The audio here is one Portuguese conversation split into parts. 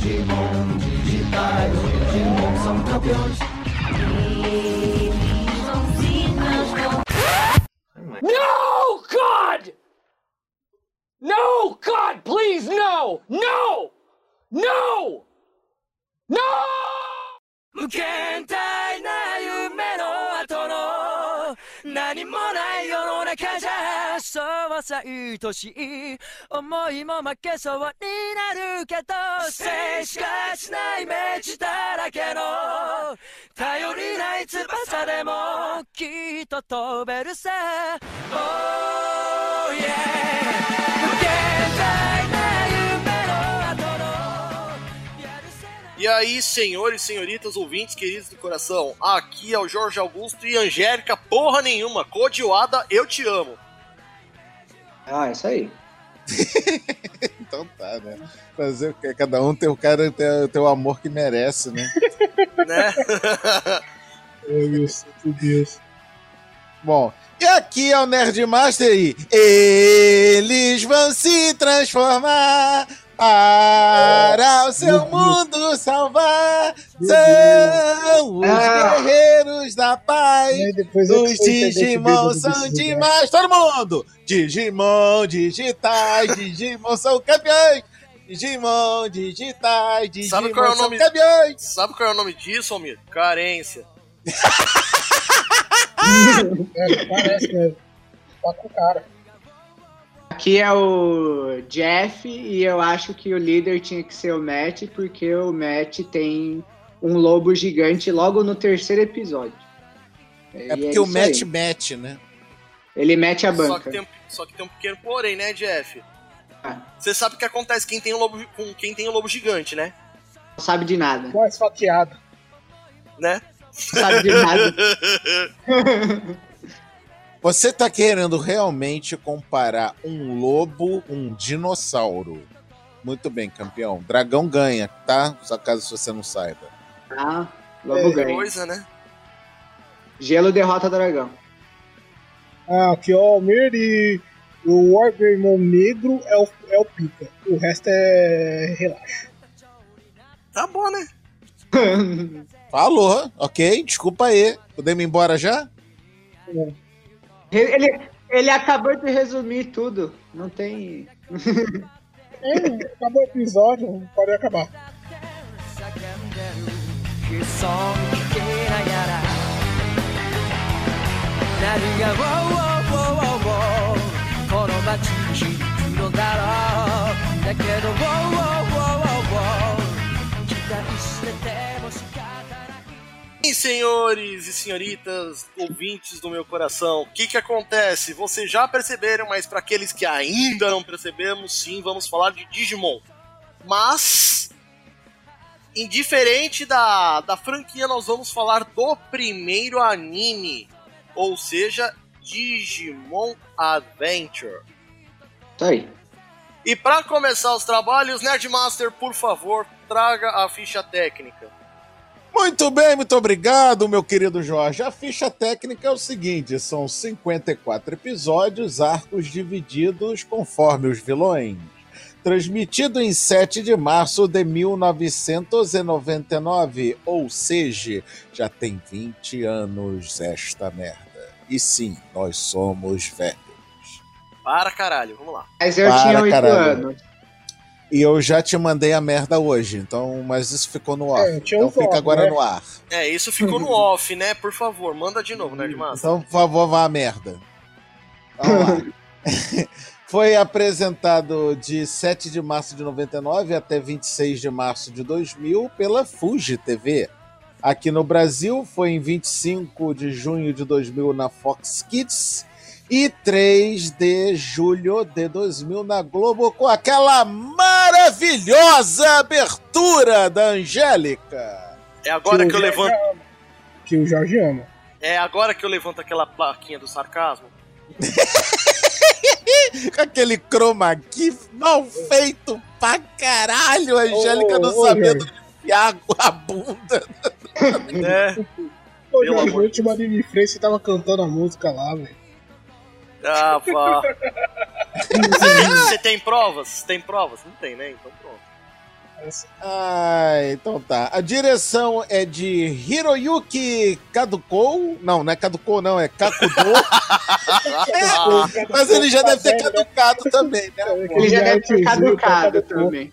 Digimon digitais, Digimon são campeões. No, God! No, God, please, no! No! No! No! 無限大な夢の後の何もない世の中じゃそうさ愛しい思いも負けそうになるけど静しかしないイメージだらけの頼りない翼でもきっと飛べるさ Oh yeah 無限大な夢の後の E aí, senhores, senhoritas, ouvintes, queridos do coração, aqui é o Jorge Augusto e Angélica, porra nenhuma, Codioada, eu te amo. Ah, isso aí. Então tá, né? Fazer o quê? Cada um tem o cara, tem o amor que merece, né? Né? Meu Deus. Bom, e aqui é o Nerdmaster e eles vão se transformar para o seu mundo salvar. São os guerreiros da paz. Os Digimon são demais. Todo mundo! Digimon digitais, Digimon são campeões. Digimon digitais, Digimon são campeões. Sabe qual é o nome disso, Almir? Carência. Parece, né? Tá com cara. Aqui é o Jeff e eu acho que o líder tinha que ser o Matt, porque o Matt tem um lobo gigante logo no terceiro episódio. É porque o Matt mete, né? Ele mete a banca. Só que tem um pequeno porém, né, Jeff? Ah. Você sabe o que acontece com quem tem um lobo gigante, né? Não sabe de nada. Pô, esfaqueado. Né? Não sabe de nada. Você tá querendo realmente comparar um lobo, um dinossauro. Muito bem, campeão. Dragão ganha, tá? Só caso você não saiba. Ah, lobo ganha. Coisa, né? Gelo derrota dragão. Ah, aqui ó, o Almir e o Wargreymon negro é o pica. O resto é relaxa. Tá bom, né? Falou, ok? Desculpa aí. Podemos ir embora já? Ele acabou de resumir tudo. Não tem... Acabou o episódio, pode acabar. E senhores e senhoritas, ouvintes do meu coração, o que acontece? Vocês já perceberam, mas para aqueles que ainda não percebemos, sim, vamos falar de Digimon. Mas, indiferente da franquia, nós vamos falar do primeiro anime, ou seja, Digimon Adventure. Isso aí. E para começar os trabalhos, Nerdmaster, por favor, traga a ficha técnica. Muito bem, muito obrigado, meu querido Jorge. A ficha técnica é o seguinte: são 54 episódios, arcos divididos conforme os vilões. Transmitido em 7 de março de 1999, ou seja, já tem 20 anos esta merda. E sim, nós somos velhos. Para caralho, vamos lá. Mas eu tinha 8 anos. E eu já te mandei a merda hoje, então, mas isso ficou no off. Então fica agora no ar. É, isso ficou no off, né? Por favor, manda de novo, Nerdmaster. Então, por favor, vá a merda. Vamos lá. Foi apresentado de 7 de março de 99 até 26 de março de 2000 pela Fuji TV. Aqui no Brasil foi em 25 de junho de 2000 na Fox Kids e 3 de julho de 2000 na Globo, com aquela maravilhosa abertura da Angélica. É agora que eu levanto... Que o Jorge ama. É agora que eu levanto aquela plaquinha do sarcasmo. Com aquele chroma key mal feito pra caralho, a Angélica não sabendo enfiar a bunda. É. Ô, Jorge, o último anime Free, você tava cantando a música lá, velho. Ah, pá. Você tem provas? Tem provas? Não tem, né? Então pronto. Então tá. A direção é de Hiroyuki Kadukou. Não é Kadukou, não, é Kakudo. Mas ele já deve ter caducado também, né? Ele já deve ter caducado também.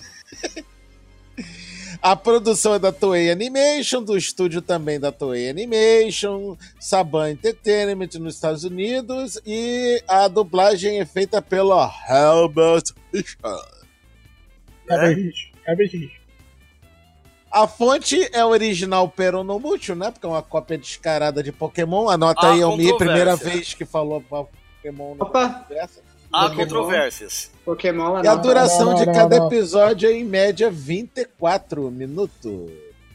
A produção é da Toei Animation, do estúdio também da Toei Animation, Saban Entertainment nos Estados Unidos, e a dublagem é feita pela Herbert Richards. Herbert Richards. A fonte é original Peronomútil, né? Porque é uma cópia descarada de Pokémon. Anota aí, Almir, primeira vez que falou Pokémon na conversa. Há controvérsias. Pokémon lá E a duração de cada não. episódio é, em média, 24 minutos.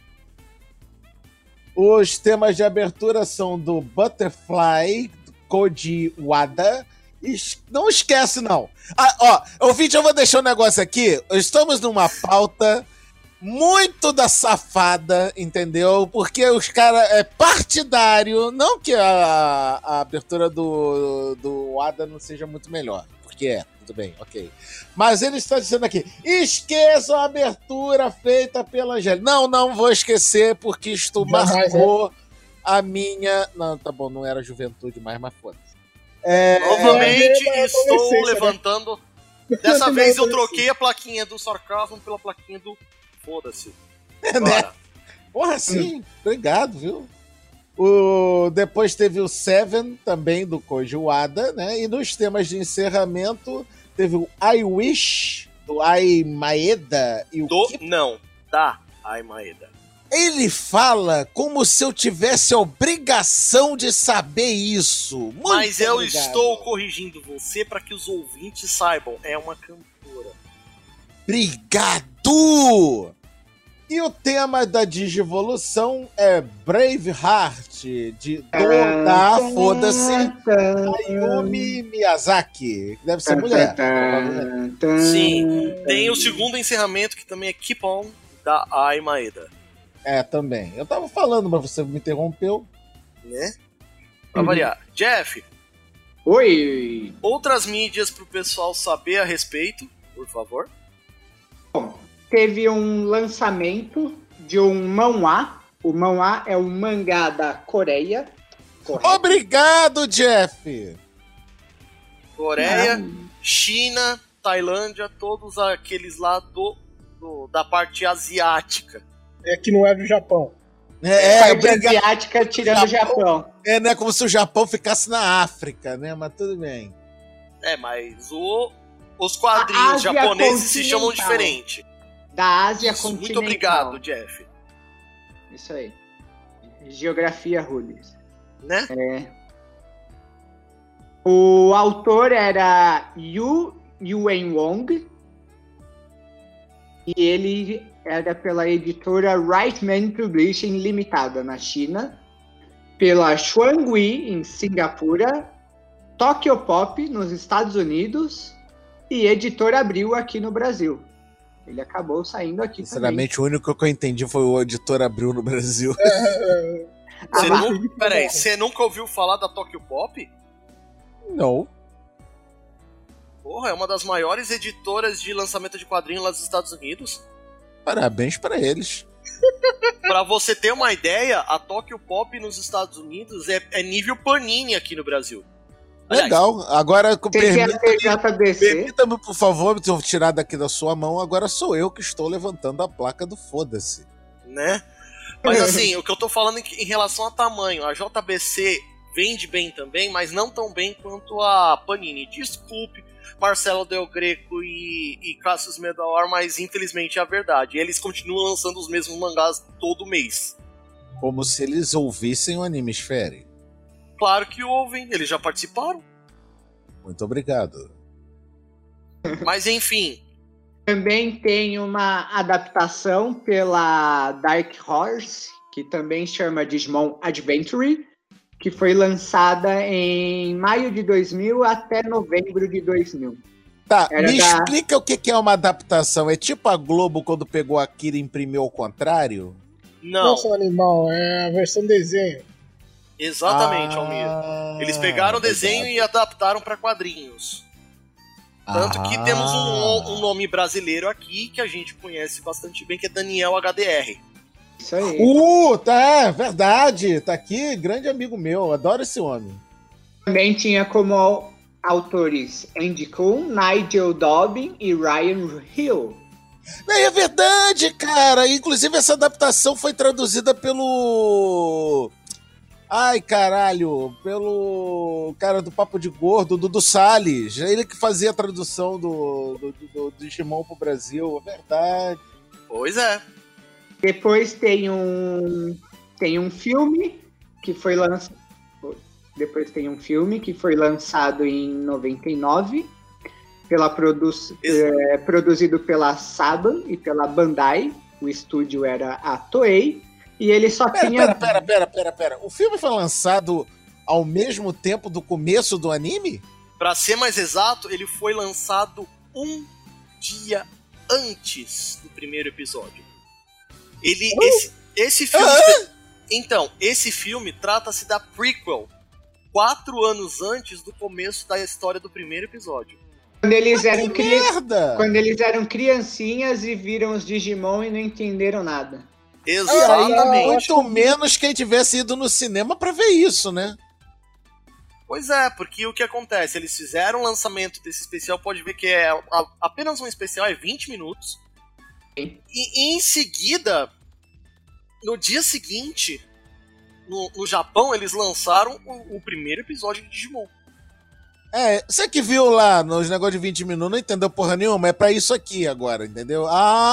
Os temas de abertura são do Butterfly, Koji Wada. Não esquece, não. Ouvinte, eu vou deixar um negócio aqui. Estamos numa pauta muito da safada, entendeu? Porque os caras é partidário, não que a abertura do Wada não seja muito melhor, porque tudo bem, ok. Mas ele está dizendo aqui, esqueçam a abertura feita pela Angélica. Não vou esquecer, porque isto marcou a minha... Não, tá bom, não era juventude mais, mas foda-se. Novamente estou levantando... Dessa vez eu troquei a plaquinha do sarcasmo pela plaquinha do foda-se. Né? Porra, sim. Obrigado, viu? Depois teve o Seven, também do Koji Wada, né? E nos temas de encerramento teve o I Wish, do Ai Maeda. E o da Ai Maeda. Ele fala como se eu tivesse a obrigação de saber isso. Muito Mas eu obrigado. Estou corrigindo você para que os ouvintes saibam. É uma cantora. Obrigado! E o tema da Digivolução é Braveheart, de foda-se, Ayumi Miyazaki, que deve ser mulher. Sim, tem o segundo encerramento, que também é Keep On, da Ai Maeda. Também. Eu tava falando, mas você me interrompeu. Né? Pra variar. Jeff. Oi! Outras mídias pro pessoal saber a respeito, por favor. Bom, teve um lançamento de um manhwa. O manhwa é um mangá da Coreia. Correto? Obrigado, Jeff! Coreia, China, Tailândia, todos aqueles lá da parte asiática. É que não é do Japão. Parte asiática tirando o Japão. Não é como se o Japão ficasse na África, né? Mas tudo bem. Mas os quadrinhos japoneses se chamam diferente. Da Ásia continental. Muito obrigado, Jeff. Isso aí. Geografia rules. Né? O autor era Yu Yuan-Wong. E ele era pela editora Wrightman Publishing Limitada, na China. Pela Xuangui, em Singapura. Tokyo Pop, nos Estados Unidos. E Editora Abril, aqui no Brasil. Ele acabou saindo aqui Sinceramente, também. O único que eu entendi foi o Editora Abril no Brasil. Peraí, você nunca ouviu falar da Tokyo Pop? Não. Porra, é uma das maiores editoras de lançamento de quadrinhos lá dos Estados Unidos. Parabéns pra eles. Pra você ter uma ideia, a Tokyo Pop nos Estados Unidos é nível Panini aqui no Brasil. Legal. Agora, permita-me, por favor, me tirar daqui da sua mão. Agora sou eu que estou levantando a placa do foda-se. Né? Mas assim, o que eu tô falando em relação a tamanho, a JBC vende bem também, mas não tão bem quanto a Panini. Desculpe, Marcelo Del Greco e Cassius Medawar, mas infelizmente é a verdade. Eles continuam lançando os mesmos mangás todo mês. Como se eles ouvissem o Animesfere. Claro que ouvem, eles já participaram. Muito obrigado. Mas enfim. Também tem uma adaptação pela Dark Horse, que também chama Digimon Adventure, que foi lançada em maio de 2000 até novembro de 2000. Tá, explica o que é uma adaptação. É tipo a Globo quando pegou Akira e imprimiu ao contrário? Não. Nossa, animal, é a versão desenho. Exatamente, Almir. Eles pegaram o desenho e adaptaram para quadrinhos. Tanto que temos um nome brasileiro aqui que a gente conhece bastante bem, que é Daniel HDR. Isso aí. Tá, verdade. Tá aqui, grande amigo meu. Adoro esse homem. Também tinha como autores Andy Kuhn, Nigel Dobbin e Ryan Hill. É verdade, cara. Inclusive, essa adaptação foi traduzida pelo... Ai, caralho. Pelo cara do Papo de Gordo, Dudu Salles. Ele que fazia a tradução do Digimon pro Brasil. É verdade. Pois é. Depois tem um filme que foi lançado. Depois tem um filme que foi lançado em 99, produzido pela Saban e pela Bandai. O estúdio era a Toei. E ele só tinha... Pera. O filme foi lançado ao mesmo tempo do começo do anime? Pra ser mais exato, ele foi lançado um dia antes do primeiro episódio. Esse filme... Então, esse filme trata-se da prequel, 4 anos antes do começo da história do primeiro episódio. Quando eles eram merda! Quando eles eram criancinhas e viram os Digimon e não entenderam nada. Exatamente. Muito menos quem tivesse ido no cinema pra ver isso, né? Pois é, porque o que acontece? Eles fizeram o lançamento desse especial, pode ver que é apenas um especial, é 20 minutos. Sim. E em seguida, no dia seguinte, no Japão, eles lançaram o primeiro episódio de Digimon. Você que viu lá nos negócios de 20 minutos, não entendeu porra nenhuma, é pra isso aqui agora, entendeu?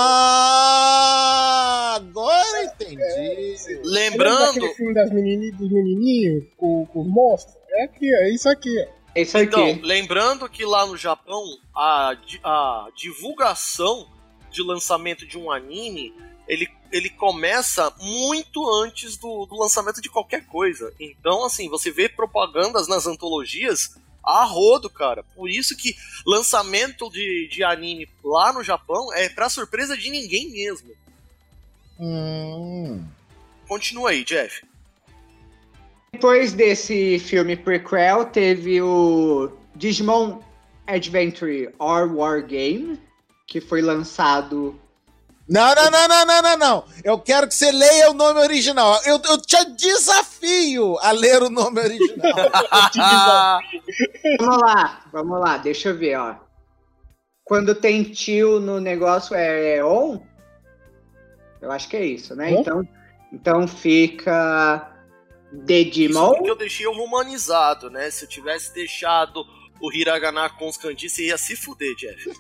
Agora entendi. Lembrando... Aquele filme dos menininhos com os monstros? É aqui, é isso aqui. É isso aqui. Então, lembrando que lá no Japão, a divulgação de lançamento de um anime, ele começa muito antes do lançamento de qualquer coisa. Então, assim, você vê propagandas nas antologias a rodo, cara. Por isso que lançamento de anime lá no Japão é pra surpresa de ninguém mesmo. Continua aí, Jeff. Depois desse filme prequel, teve o Digimon Adventure or War Game, que foi lançado... Não. Eu quero que você leia o nome original. Eu te desafio a ler o nome original. Vamos lá, deixa eu ver, ó. Quando tem tio no negócio é on? Eu acho que é isso, né? Então fica Digimon. Isso porque eu deixei o romanizado, né? Se eu tivesse deixado o Hiragana com os kanji, você ia se fuder, Jeff.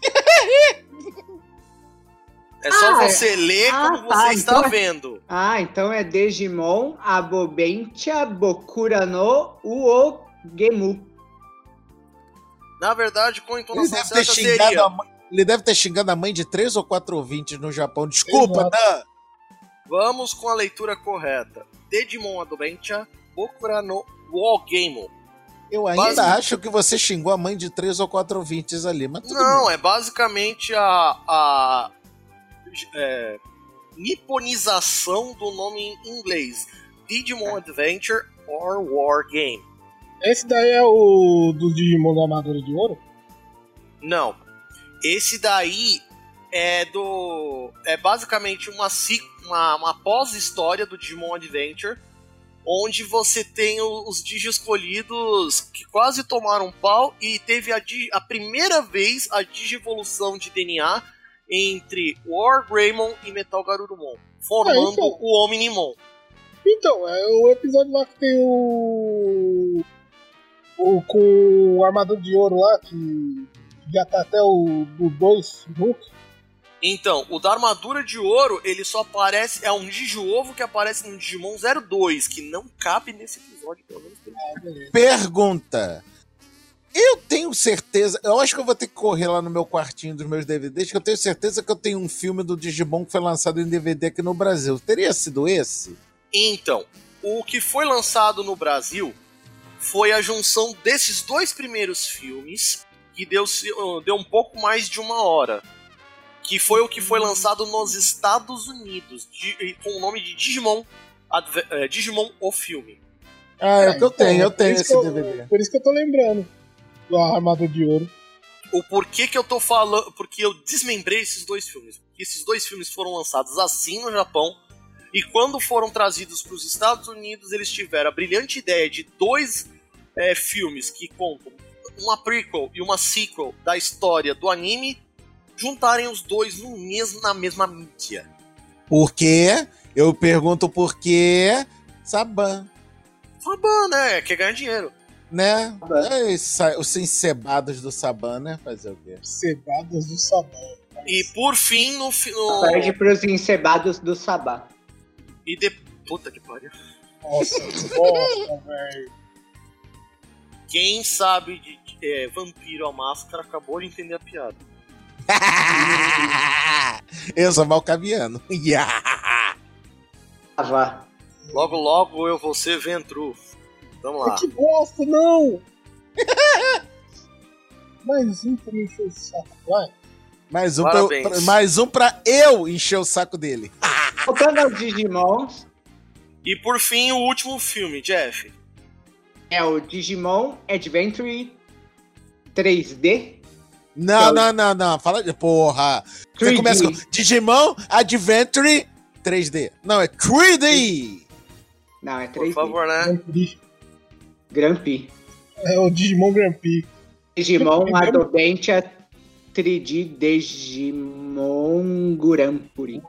É só você ler como você está vendo. Então é Digimon Abobentia Bokura no Uogemu. Na verdade, com a entonação certa seria... Ele deve ter xingado a mãe de 3 ou 4 ouvintes no Japão. Desculpa, Dan. Vamos com a leitura correta. Digimon Adventure Bokura no Wogame. Eu ainda acho que você xingou a mãe de 3 ou 4 ouvintes ali, mas tudo bem. É basicamente a niponização do nome em inglês. Digimon Adventure or War Game. Esse daí é o do Digimon da Armadura de Ouro? Não. Esse daí é basicamente uma pós-história do Digimon Adventure, onde você tem os Digi escolhidos que quase tomaram pau e teve a primeira vez a Digivolução de DNA entre War Greymon e Metal Garurumon, formando o Omnimon. Então, é o episódio lá que tem com o Armadura de Ouro lá, que já tá até o 2 junto. Então, o da Armadura de Ouro, ele só aparece, é um Digi-Ovo que aparece no Digimon 02, que não cabe nesse episódio, pelo menos. Pergunta. Eu tenho certeza, eu acho que eu vou ter que correr lá no meu quartinho dos meus DVDs, que eu tenho certeza que eu tenho um filme do Digimon que foi lançado em DVD aqui no Brasil. Teria sido esse? Então, o que foi lançado no Brasil foi a junção desses 2 primeiros filmes, que deu um pouco mais de 1 hora. Que foi o que foi lançado nos Estados Unidos, com o nome de Digimon, Digimon o filme. É o que eu tenho esse DVD. Por isso que eu tô lembrando do Armadura de Ouro. o porquê que eu tô falando... Porque eu desmembrei esses dois filmes. Porque esses dois filmes foram lançados assim no Japão. E quando foram trazidos para os Estados Unidos, eles tiveram a brilhante ideia de dois filmes que contam uma prequel e uma sequel da história do anime, juntarem os dois na mesma mídia. Por quê? Eu pergunto por quê. Saban. Saban, né? Quer ganhar dinheiro. Né? Os encebados do Saban, né? Fazer o quê? Cebadas do Saban. E por fim, Perde pros encebados do Sabá. Puta que pariu. Nossa, bosta, velho. Quem sabe de Vampiro a Máscara acabou de entender a piada. Eu sou malcaviano. Vá. Logo, logo eu vou ser Ventru. Vamos lá. Que bosta, não! Mais um pra me encher o saco, vai. Mais um pra eu encher o saco dele. Voltando aos Digimons, E por fim, o último filme, Jeff. é o Digimon Adventure 3D. Não. Fala de porra. Você 3D. começa com Digimon Adventure 3D. Não, é 3D. Não, é 3D. Por favor, né? Grand Prix. É o Digimon Grand Prix. Digimon Adventure 3D Digimon Grand Prix.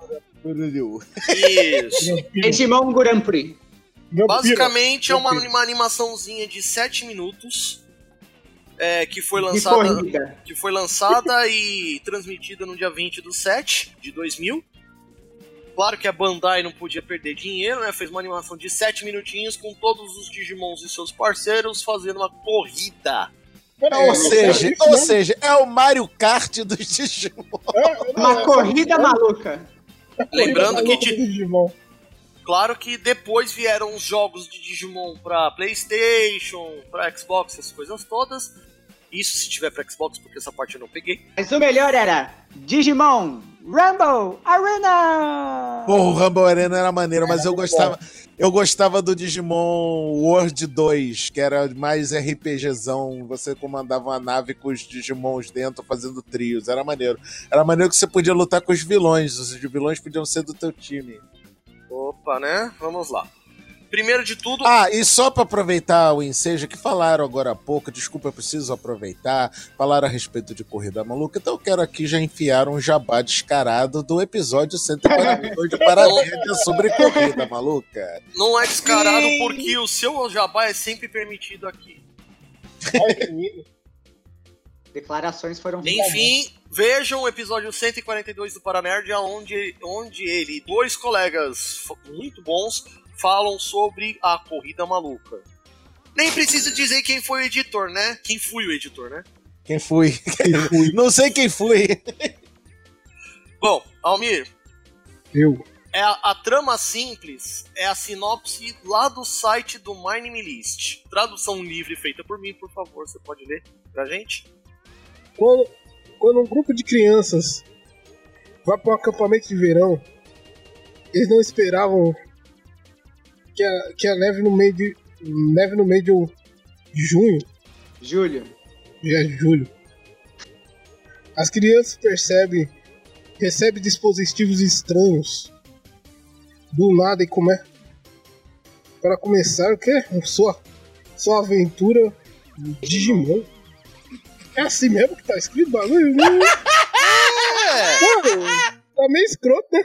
Isso. Digimon Grand Prix. Basicamente é uma animaçãozinha de 7 minutos que foi lançada e transmitida no dia 20/7 de 2000. Claro que a Bandai não podia perder dinheiro, né? Fez uma animação de 7 minutinhos com todos os Digimons e seus parceiros fazendo uma corrida. Ou seja, é o Mario Kart dos Digimon. Uma corrida maluca. Lembrando que Digimon. claro que depois vieram os jogos de Digimon pra PlayStation, pra Xbox, essas coisas todas. Isso se tiver pra Xbox, porque essa parte eu não peguei. Mas o melhor era Digimon Rumble Arena! Porra, o Rumble Arena era maneiro, mas eu gostava do Digimon World 2, que era mais RPGzão. Você comandava uma nave com os Digimons dentro, fazendo trios. Era maneiro. Era maneiro que você podia lutar com os vilões. Os vilões podiam ser do teu time. Opa, né? Vamos lá. Primeiro de tudo... E só pra aproveitar o ensejo que falaram agora há pouco, desculpa, eu preciso aproveitar, falaram a respeito de Corrida Maluca, então eu quero aqui já enfiar um jabá descarado do episódio 142 de Paramédia sobre Corrida Maluca. Não é descarado porque o seu jabá é sempre permitido aqui. Declarações foram Enfim, vejam o episódio 142 do Paranerd, onde ele e dois colegas muito bons falam sobre a Corrida Maluca. Nem preciso dizer quem foi o editor, né? Quem fui o editor, né? Quem fui? Não sei quem fui. Bom, Almir. Eu. A trama simples é a sinopse lá do site do My Name List. Tradução livre feita por mim, por favor, você pode ler pra gente? Quando um grupo de crianças vai para um acampamento de verão, eles não esperavam que a neve no meio de junho. Júlio. Já é julho. As crianças recebem dispositivos estranhos do nada e para começar o quê? Sua aventura Digimon. É assim mesmo que tá escrito o bagulho? Mano, tá meio escroto, né?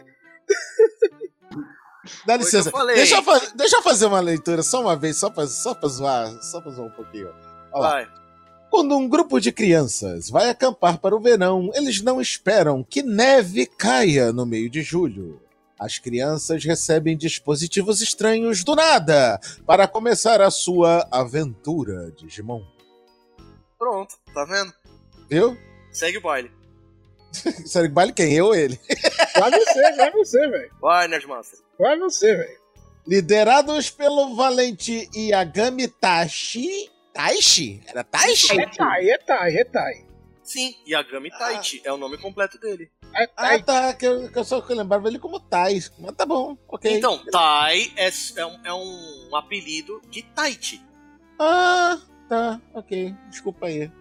Dá licença, deixa eu fazer uma leitura só uma vez, só pra zoar um pouquinho. Olha lá. Vai. Quando um grupo de crianças vai acampar para o verão, eles não esperam que neve caia no meio de julho. As crianças recebem dispositivos estranhos do nada para começar a sua aventura Digimon. Pronto, tá vendo? Viu? Segue o baile. Segue o baile quem? Eu ou ele? Vai você, velho. Vai, Nerdmaster. Vai você, velho. Liderados pelo valente Yagami Taishi. Taishi? Era Taishi? É Tai. Sim, Yagami Taichi é o nome completo dele. É Tai. Tá, que eu só lembrava ele como Tai. Mas tá bom, ok. Então, Tai é um apelido de Taichi. Ah, tá, ok. Desculpa aí.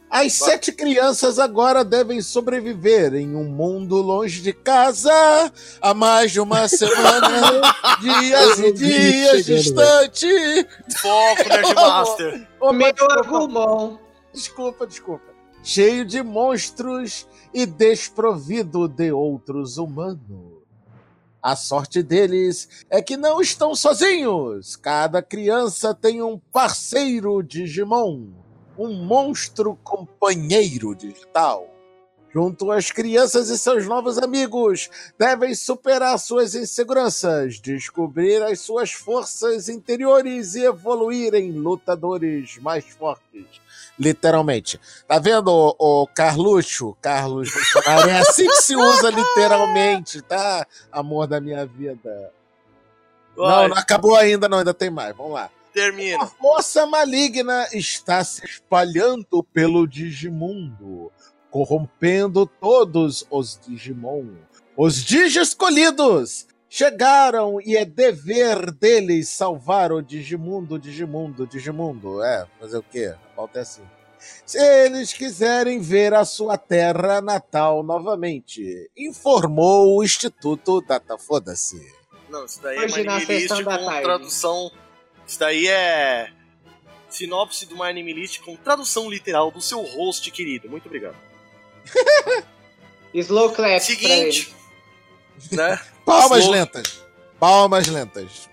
As 7 crianças agora devem sobreviver em um mundo longe de casa há mais de uma semana, dias e dias distante. Foco, Nerdmaster. Meu Agumon. Desculpa. Cheio de monstros e desprovido de outros humanos. A sorte deles é que não estão sozinhos. Cada criança tem um parceiro Digimon, um monstro companheiro digital. Junto às crianças e seus novos amigos, devem superar suas inseguranças, descobrir as suas forças interiores e evoluir em lutadores mais fortes. Literalmente. Tá vendo, o Carluxo? Carlos Bolsonaro? É assim que se usa literalmente, tá? Amor da minha vida. Vai, Não acabou ainda, não. Ainda tem mais. Vamos lá. A termina. força maligna está se espalhando pelo Digimundo, corrompendo todos os Digimon. Os Digi-escolhidos chegaram e é dever deles salvar o Digimundo. É, fazer o quê? A pauta é assim. Se eles quiserem ver a sua terra natal novamente, informou o Instituto Data Foda-se. Não, isso daí é Hoje na Mind sessão List da com tarde. tradução. Isso daí é sinopse do My Anime List com tradução literal do seu host querido. Muito obrigado. Slow clap Seguinte, né? Palmas Slow- lentas. Palmas lentas.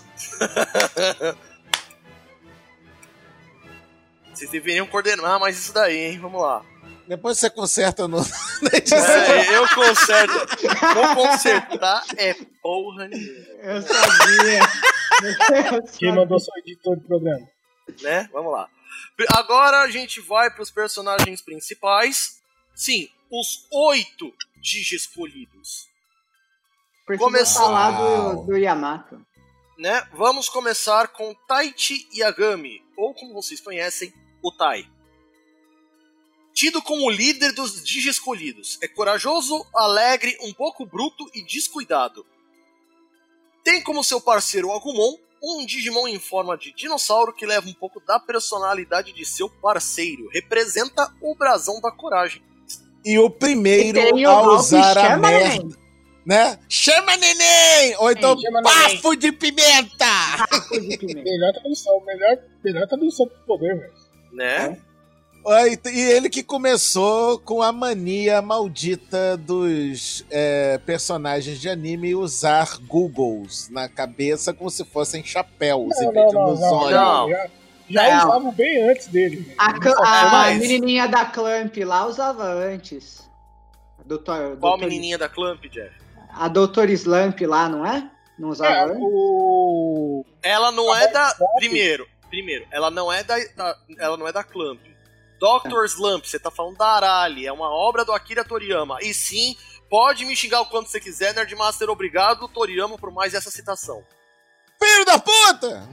Vocês deveriam coordenar mais isso daí, hein? Vamos lá. Depois você conserta no... na edição. Eu conserto. Vou consertar é porra nenhuma, pra ele. Eu sabia. Quem mandou só editor do programa? né? Vamos lá. Agora a gente vai para os personagens principais. Sim, os 8 Digi-escolhidos. Precisa Começou. falar do Yamato. Né? Vamos começar com Taichi Yagami, ou como vocês conhecem, o Tai. Tido como líder dos Digi-escolhidos, é corajoso, alegre, um pouco bruto e descuidado. Tem como seu parceiro o Agumon, um Digimon em forma de dinossauro que leva um pouco da personalidade de seu parceiro. Representa o brasão da coragem. E o primeiro E tem o a golpe usar a Chama merda, Neném. né? Chama neném! Ou então Chama neném. bafo de pimenta! Papo de pimenta. Melhor tradução pro poder, velho. Né? E ele que começou com a mania maldita dos personagens de anime usar Googles na cabeça como se fossem chapéus em vez de nos olhos. Não. Já Não. usavam bem antes dele. velho. A mais. menininha da Clamp lá usava antes. Qual menininha da Clamp, Jeff? A Doutor Slump lá, não é? Não usava antes? O... Ela não é da... Primeiro, ela não é ela não é da Clamp. Dr. Slump, você tá falando da Arali, é uma obra do Akira Toriyama. E sim, pode me xingar o quanto você quiser, Nerdmaster, obrigado, Toriyama, por mais essa citação. Filho da puta!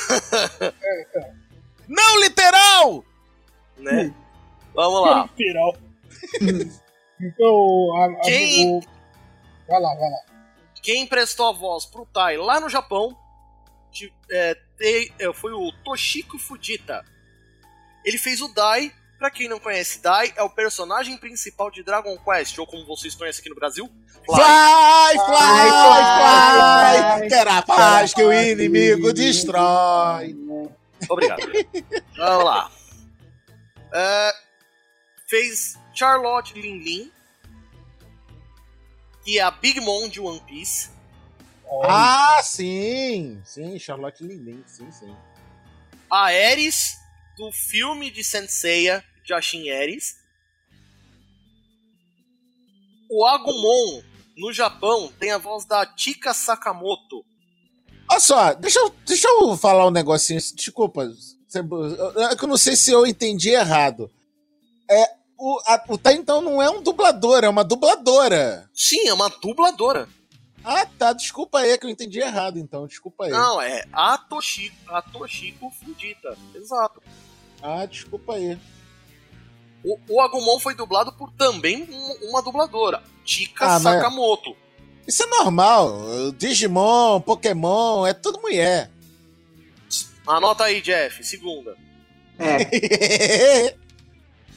Não literal! Né? Vamos lá. Literal. Então, Quem- Vai lá. Quem prestou a voz pro Tai lá no Japão foi o Toshiko Fujita. Ele fez o Dai. Pra quem não conhece, Dai é o personagem principal de Dragon Quest, ou como vocês conhecem aqui no Brasil, Fly! Fly! Quer a paz que o inimigo destrói. Obrigado. Vamos lá. Fez Charlotte Lin, que é a Big Mom de One Piece. Ah, sim! Sim, Charlotte Lindley, sim. A Ares, do filme de Senseiya, Jashin Ares. O Agumon, no Japão, tem a voz da Chika Sakamoto. Olha só, deixa eu falar um negocinho. Desculpa, eu não sei se eu entendi errado. O Tai, então, não é um dublador, é uma dubladora. Sim, é uma dubladora. Ah, tá, desculpa aí, que eu entendi errado, então, desculpa aí. Não, é a Toshiko Fujita. Exato. Ah, desculpa aí. O Agumon foi dublado por também uma dubladora, Chika mas- Sakamoto. Isso é normal, Digimon, Pokémon, é tudo mulher. Anota aí, Jeff, segunda. É.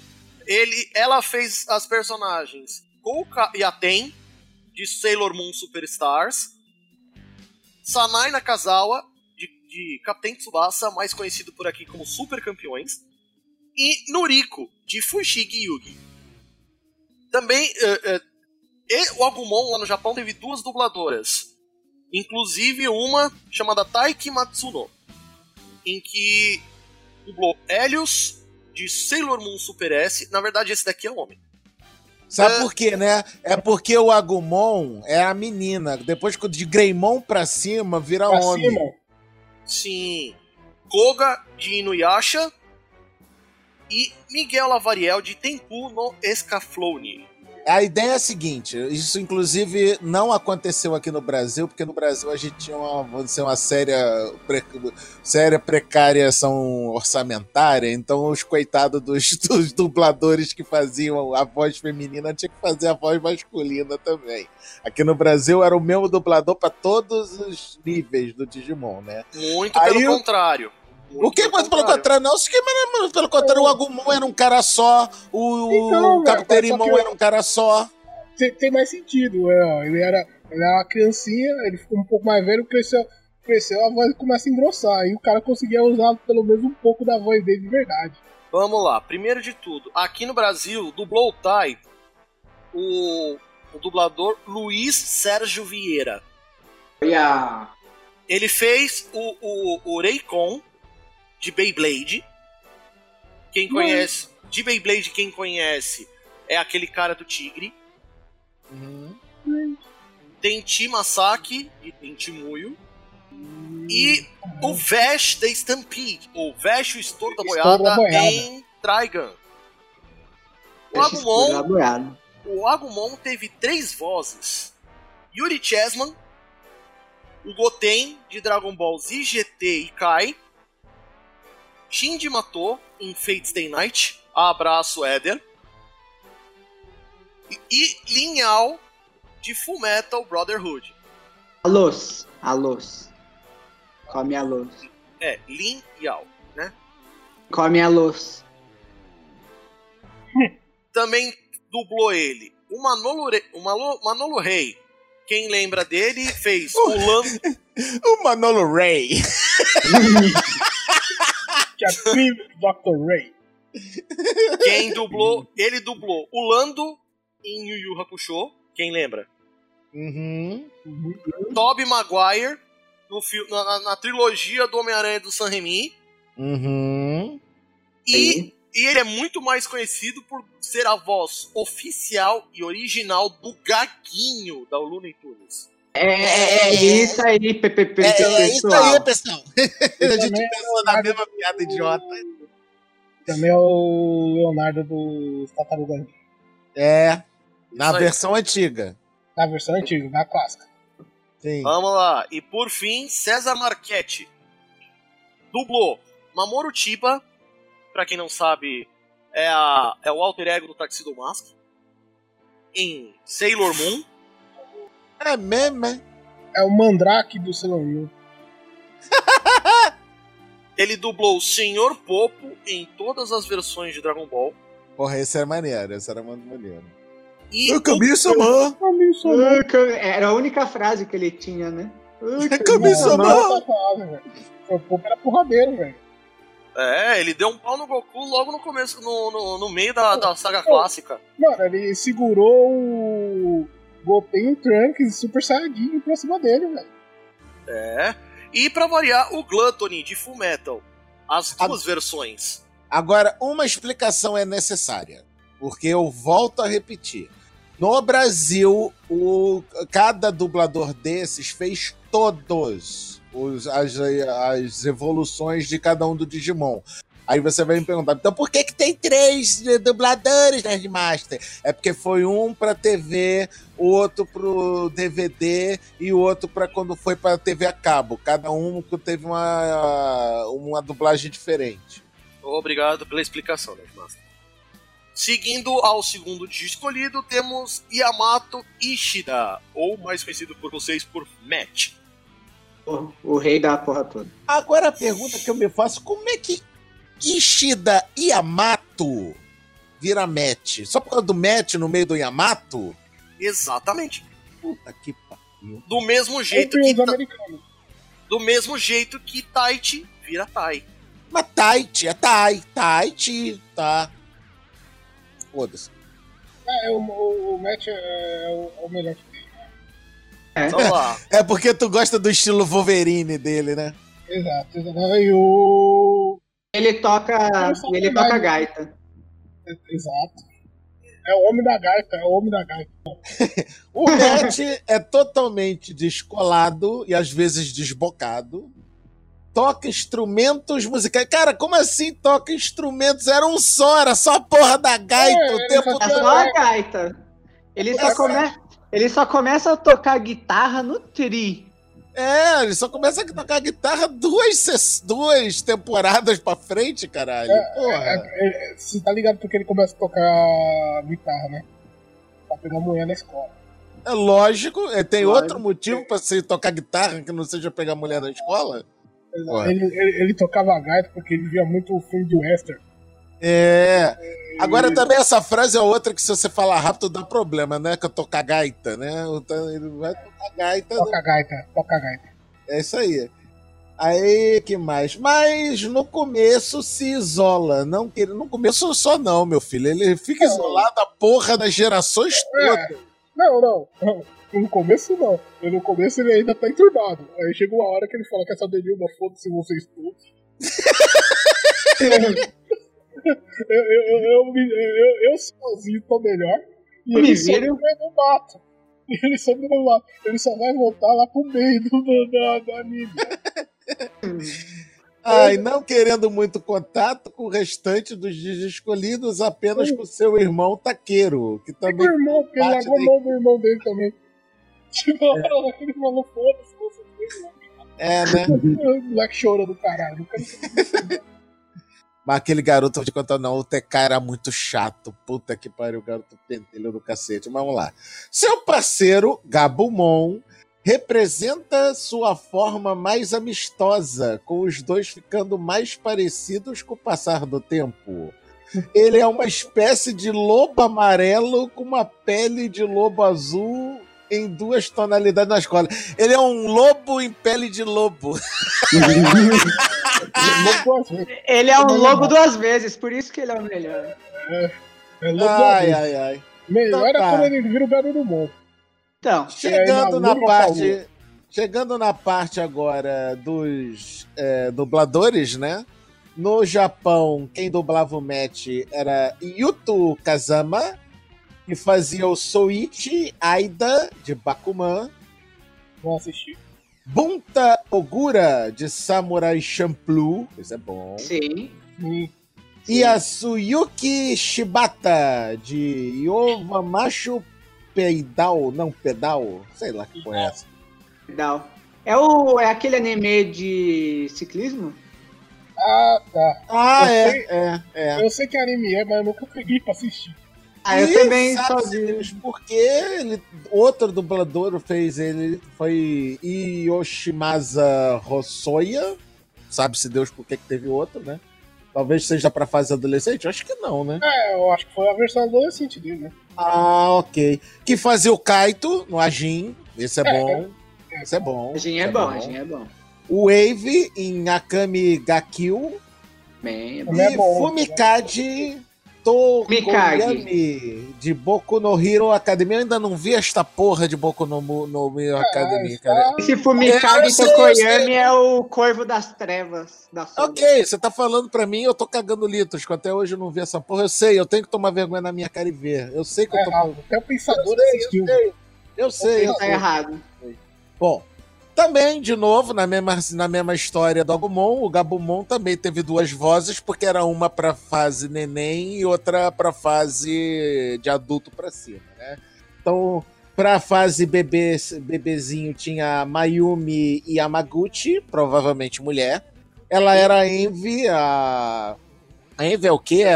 Ela fez as personagens Kouka Yaten, de Sailor Moon Superstars, Sanai Nakazawa, de Capitão Tsubasa, mais conhecido por aqui como Super Campeões, e Noriko, de Fushigi Yugi. Também, o Agumon lá no Japão teve 2 dubladoras, inclusive uma chamada Taiki Matsuno, em que dublou Helios, de Sailor Moon Super S. Na verdade, esse daqui é o homem. Sabe por quê, né? É porque o Agumon é a menina. Depois de Greymon pra cima, vira homem. Cima. Sim. Koga, de Inuyasha. E Miguel Lavariel, de Tenku no Escaflowne. A ideia é a seguinte, isso inclusive não aconteceu aqui no Brasil, porque no Brasil a gente tinha uma séria precariação orçamentária, então os coitados dos dubladores que faziam a voz feminina tinham que fazer a voz masculina também. Aqui no Brasil era o mesmo dublador para todos os níveis do Digimon, né? Muito pelo contrário. O que muito pelo contrário? Não, pelo contrário, o Agumon era um cara só, o Capitão era um cara só. Tem mais sentido, ele era uma criancinha, ele ficou um pouco mais velho, cresceu, a voz começa a engrossar, e o cara conseguia usar pelo menos um pouco da voz dele de verdade. Vamos lá, primeiro de tudo, aqui no Brasil, dublou o Tai, o dublador Luiz Sérgio Vieira. Yeah. Ele fez o Reikon, de Beyblade. Quem conhece de Beyblade, quem conhece é aquele cara do tigre. Tem Ti Masaki de Tentimuyo. E o Vash da Stampede, ou Vash o Estouro da Boiada em Trigun. O Agumon teve 3 vozes: Yuri Chessman, o Goten de Dragon Ball Z, GT e Kai, Shinji Mato em Fate Stay Night, abraço Éder, e Lin Yao de Fullmetal Brotherhood. Alôs. Come a luz. Lin Yao, né? Come a luz. Também dublou ele o Manolo Rey. Quem lembra dele fez o Lando. O Manolo Rey. Que é Dr. Ray. Quem dublou? Ele dublou o Lando em Yu Yu Hakusho. Quem lembra? Tobey Maguire na trilogia do Homem-Aranha do San Remi. E ele é muito mais conhecido por ser a voz oficial e original do Gaguinho da Looney Tunes. Isso aí, pessoal. Isso aí, pessoal. A gente pensou na mesma piada idiota. Também é o Leonardo do Tartaruga. Na versão antiga. Na versão antiga, na clássica. Sim. Vamos lá. E por fim, César Marchetti dublou Mamoru Chiba. Pra quem não sabe, é o alter ego do Tuxedo Mask em Sailor Moon. É mesmo, é? É o Mandrake do Sailor Moon. Ele dublou o Senhor Popo em todas as versões de Dragon Ball. Porra, esse era maneiro, muito maneiro. E o Kami-sama! Era a única frase que ele tinha, né? Kami-sama! O Popo era porradeiro, velho. Ele deu um pau no Goku logo no começo, no meio da saga clássica. Mano, ele segurou o Goten Trunks Super Saiyajin pra cima dele, velho. E pra variar, o Gluttony de Fullmetal. As 2 versões. Agora, uma explicação é necessária. Porque eu volto a repetir. No Brasil, cada dublador desses fez todos as evoluções de cada um do Digimon. Aí você vai me perguntar, então por que tem 3 dubladores na Remaster? É porque foi um pra TV, o outro pro DVD e o outro pra quando foi pra TV a cabo. Cada um teve uma dublagem diferente. Obrigado pela explicação, né, Remaster. Seguindo ao segundo Digi escolhido, temos Yamato Ishida, ou mais conhecido por vocês por Matt. O rei da porra toda. Agora a pergunta que eu me faço, como é que Ishida Yamato vira match. Só por causa do match no meio do Yamato? Exatamente. Puta que pariu. Do mesmo jeito Entre que os americanos. do mesmo jeito que Taichi vira Tai. Mas Taichi, é Taichi, tá. Foda-se. O match é o melhor que tem. Então lá. É porque tu gosta do estilo Wolverine dele, né? Exato. E o... Ele toca gaita. Exato. É o homem da gaita, O Matt é totalmente descolado e às vezes desbocado. Toca instrumentos musicais. Cara, como assim toca instrumentos? Era só a porra da gaita o tempo É todo. só a gaita. Ele só começa a tocar guitarra no tri. Ele só começa a tocar guitarra duas temporadas pra frente, caralho. Porra. Você tá ligado porque ele começa a tocar guitarra, né? Pra pegar mulher na escola. É lógico. Tem Lógico. outro motivo pra você tocar guitarra que não seja pegar mulher na escola? Porra. Ele tocava gaita porque ele via muito filme de western. Agora também essa frase é outra que se você falar rápido dá problema, né? Que eu tocar gaita, né? Ele vai tocar gaita. Toca gaita. É isso aí. Aí, que mais? Mas no começo se isola. No começo só não, meu filho. Ele fica isolado a porra das gerações todas. Não. No começo não. No começo ele ainda tá enturbado. Aí chega uma hora que ele fala que essa Denilma, foda-se vocês todos. eu sozinho tô melhor. E ele sobrevive no mato. Ele só vai voltar lá pro meio do anime. E não querendo muito contato com o restante dos dias escolhidos, apenas com seu irmão Taqueiro, que também. O irmão, porque ele largou a mão do irmão dele também. Tipo, ele falou, foda-se, você né? O moleque chorou do caralho. Mas aquele garoto, vou te contar, não, o TK era muito chato. Puta que pariu, o garoto pentelho do cacete. Mas vamos lá. Seu parceiro, Gabumon, representa sua forma mais amistosa, com os dois ficando mais parecidos com o passar do tempo. Ele é uma espécie de lobo amarelo com uma pele de lobo azul em 2 tonalidades na escola. Ele é um lobo em pele de lobo. Ele é um lobo 2 vezes, por isso que ele é o melhor. É lobo ai. Melhor Então, é quando ele vira o Garurumon. Então, chegando na parte agora dos dubladores, né? No Japão, quem dublava o Matt era Yuto Kazama, que fazia o Soichi Aida, de Bakuman. Vou assistir. Bunta Ogura, de Samurai Champloo. Isso é bom. sim. E a Suyuki Shibata, de Yovamacho Pedal. Sei lá que porra é essa. Legal. É aquele anime de ciclismo? Ah, tá. Eu Eu sei que anime é, mas eu nunca peguei pra assistir. Eu também só sabe-se vi. Deus porque outro dublador fez ele, foi Yoshimasa Hosoya. Sabe-se Deus por que teve outro, né? Talvez seja pra fase adolescente? Eu acho que não, né? Eu acho que foi a versão adolescente dele, né? Ok. Que fazia o Kaito no Ajin. Esse é bom. Esse é bom. Ajin é bom. O Wave em Akame ga Kill. Bem, Também E é bom. Fumikage Tokoyami, de Boku no Hero Academia. Eu ainda não vi esta porra de Boku no Hero Academia, cara. Esse Fumikage Eu sei. Tokoyami é o Corvo das Trevas da Sombra. Ok, você tá falando pra mim, eu tô cagando litros, que até hoje eu não vi essa porra. Eu sei, eu tenho que tomar vergonha na minha cara e ver. Eu sei que eu tô... Até o pensador assistiu. Eu sei. Tá errado. Bom, também, de novo, na mesma história do Agumon, o Gabumon também teve 2 vozes, porque era uma pra fase neném e outra pra fase de adulto pra cima, né? Então, pra fase bebezinho tinha Mayumi Yamaguchi, provavelmente mulher. Ela era a Envy, a Envy é o quê?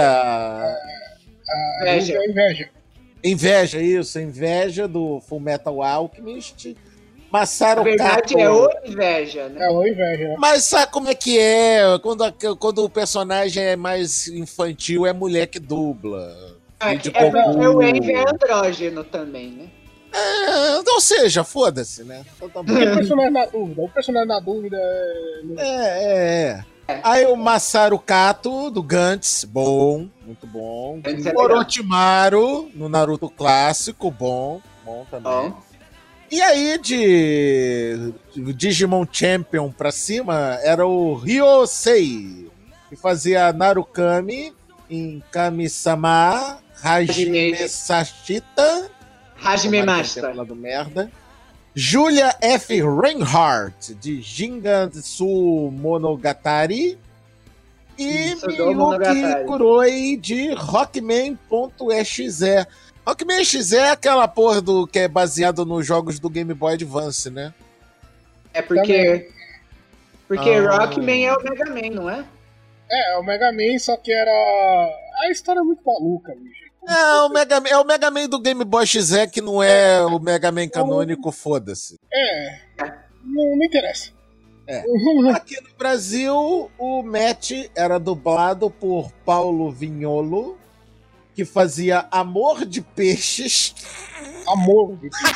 Inveja. Inveja, isso, Inveja do Fullmetal Alchemist. Masaru Na verdade, Kato. é o inveja, né? É uma inveja, né? Mas sabe como é que é? Quando o personagem é mais infantil, é mulher que dubla. É, De é porque Goku. o Envy é andrógeno também, né? Ou seja, foda-se, né? Então tá bom. O personagem na dúvida. O personagem na dúvida É. Aí o Masaru Kato, do Gantz, bom, muito bom. Gantz é legal. Orochimaru, no Naruto clássico, bom também. Bom. E aí, de Digimon Champion pra cima, era o Ryosei, que fazia Narukami em Kami-sama, Hajime Sashita, Hajime Master. do merda. Julia F. Reinhardt, de Jingatsu Monogatari. E Isso, do Monogatari. Miyuki Kuroi, de Rockman.exe. Rockman.exe é aquela porra que é baseado nos jogos do Game Boy Advance, né? É porque Ah. Rockman é o Mega Man, não é? é o Mega Man, só que era. A história é muito maluca, bicho. É o Mega Man do Game Boy XE, que não é o Mega Man canônico, foda-se. Não interessa. É. Aqui no Brasil, o Matt era dublado por Paulo Vignolo, que fazia Amor de Peixes. Amor.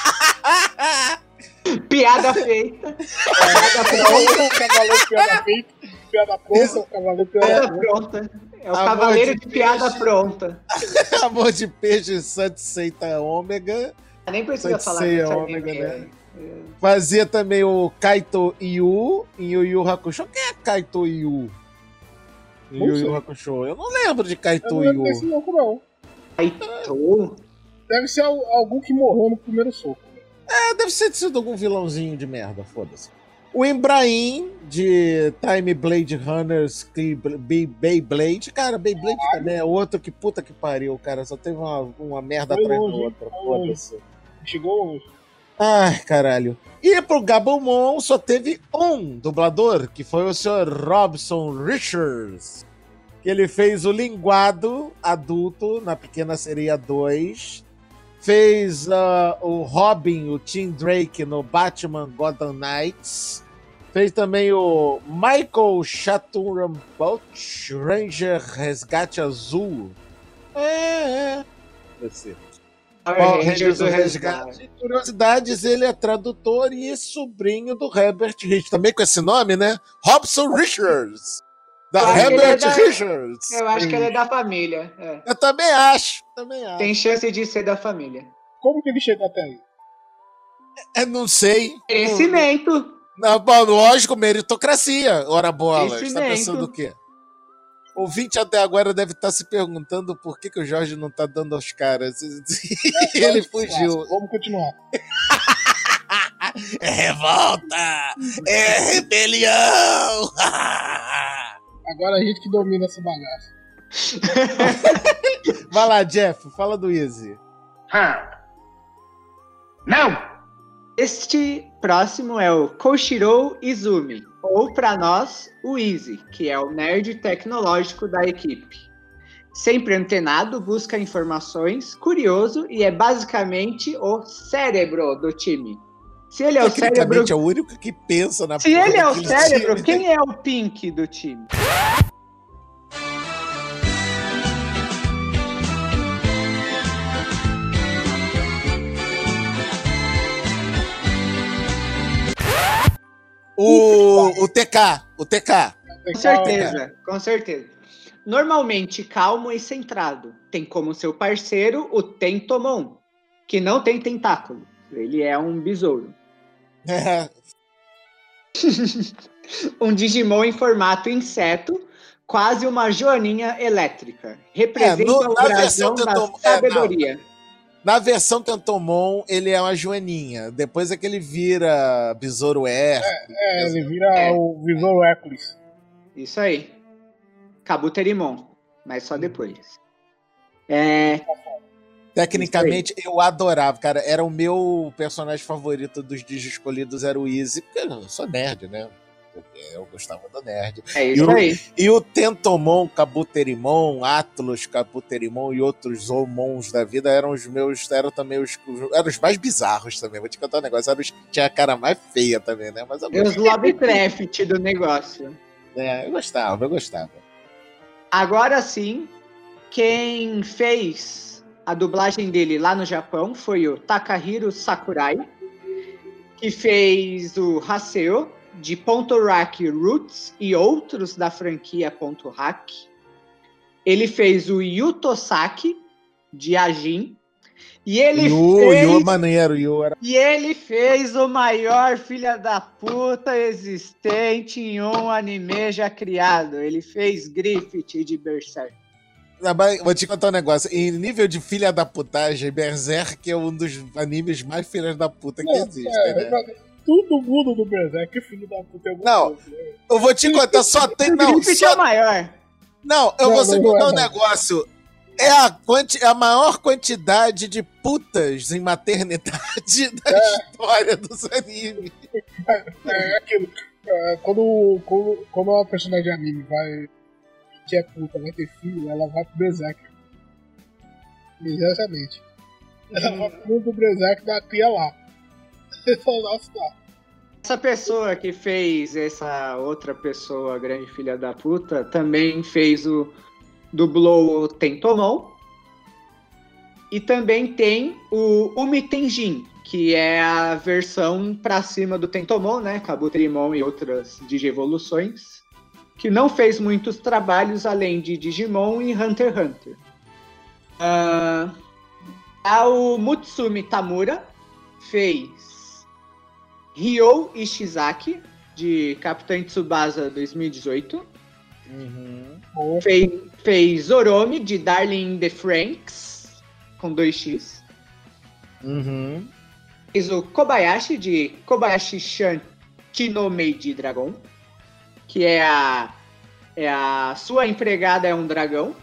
Piada feita. Cavaleiro piada feita. Piada pronta. Cavaleiro piada Piada pronta. pronta. É o Amor cavaleiro de de piada peixe. pronta. Amor de Peixes, Sanseita Ômega. Nem precisa falar Sei, desse ômega, anime. né? Fazia também o Kaito Yu em Yu Yu Hakusho. Quem é Kaito Yu? Em Não Yu sei. Yu Hakusho. Eu não lembro de Eu Kaito não lembro desse Yu. louco, não. Kaito? Deve ser algum que morreu no primeiro soco. Deve ter sido algum vilãozinho de merda, foda-se. O Embraim, de Time Blade Runners, Beyblade. Cara, Beyblade também é outro que puta que pariu, cara. Só teve uma merda Foi atrás da longe, outra. foi longe. Foda-se. Chegou longe. Ai, caralho. E pro Gabumon só teve um dublador, que foi o Sr. Robson Richards. Que ele fez o linguado adulto na Pequena Sereia 2. Fez o Robin, o Tim Drake, no Batman Gotham Knights. Fez também o Michael Chaturambot, Ranger Resgate Azul. Você. Power Rangers do Resgate. Resgate. Curiosidades, ele é tradutor e sobrinho do Herbert Richards. Também com esse nome, né? Robson Richards. Da Eu acho que ele Herbert é da- Richards. Eu acho que ele é da família. É. Eu também acho. Tem chance de ser da família. Como que ele chegou até aí? Eu não sei. Merecimento. Não, bom, lógico, meritocracia. Ora bola. Você tá Merecimento. pensando o quê? O ouvinte até agora deve estar se perguntando por que o Jorge não tá dando aos caras. Ele fugiu. Vamos continuar. É revolta! É rebelião! Agora a gente que domina essa bagaça. Vai lá, Jeff, fala do Easy. Não! Este próximo é o Koshiro Izumi, ou para nós, o Easy, que é o nerd tecnológico da equipe. Sempre antenado, busca informações, curioso e é basicamente o cérebro do time. Se ele é o cérebro, Tecnicamente é o único que pensa na se porra ele é o daquele cérebro, time. quem é o Pink do time? O TK. O TK. Com certeza, com certeza. Normalmente calmo e centrado. Tem como seu parceiro o Tentomon, que não tem tentáculo. Ele é um besouro. É, Um Digimon em formato inseto, quase uma joaninha elétrica. Representa no- o na brasão versão da Tentomon- sabedoria. na versão Tentomon, ele é uma joaninha. Depois é que ele vira Besouro Ele vira o Visor Hércules. Isso aí. Kabuterimon, mas Hum. só depois. Tecnicamente, eu adorava, cara. Era o meu personagem favorito dos Digi escolhidos, era o Easy. Porque eu sou nerd, né? porque eu gostava do nerd. É isso aí. E o Tentomon, Kabuterimon, Atlas, Kabuterimon e outros Zoomons da vida eram os meus, eram também eram os mais bizarros também. Vou te contar um negócio, eram os que tinha a cara mais feia também, né? Mas eu E os Lovecraft do negócio. eu gostava. Agora sim, quem fez a dublagem dele lá no Japão foi o Takahiro Sakurai, que fez o Haseo de Ponto Rock Roots e outros da franquia Ponto Hack. Ele fez o Yuto Saki de Ajin. E ele fez o maior filha da puta existente em um anime já criado. Ele fez Griffith de Berserk. Vou te contar um negócio. Em nível de filha da putagem, Berserk é um dos animes mais filhas da puta que existem, né? Todo mundo do Berserk é filho da puta. Não, eu vou te contar, só tem... O Griffith é o maior. Não, eu vou te contar um negócio. É a maior quantidade de putas em maternidade da história dos animes. É aquilo. Quando uma personagem de anime que é puta, vai ter filho, ela vai pro Berserk. Exatamente. Ela vai pro mundo do Berserk da cria lá. Essa pessoa que fez essa outra pessoa, grande filha da puta, também fez dublou o Tentomon. E também tem o Umitenjin, que é a versão pra cima do Tentomon, né? Kabuterimon e outras digievoluções, que não fez muitos trabalhos além de Digimon e Hunter x Hunter. O Mutsumi Tamura fez Ryo Ishizaki, de Capitão Tsubasa 2018. Fez Oromi, de Darling in the Franxx, com 2x. Fez o Kobayashi, de Kobayashi-chan Kino Meiji Dragon, que é a sua empregada é um dragão.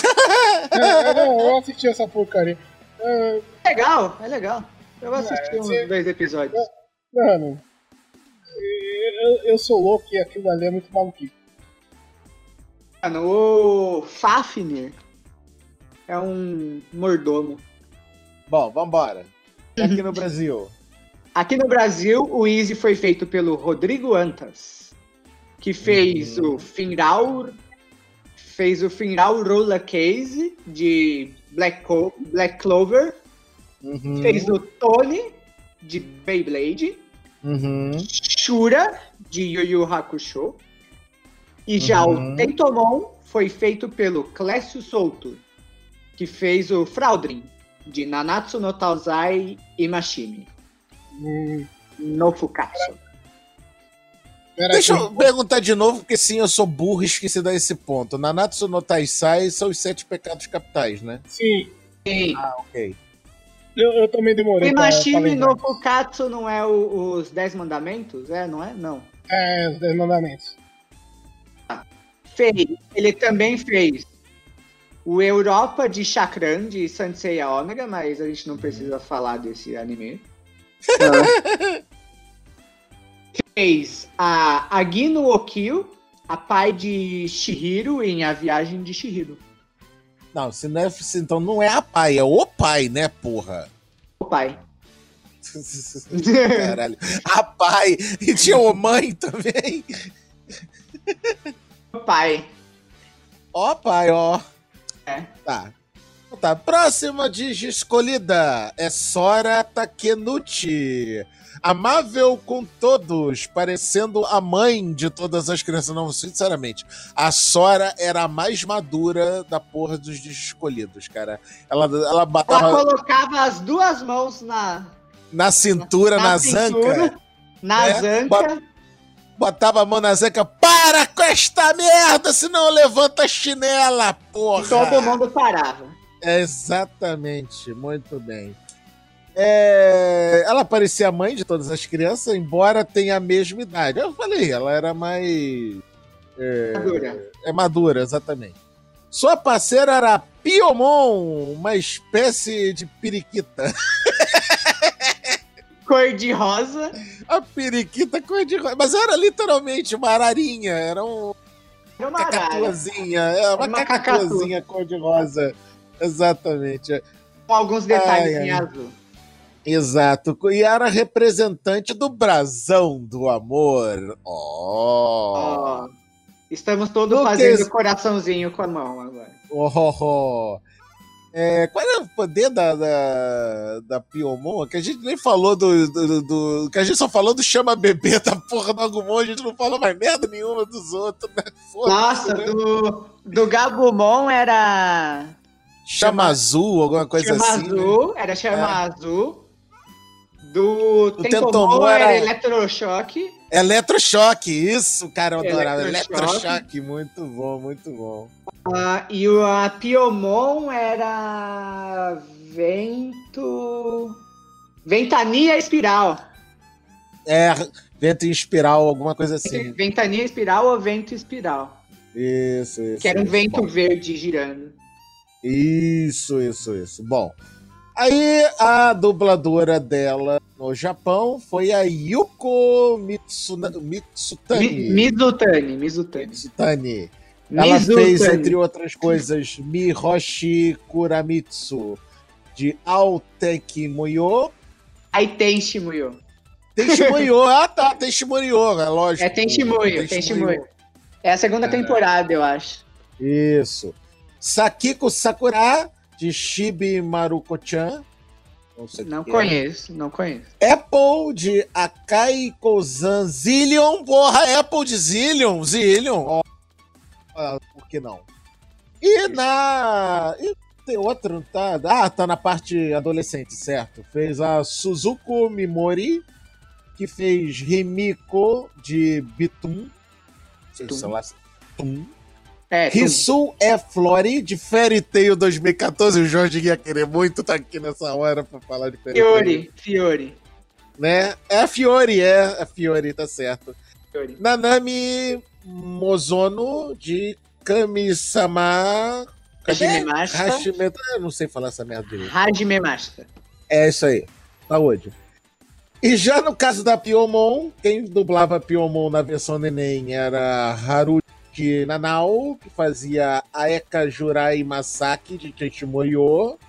Eu assisti essa porcaria. É legal. Eu assisti uns 2 episódios. Mano, eu sou louco e aquilo ali é muito maluquinho. Mano, o Fafnir é um mordomo. Bom, vambora. Aqui no Brasil. Aqui no Brasil, o Easy foi feito pelo Rodrigo Antas, que fez o Finral Roller Case de Black Clover. Fez o Tony de Beyblade. Shura de Yu Yu Hakusho. E já o Tentomon foi feito pelo Clécio Souto, que fez o Fraudrin de Nanatsu no Taizai Imashimi no Fukatsu. Deixa eu perguntar de novo, porque sim, eu sou burro e esqueci desse ponto. Nanatsu no Taizai são os 7 pecados capitais, né? Sim. Ah, ok. Eu também demorei. Imashimi no Fukatsu não é os 10 mandamentos? Não é? Não. É, os 10 mandamentos. Ele também fez o Europa de Chakran, de Sanseiya Omega, mas a gente não precisa falar desse anime. Fez a Agino Okio, a pai de Shihiro em A Viagem de Shihiro. Não, então não é a pai, é o pai, né, porra? O pai. Caralho. A pai. E tinha o mãe também. O pai. Ó, pai, ó. Tá. Próxima digi escolhida é Sora Takenuchi. Amável com todos, parecendo a mãe de todas as crianças. Não, sinceramente, a Sora era a mais madura da porra dos escolhidos, cara. Ela colocava as 2 mãos na cintura, na zanca. Zanca. Botava a mão na zanca. Para com esta merda, senão levanta a chinela, porra. E todo mundo parava. Exatamente, muito bem. Ela parecia a mãe de todas as crianças, embora tenha a mesma idade. Eu falei, ela era mais... madura. Madura, exatamente. Sua parceira era a Piomon, uma espécie de periquita. cor-de-rosa. A periquita cor-de-rosa. Mas era literalmente uma ararinha, era Era uma arara. cacatuazinha. É, uma Uma cacatuazinha cor-de-rosa. Exatamente. Com alguns detalhes Ai, em ai. azul. Exato. E era representante do brasão do amor. Ó, estamos todos No fazendo que- coraçãozinho com a mão agora. Oh. Qual era o poder da Piomon? Que a gente nem falou que a gente só falou do chama bebê da porra do Agumon, a gente não falou mais merda nenhuma dos outros, né? Nossa, né? do Gabumon era Chama azul, alguma coisa chama assim. Né? azul, era chama azul. Do Tentomon Tentomon era era- eletrochoque. Eletrochoque, isso, cara, eu adorava. Eletrochoque. Eletrochoque, muito bom, muito bom. E a Piomon era Ventania Espiral. Vento em espiral, alguma coisa assim. Ventania Espiral ou Vento Espiral. Isso. Que era um isso. vento Bom, verde girando. Isso. Bom, aí a dubladora dela no Japão foi a Yuko Mitsutani. Mizutani. Ela fez, Mizutani. entre outras coisas, Mihoshi Kuramitsu de Aoteki Muyo. Aí tem Shimuyo. Tenshimuyo, Tenshimuyo, é lógico. É Tenshimuyo. É a segunda temporada, eu acho. Isso. Sakiko Sakura, de Shibi Maruko-chan. sei o Não que conheço. é. Apple, de Akai Kozan Zillion. Porra, Apple de Zillion. Ó, por que não? E tem outro, não tá? Tá na parte adolescente, certo? Fez a Suzuko Mimori, que fez Himiko de Bitum. Sei lá. Tum. Risu Flori, de Fairy Tail 2014. O Jorge ia querer muito estar aqui nessa hora pra falar de Fairy Tail. Fiore. Né? É a Fiore, tá certo. Fiore. Nanami Mozono, de Kami-sama... Hajime Eu não sei falar essa merda direito. Hajime Masta. É isso aí. Saúde. E já no caso da Piomon, quem dublava a Piomon na versão neném era Haruki Nanao, que fazia Aeka Jurai Masaki, de Tenshimuyo.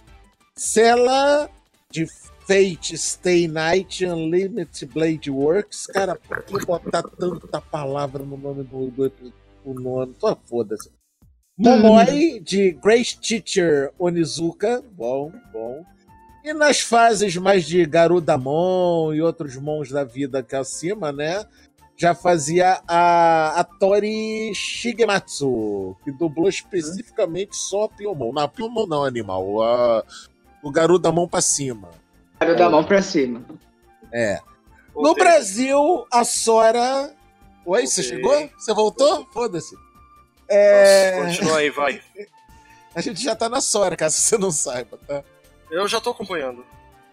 Sela, de Fate Stay Night Unlimited Blade Works. Cara, por que botar tanta palavra no nome do nome? Foda-se. Momoi, de Grace Teacher Onizuka. Bom. E nas fases mais de Garudamon e outros mons da vida que acima, né? Já fazia a Tori Shigematsu, que dublou especificamente só a Piomon. Não, a Piomon não, animal. O Garudamon pra cima. Garudamon pra cima. É. No Brasil, a Sora... Oi, você chegou? Você voltou? Foda-se. Continua aí, vai. A gente já tá na Sora, caso você não saiba, tá? Eu já tô acompanhando.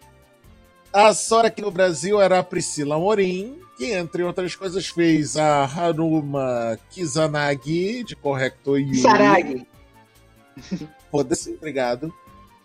A Sora aqui no Brasil era a Priscila Morim, que, entre outras coisas, fez a Haruma Kizanagi, de Corrector Yuri. Saragi. Foda-se, obrigado.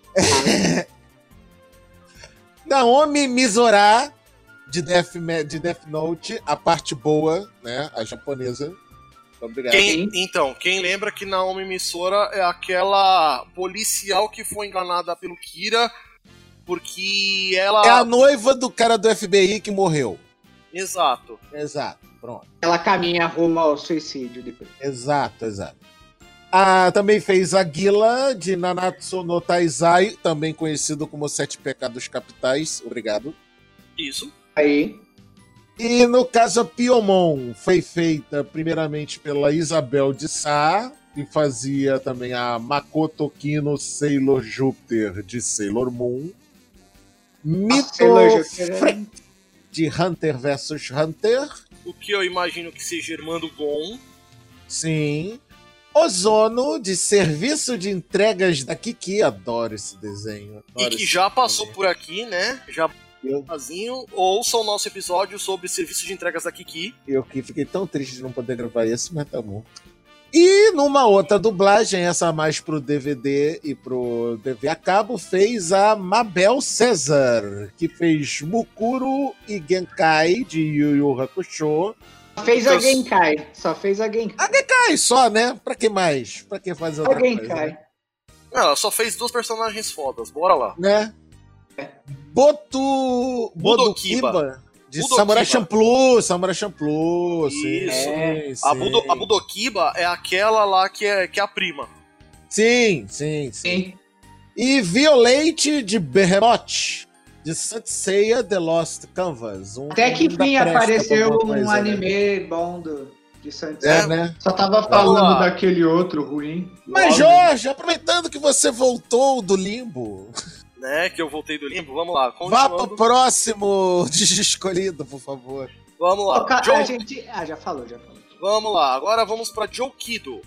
Naomi Mizora, de Death Note, a parte boa, né? A japonesa. Obrigado. Quem lembra que Naomi Missora é aquela policial que foi enganada pelo Kira porque ela... É a noiva do cara do FBI que morreu. Exato, pronto. Ela caminha rumo ao suicídio depois. Exato. Também fez a Gila, de Nanatsu no Taizai, também conhecido como Sete Pecados Capitais. Obrigado. Isso. Aí. E no caso a Piomon foi feita primeiramente pela Isabel de Sá, que fazia também a Makoto Kino Sailor Júpiter de Sailor Moon. Mito Freak de Hunter vs Hunter. O que eu imagino que seja irmã do Gon. Sim. Ozono, de Serviço de Entregas da Kiki. Adoro esse desenho. E que já passou por aqui, né? Já sozinho. Ouça o nosso episódio sobre serviço de entregas da Kiki. Eu que fiquei tão triste de não poder gravar esse, mas tá bom. E numa outra dublagem, essa mais pro DVD e pro TV a cabo, fez a Mabel César, que fez Mukuro e Genkai de Yu Yu Hakusho. Fez a Genkai. Só fez a Genkai. A Genkai só, né? Pra que mais? Pra que fazer outra A coisa? Genkai. Né? Não, ela só fez 2 personagens fodas, bora lá. Né? Bodokiba de Budokiba. Samurai Champloo. Samurai Champloo, sim. Isso. Sim, A Budokiba é aquela lá que é a prima. sim. Sim. E Violate de Behemoth, de Saint Seiya The Lost Canvas. Até que ainda enfim presta apareceu pra alguma um coisa, né? anime bom de Santos. É, né? Só tava lá. falando daquele outro ruim. Mas, Jorge, aproveitando que você voltou do limbo, Né, que eu voltei do limbo, vamos lá. vá pro Continuando. próximo escolhido, por favor. Vamos lá. A gente... já falou. Vamos lá, agora vamos pra Joukido.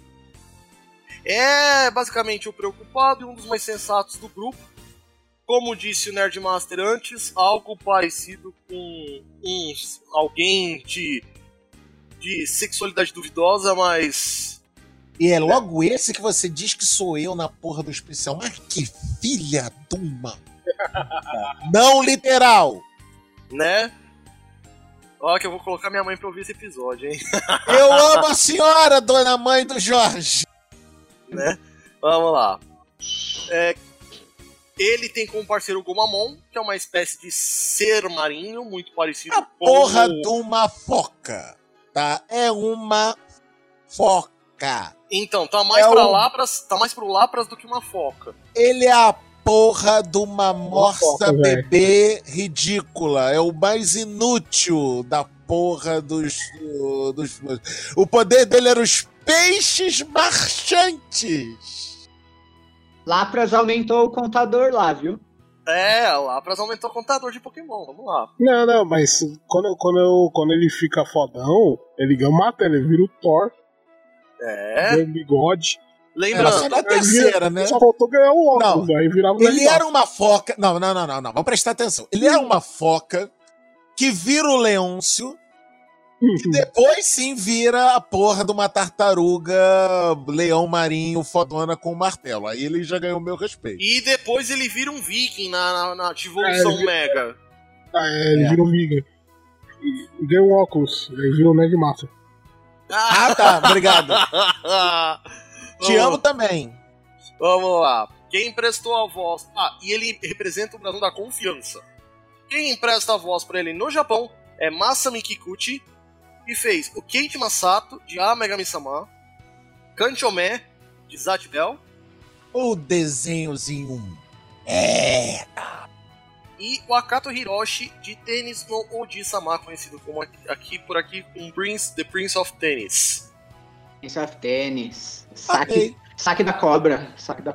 É basicamente o preocupado e um dos mais sensatos do grupo. Como disse o Nerdmaster antes, algo parecido com alguém de sexualidade duvidosa, mas... E é logo esse que você diz que sou eu na porra do especial. Mas que filha de uma... Não literal. Né? Ó, que eu vou colocar minha mãe pra ouvir esse episódio, hein? Eu amo a senhora, dona mãe do Jorge. Né? Vamos lá. Ele tem como parceiro o Gomamon, que é uma espécie de ser marinho, muito parecido A com... porra de uma foca, tá? É uma foca. Então, tá mais pro Lapras do que uma foca. Ele é a porra de uma morsa foca, velho. bebê ridícula. É o mais inútil da porra dos... O poder dele era os peixes marchantes. Lapras aumentou o contador lá, viu? O Lapras aumentou o contador de Pokémon, vamos lá. Não, mas quando ele fica fodão, ele ganha uma tela, ele vira o Thor, ganha um bigode. Lembrando, Só na terceira, né? Só faltou ganhar o óculos, Não. aí virava um Ele negócio. era uma foca... Não. Vamos prestar atenção. Ele era uma foca que vira o Leôncio e depois sim vira a porra de uma tartaruga leão marinho fodona com um martelo. Aí ele já ganhou meu respeito. e depois ele vira um viking na evolução ele- Mega. Ele vira um Viga. E ganha um óculos, aí vira um Nerdmaster. Ah, tá. Obrigado. Te amo também. Vamos lá. Quem emprestou a voz... e ele representa o Brasil da confiança. Quem empresta a voz pra ele no Japão é Masami Kikuchi, que fez o Keiichi Masato, de A Megami-sama, Kanchome, de Zatch Bell, O desenhozinho. e o Akato Hiroshi, de Tennis no Oji-sama, conhecido como por aqui como The Prince of Tennis. Prince of Tennis. Ok. Saque da cobra.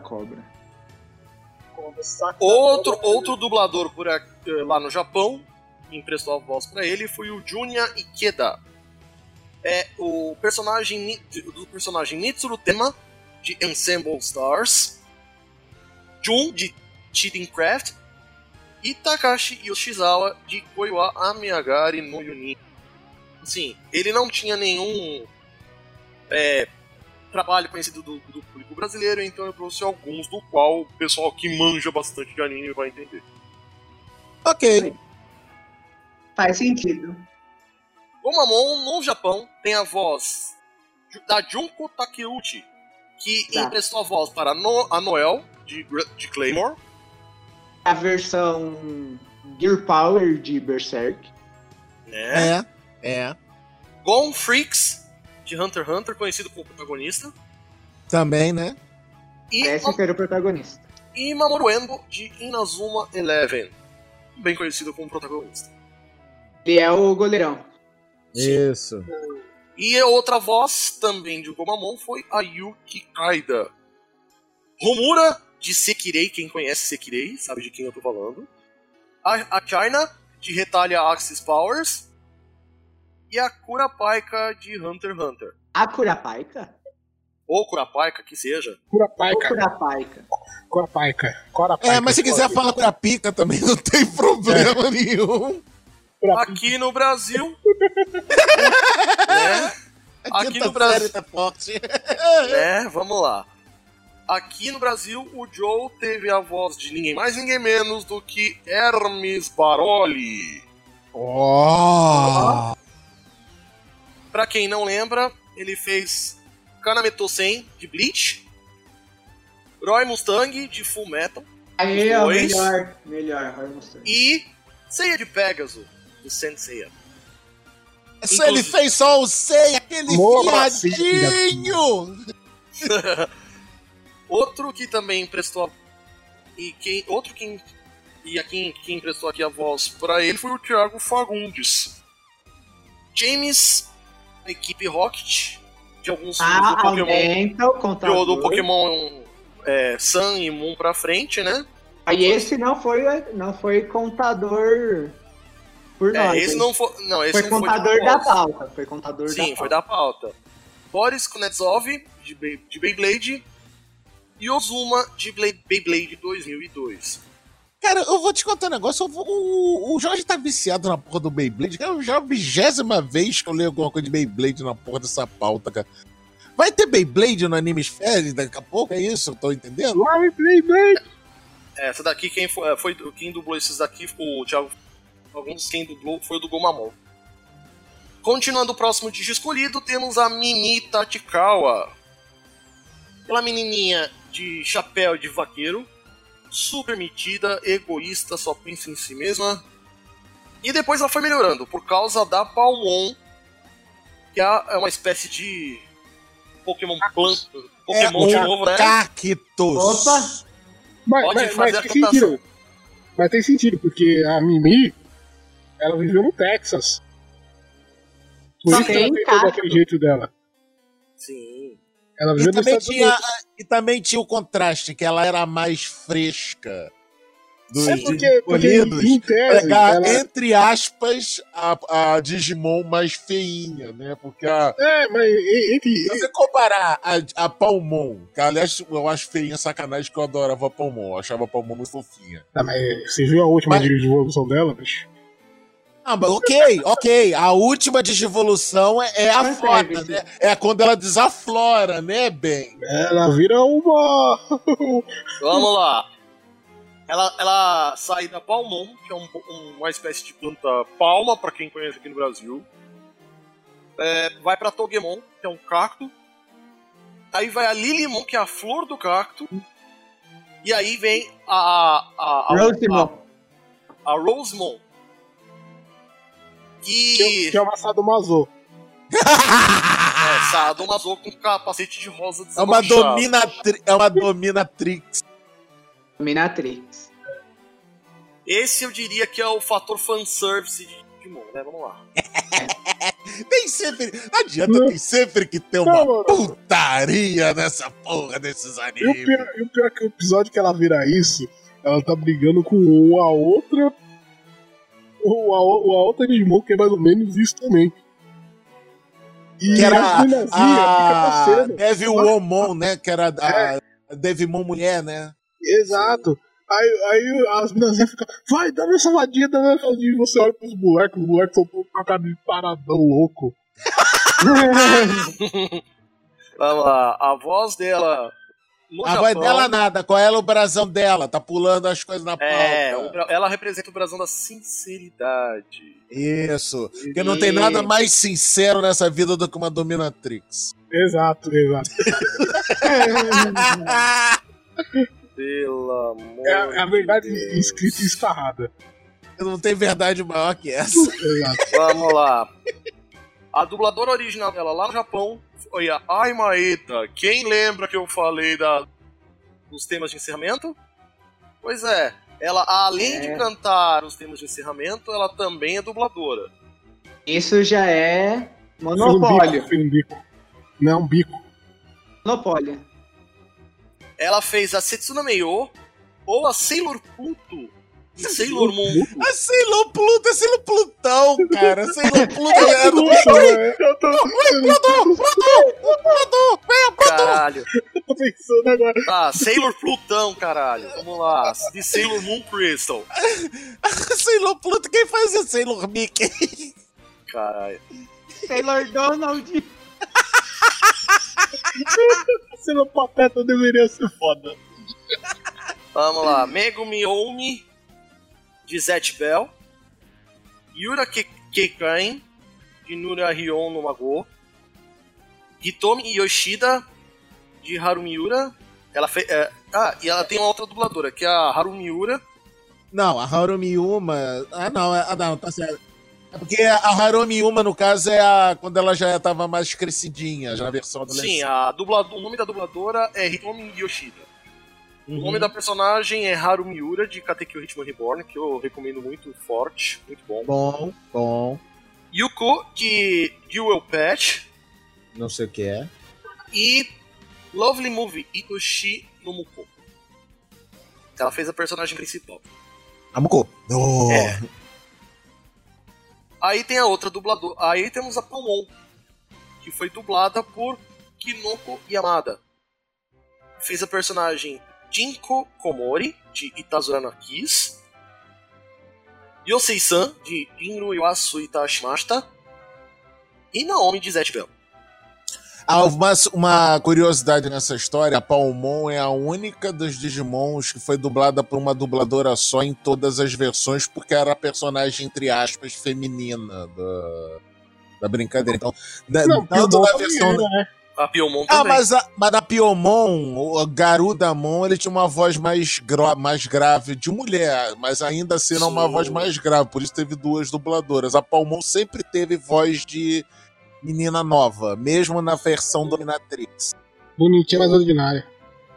Outro dublador lá no Japão, que emprestou a voz pra ele, foi o Junya Ikeda. É o personagem Mitsuru Tema, de Ensemble Stars, Jun, de Cheating Craft, e Takashi Yoshizawa, de Koiwa Amigari no Yunin. Assim, ele não tinha nenhum trabalho conhecido do público brasileiro, então eu trouxe alguns do qual o pessoal que manja bastante de anime vai entender. Ok. Faz sentido. Gomamon, no Japão, tem a voz da Junko Takeuchi, que emprestou a voz para a Noel, de Claymore. A versão Gear Power de Berserk. Né? É. Gon Freaks, de Hunter x Hunter, conhecido como protagonista. Também, né? E, Parece ser o protagonista. e Mamoru Endo, de Inazuma Eleven, bem conhecido como protagonista. Ele é o goleirão. Isso. E a outra voz, também de Gomamon, foi a Yuki Kaida. Homura, de Sekirei, quem conhece Sekirei, sabe de quem eu tô falando. A China, de Retalia Axis Powers. E a Kurapaika, de Hunter x Hunter. A Curapaika? Ou Kurapaika, que seja. Ou Curapaika. Curapaika? Corapaika. Mas se quiser falar com a pica também não tem problema nenhum. Aqui no Brasil, né, Aqui quinta no Brasil. série tá forte. Vamos lá. Aqui no Brasil, o Joe teve a voz de ninguém mais, ninguém menos do que Hermes Baroli. Oh! Pra quem não lembra, ele fez Kaname-to-Sen, de Bleach, Roy Mustang, de Full Metal, Aí é o Dois. melhor, Roy Mustang. e Seiya de Pegasus, do Senseiya. Ele fez só o Sei, aquele Mola, viadinho! Outro que também emprestou quem emprestou aqui a voz pra ele foi o Thiago Fagundes. James, da equipe Rocket, de alguns filmes do Pokémon. Aumenta o contador. Do Pokémon Sun e Moon pra frente, né? Aí esse não foi contador por nós. Esse não foi. Não, esse foi não contador foi de da voz. pauta. Foi contador da Sim, pauta. foi da pauta. Boris Kuznetsov, de Beyblade, e Ozuma, de Beyblade 2002. Cara, eu vou te contar um negócio. O Jorge tá viciado na porra do Beyblade. Cara, já é a 20ª vez que eu leio alguma coisa de Beyblade na porra dessa pauta, cara. Vai ter Beyblade no Animesphere daqui a pouco? É isso? Eu tô entendendo? Vai, Beyblade! Essa daqui, quem dublou esses daqui, o Thiago Fagundes, quem dublou foi o do Gomamon. Continuando o próximo Digi escolhido, temos a Mimi Tachikawa. Aquela menininha de chapéu de vaqueiro, super metida, egoísta, só pensa em si mesma. E depois ela foi melhorando, por causa da Palmon, que é uma espécie de Pokémon planta, Pokémon de novo, né? Cactus. Opa! Pode fazer a tem captação. sentido. Mas tem sentido, porque a Mimi, ela viveu no Texas. Por Só isso que ela tem tem todo cacto. aquele jeito dela. Sim. Ela E viveu nos também, Estados Unidos. e também tinha o contraste, que ela era mais fresca. Dos É porque Unidos. em tese, Pegar, ela... entre aspas, a Digimon mais feinha, né? Porque mas se você comparar a Palmon, que aliás eu acho feinha sacanagem, que eu adorava a Palmon, eu achava a Palmon muito fofinha. Tá, mas você viu a última evolução dela, bicho? Ah, mas ok. A última Digivolução é a Mas foda, né? É quando ela desaflora, né, Ben? Ela vira uma... Vamos lá. Ela sai da Palmon, que é uma espécie de planta palma, pra quem conhece aqui no Brasil. Vai pra Togemon, que é um cacto. Aí vai a Lilimon, que é a flor do cacto. E aí vem a Rosemon. Que é uma sadomaso. Sadomaso com capacete de rosa É uma dominatrix. Dominatrix. Esse eu diria que é o fator fanservice de Digimon, né? Vamos lá. Tem sempre que ter uma putaria nessa porra desses E animes. o pior é que o episódio que ela vira isso, ela tá brigando com a outra Digimon, que é mais ou menos isso também. E Que era as minazinhas a ficam torcendo. Devimon, né? Que era a Devimon mulher, né? Exato. Aí as minazinhas ficam, vai, dá minha salvadinha, e você olha pros moleques, os moleques são todos com a cara de paradão louco. Vamos lá. A voz dela no A voz Japão, dela nada, qual é o brasão dela? Tá pulando as coisas na pauta. ela representa o brasão da sinceridade. Isso. Porque não tem nada mais sincero nessa vida do que uma dominatrix. Exato. Pelo amor É a verdade de escrita e escarrada. Não tem verdade maior que essa. Exato. Vamos lá. A dubladora original dela lá no Japão foi a Ai Maeda. Quem lembra que eu falei dos temas de encerramento? Pois é. Ela, além de cantar os temas de encerramento, ela também é dubladora. Isso já é monopólio. Foi um bico. Não é um bico. Monopólio. Ela fez a Setsuna Meio ou a Sailor Pluto em Sailor Moon. A Sailor Pluto, é Sailor Plutão, cara. Sailor Pluto é do Caralho. Eu tô pensando agora. Ah, Sailor Plutão, caralho. Vamos lá. De Sailor Moon Crystal. Sailor Pluto, quem faz é Sailor Mickey. Caralho. Sailor Donald. Sendo pateta deveria ser foda. Vamos lá. Megumi Omi, de Zet Bell. Yura Keikain, de Nura Rion no Mago. Hitomi Yoshida, de Harumiura. Ela fez. E ela tem uma outra dubladora, que é a Harumiura. Não, a Harumi Uma. Não, tá certo. É porque a Harumi Uma, no caso, quando ela já tava mais crescidinha, já na versão adolescente. Sim, o nome da dubladora é Hitomi Yoshida. Uhum. O nome da personagem é Haru Miura, de Katekyo Hitman Reborn, que eu recomendo muito, forte, muito bom. Bom. Yuko, de Duel Patch. Não sei o que é. E Lovely Movie Itoshi no Muko. Ela fez a personagem principal. A Muko. Oh. É. Aí tem a outra dubladora. Aí temos a Palmon, que foi dublada por Kinoko Yamada. Fez a personagem Jinko Komori, de Itazura no Kiss. Yosei-san, de Inru Iwasu Itashimashita. E Naomi, de Zet Bell. Uma curiosidade nessa história, a Palmon é a única dos Digimons que foi dublada por uma dubladora só em todas as versões, porque era a personagem, entre aspas, feminina da brincadeira. Então, tanto na versão... A Piomon também. Mas a Piomon, o Garudamon, ele tinha uma voz mais grave de mulher, mas ainda assim era uma voz mais grave, por isso teve duas dubladoras. A Palmon sempre teve voz de menina nova, mesmo na versão Dominatrix. Bonitinha, mas ordinária.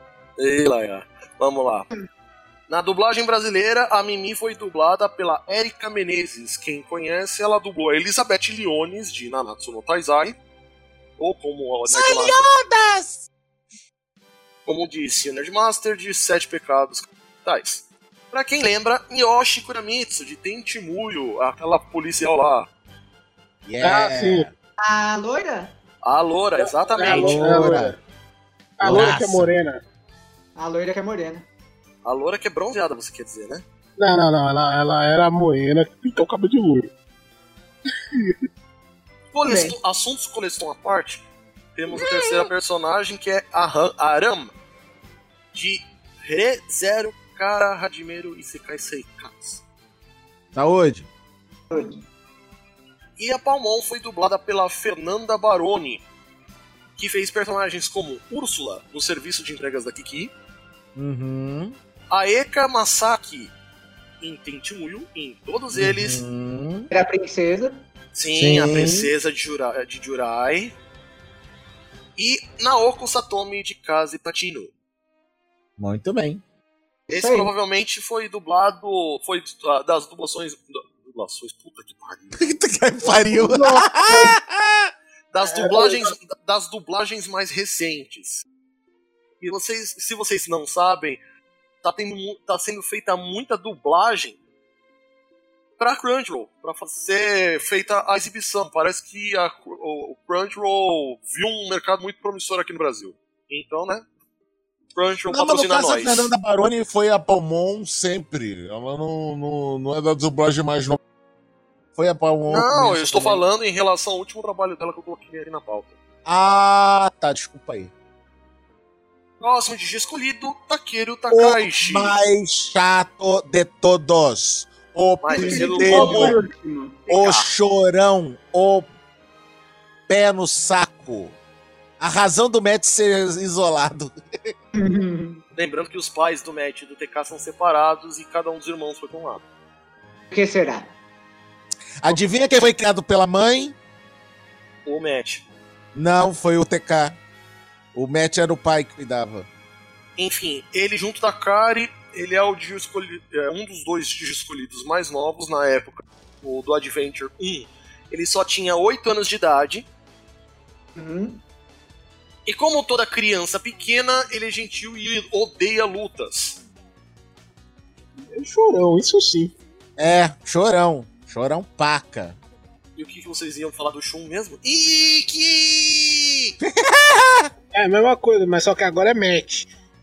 Vamos lá. Na dublagem brasileira, a Mimi foi dublada pela Érica Menezes. Quem conhece, ela dublou a Elizabeth Leones, de Nanatsu no Taizai. Ou como Nerdmaster, como disse o Nerdmaster, de 7 Pecados Capitais. Pra quem lembra, Miyoshi Kuramitsu, de Tenchimuyo, aquela policial lá. Sim. A loira? A loura, exatamente. A loira que é morena. A loira que é morena. A loura que é bronzeada, você quer dizer, né? Não. Ela era morena que pintou o cabelo de louro. Assuntos coleção à parte, temos a terceira personagem, que é a Aram, de ReZero Kara Hajimero Isekai Seikatsu. Saúde! E a Palmon foi dublada pela Fernanda Baroni, que fez personagens como Úrsula, no serviço de entregas da Kiki, a Eka Masaki, em Tenchimuyo, em todos eles. Era a princesa. Sim, a princesa de Jurai. E Naoko Satomi, de Kaze Patino. Muito bem. Esse provavelmente foi dublado. Foi das dublações. Puta que pariu. Das dublagens mais recentes. E se vocês não sabem, tá sendo feita muita dublagem pra Crunchyroll, pra ser feita a exibição. Parece que o Crunchyroll viu um mercado muito promissor aqui no Brasil. Então, né? Crunchyroll patrocina nós. A Fernanda Baroni foi a Palmon sempre. Ela não é da dublagem mais nova. Foi a Palmon. Não, eu estou falando em relação ao último trabalho dela que eu coloquei ali na pauta. Ah, tá, desculpa aí. Próximo de escolhido, Takeru Takaishi. O mais chato de todos. O pentelho, o chorão, o pé no saco. A razão do Matt ser isolado. Lembrando que os pais do Matt e do TK são separados e cada um dos irmãos foi com um lado. O que será? Adivinha quem foi criado pela mãe? O Matt. Não, foi o TK. O Matt era o pai que cuidava. Enfim, ele junto da Kari, ele é um dos dois Dio escolhidos mais novos na época, o do Adventure 1. Ele só tinha 8 anos de idade. E como toda criança pequena, ele é gentil e odeia lutas. É chorão, isso sim. É, chorão. Chorão paca. E o que vocês iam falar do Shun mesmo? Iki! É a mesma coisa, mas só que agora é Matt.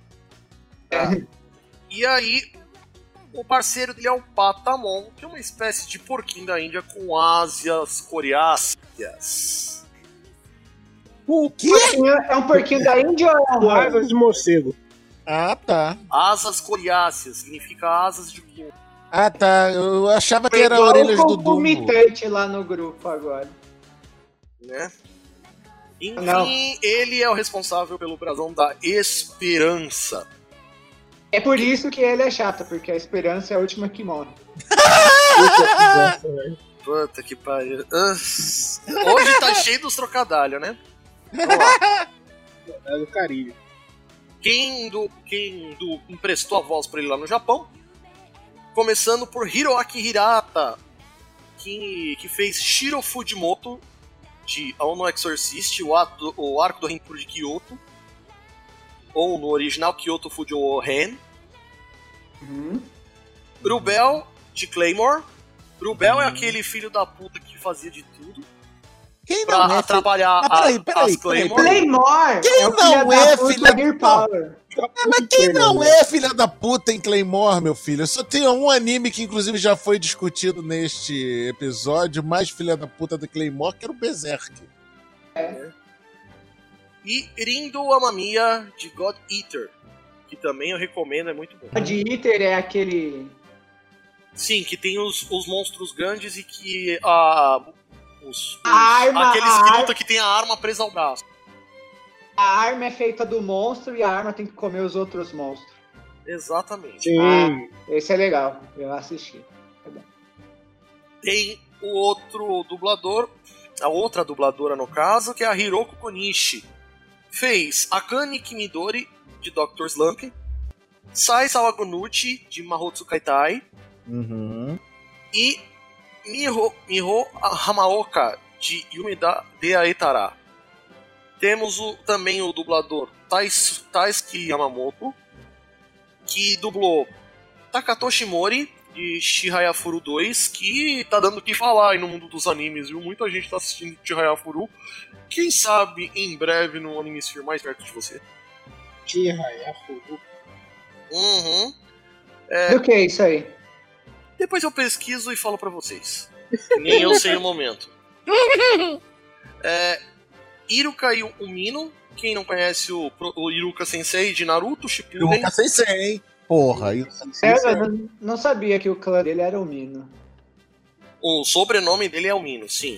E aí, o parceiro dele é o Patamon, que é uma espécie de porquinho da Índia com ásias coriáceas. O quê? É um porquinho da Índia ou é um Com asas de morcego. Ah, tá. Asas coriáceas, significa asas de pluma. Ah, tá. Eu achava que era igual orelhas o do Dumbo. vomitante lá no grupo agora. Né? Enfim, Não. ele é o responsável pelo brasão da Esperança. É por isso que ele é chato, porque a esperança é a última que morre. Nossa, velho. Puta que pariu. Hoje tá cheio dos trocadalhos, né? Vamos lá. É do Caribe. Quem emprestou a voz pra ele lá no Japão? Começando por Hiroaki Hirata, que fez Shiro Fujimoto de Ao no Exorcist, o arco do Renpuro de Kyoto, ou no original Kyoto Fujo Ren. Rubel de Claymore. Rubel é aquele filho da puta que fazia de tudo Quem pra não é? atrapalhar Peraí, as Claymore. Claymore! Quem é o não filho é da puta filha Gear da- Power. Mas quem não é filha da puta em Claymore, meu filho? Só tem um anime que inclusive já foi discutido neste episódio, mais filha da puta do Claymore, que era o Berserk. E Rindo Amamiya de God Eater, que também eu recomendo, é muito bom. A de Iter é aquele. Sim, que tem os monstros grandes e que aqueles que lutam que tem a arma presa ao braço. A arma é feita do monstro e a arma tem que comer os outros monstros. Exatamente. Sim. Esse é legal, eu assisti. Tem o outro dublador, a outra dubladora no caso, que é a Hiroko Konishi. Fez Akane Kimidori, de Dr. Slump, Sai Sawagunuchi, de Mahotsu Kaitai, Uhum. e Miho Hamaoka, de Yumeda de Aetara. Temos também o dublador Taisuke Yamamoto, que dublou Takatoshi Mori, de Chihayafuru 2, que tá dando o que falar aí no mundo dos animes, viu? Muita gente tá assistindo Chihayafuru. Quem sabe, em breve, no Anime Sphere mais perto de você. Chihayafuru. Uhum. Do que é isso aí? Depois eu pesquiso e falo pra vocês. Nem eu sei no momento. Iruka Umino. Quem não conhece o Iruka Sensei de Naruto Shippuden. Iruka Sensei. Porra, Iruka Eu não sabia que o clã dele era o Mino. O sobrenome dele é Umino, sim.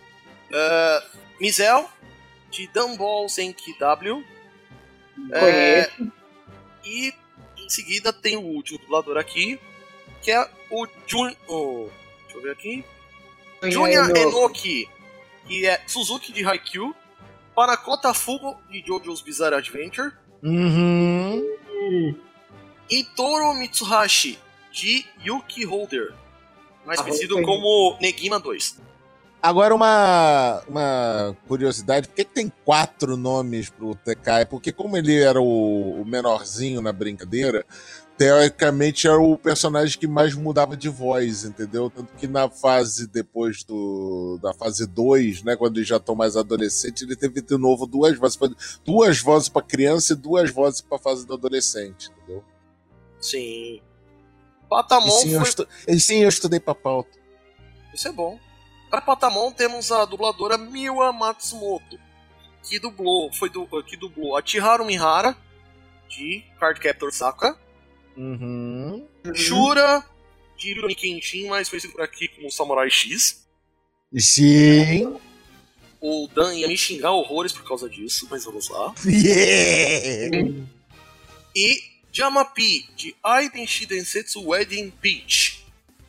Mizel, de Dumball Senki W. Conheço. E em seguida tem o último dublador aqui, que é o deixa eu ver aqui. Junya Enoki, que é Suzuki de Haikyuu. Panakota Fugo, de JoJo's Bizarre Adventure. Uhum. E Toro Mitsuhashi, de Yuki Holder, mais conhecido tem. como Negima 2. Agora uma curiosidade, por que tem 4 nomes pro Tekai? Porque como ele era o menorzinho na brincadeira, teoricamente era o personagem que mais mudava de voz, entendeu? Tanto que na fase depois da fase 2, né, quando eles já estão mais adolescentes, ele teve de novo 2 vozes para criança e 2 vozes para fase do adolescente, entendeu? Sim. Patamon Sim, eu estudei pra pauta. Isso é bom. Para Patamon temos a dubladora Miwa Matsumoto, que dublou a Chiharu Mihara, de Cardcaptor Sakura. Uhum. Shura, de Rurouni Kenshin, mais conhecido por aqui como Samurai X. Sim. O Dan ia me xingar horrores por causa disso, mas vamos lá. Yeah. E Jamapi, de Aidenshi Densetsu Wedding Peach.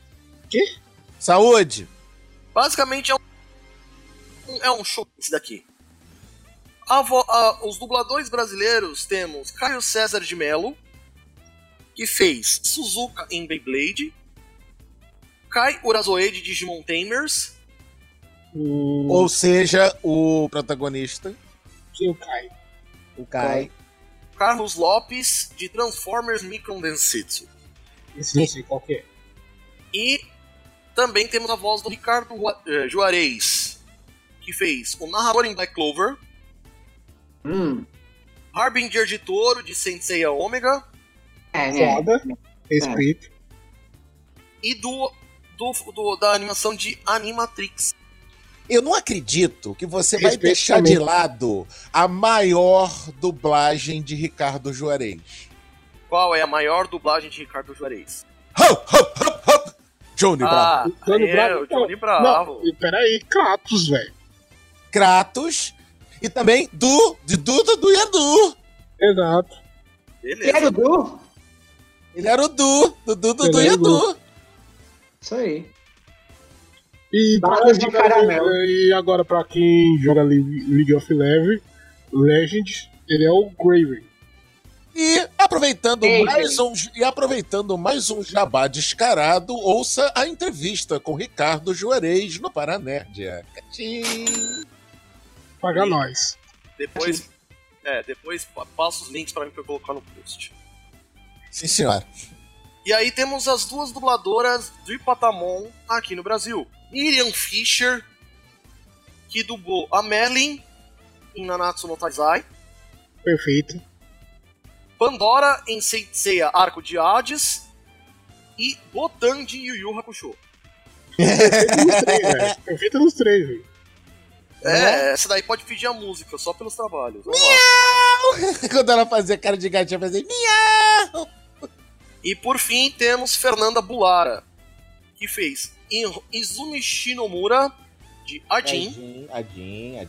Saúde. Basicamente é um show esse daqui. Os dubladores brasileiros temos Caio César de Mello, que fez Suzuka em Beyblade, Kai Urazoe de Digimon Tamers, Ou seja, o protagonista, O Kai. Carlos Lopes de Transformers Micron Densetsu. Esse não sei qual que é. E também temos a voz do Ricardo Juarez, que fez o narrador em Black Clover, Harbinger de Toro de Sensei Omega Foda. Respeito. e da animação de Animatrix. Eu não acredito que você vai Respeito deixar também. de lado a maior dublagem de Ricardo Juarez. Qual é a maior dublagem de Ricardo Juarez? Johnny Bravo. Johnny é, Bravo, o Johnny não, Bravo. Não, peraí, Kratos, velho. Kratos e também do e Edu. Exato. Beleza. Quero Du? Ele era o do Ele e era o Edu. Isso aí. E, Barras de caramelo. e agora, pra quem joga League of Legends, ele é o Graven. E aproveitando, Ei, aproveitando mais um jabá descarado, ouça a entrevista com Ricardo Juarez no Paranerd. Catim. Paga nós. Depois passa os links pra mim pra eu colocar no post. Sim, senhora. E aí temos as duas dubladoras do Patamon aqui no Brasil. Miriam Fischer, que dublou a Merlin em Nanatsu no Taizai. Perfeito. Pandora em Saint Seiya Arco de Hades. E Botan de Yu Yu Hakusho. Perfeito nos três, velho. Essa daí pode pedir a música, só pelos trabalhos. Vamos lá. Quando ela fazia cara de gatinha, fazia miau. E por fim temos Fernanda Bulara, que fez Izumi Shinomura de Ajin, Adin.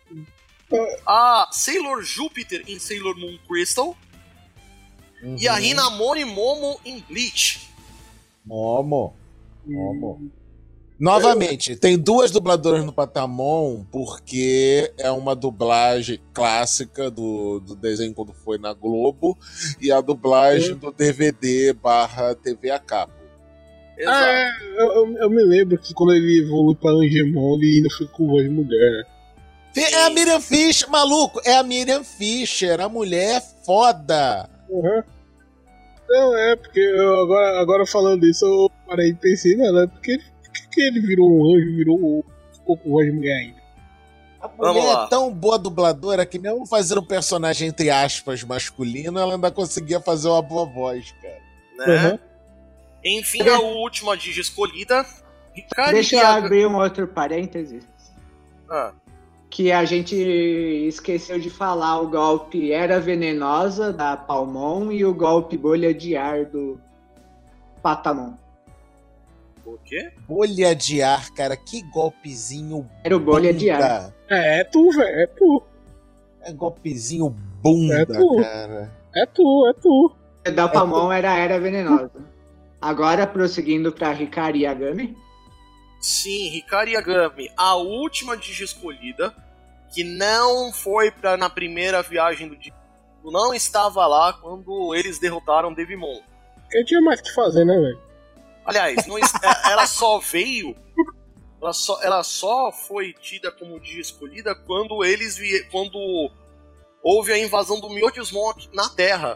a Sailor Júpiter em Sailor Moon Crystal e a Hinamori Momo em Bleach. Momo. Novamente, tem duas dubladoras no Patamon, porque é uma dublagem clássica do desenho quando foi na Globo e a dublagem do DVD / TV a cabo. Exato. Eu me lembro que quando ele evoluiu pra Angemon, ele ainda foi com voz de mulher, né? É a Miriam Fischer, maluco, é a Miriam Fischer, a mulher é foda. Uhum. Não, porque agora falando isso, eu parei e pensei, né? Porque ele virou um anjo, ficou com voz de mulher ainda. A Vamos mulher lá. é tão boa dubladora que mesmo fazendo um personagem, entre aspas, masculino, ela ainda conseguia fazer uma boa voz, cara. Né? Uhum. Enfim, a última Digi escolhida. Hikari Deixa eu Yaga- abrir um outro parênteses. Ah, Que a gente esqueceu de falar o golpe Era Venenosa da Palmon e o golpe Bolha de Ar do Patamon. o quê? Bolha de ar, cara, que golpezinho Era o Bolha de Ar. bunda. É tu, velho, é tu. É golpezinho bunda, É tu. cara. É tu. O da Palmon era Venenosa. Agora, prosseguindo para Hikari Yagami. Sim, Hikari Yagami, a última Digi escolhida, que não foi na primeira viagem do Digi. Não estava lá quando eles derrotaram Devimon. Eu tinha mais o que fazer, né, velho? Aliás, ela só veio. Ela só foi tida como Digi escolhida quando quando houve a invasão do Myotismon na Terra.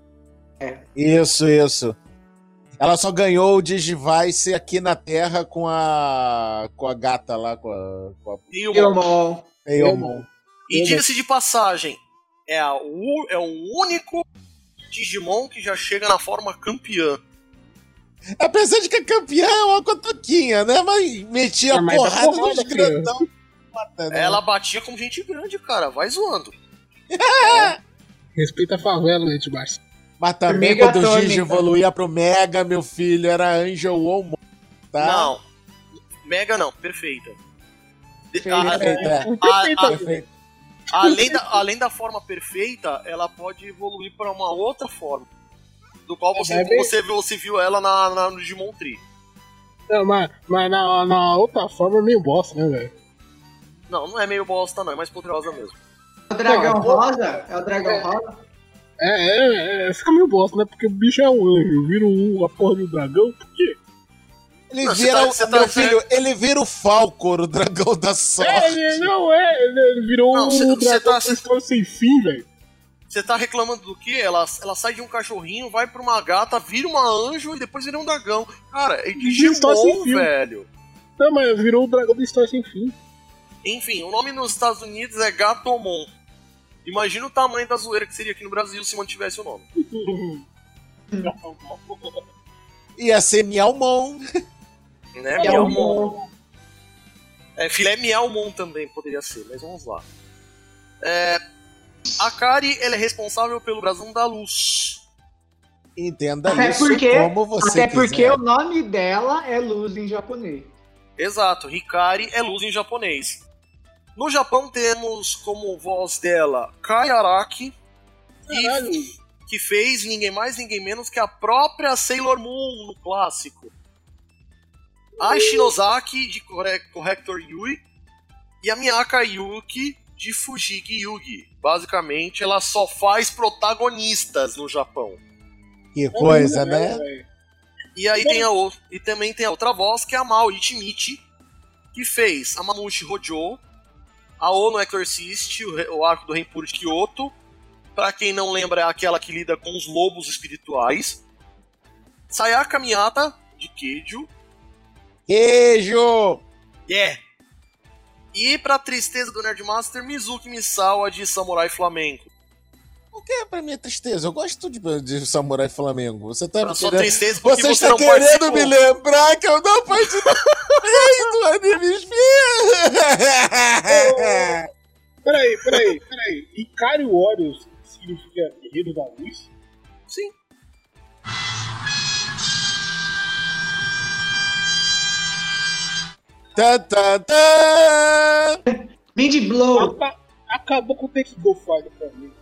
Isso. Ela só ganhou o Digivice aqui na Terra com a gata lá, com a Ryumon. Eomon. E diga-se de passagem, é o único Digimon que já chega na forma campeã. Apesar de que a campeã é uma cotoquinha, né? Mas metia Ah, mas porrada tá nos porrada, grandão. Né? Ela batia com gente grande, cara. Vai zoando. Respeita a favela, né, de baixo. Mas também Mega quando o Gigi tônica. evoluía pro Mega, meu filho, era Angel Omon, tá? Não. Mega não, perfeita. Perfeito. Além da forma perfeita, ela pode evoluir para uma outra forma. Do qual você viu ela no Digimon Tree. Não, mas na outra forma é meio bosta, né, velho? Não é meio bosta não, é mais poderosa mesmo. É o Dragão Não, Rosa? É o Dragão Rosa? Fica meio bosta, né? Porque o bicho é um anjo, vira a porra do dragão, por quê? Ele Não, vira, meu você filho, ele vira o Falcor, o dragão da sorte. Ele virou Não, um dragão com história sem fim, velho. Você tá reclamando do quê? Ela sai de um cachorrinho, vai pra uma gata, vira uma anjo e depois vira um dragão. Cara, é História sem Digimon, fim. velho. Não, mas virou o dragão da história sem fim. Enfim, o nome nos Estados Unidos é Gatomon. Imagina o tamanho da zoeira que seria aqui no Brasil se mantivesse o nome. Ia ser Miaumon. Né, É Miaumon? Filé Miaumon também poderia ser, mas vamos lá. A Kari, ela é responsável pelo brasão da luz. Entenda Até isso porque, como você até porque quiser. o nome dela é luz em japonês. Exato, Hikari é luz em japonês. No Japão temos como voz dela Kai Araki, que fez ninguém mais, ninguém menos que a própria Sailor Moon no clássico. A Shinozaki, de Corrector Yui, e a Miyaka Yuki, de Fujigi Yugi. Basicamente, ela só faz protagonistas no Japão. Que coisa, né? E aí também tem a outra voz, que é a Mao Ichimichi, que fez a Mamushi Hojo, a Ono Exorcist, o arco do Renpuro de Kyoto. Pra quem não lembra, é aquela que lida com os lobos espirituais. Sayaka Miyata, de Keijo. Queijo! Yeah! E pra tristeza do Nerdmaster, Mizuki Misawa, de Samurai Flamengo. O que é pra minha tristeza? Eu gosto de Samurai Flamengo. Você tá Pra sua querendo... tristeza porque Você você está não querendo participou. me lembrar que eu não participei do Anime Sphere? Peraí. Ikari Warriors significa Guerreiro da Luz? Sim. Mid Blow. Acabou com o Take Go Fighter pra mim.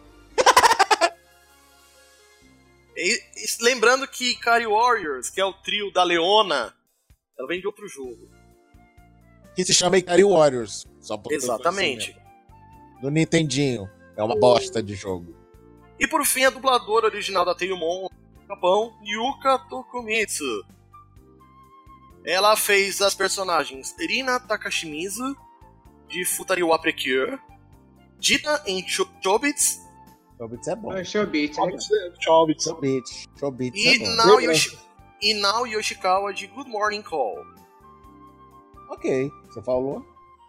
Lembrando que Ikari Warriors, que é o trio da Leona, ela vem de outro jogo. Que se chama Ikari Warriors. Só por Exatamente. do Nintendinho. É uma bosta de jogo. E por fim, a dubladora original da Teilumon no Japão, Yuka Tokumitsu. Ela fez as personagens Rina Takashimizu, de Futariwa Precure, Jita em Chobits, Chobits é bom. Showbiz, né? Chobits. Chobits e é bom. Nao Yoshikawa, de Good Morning Call. Ok, você falou.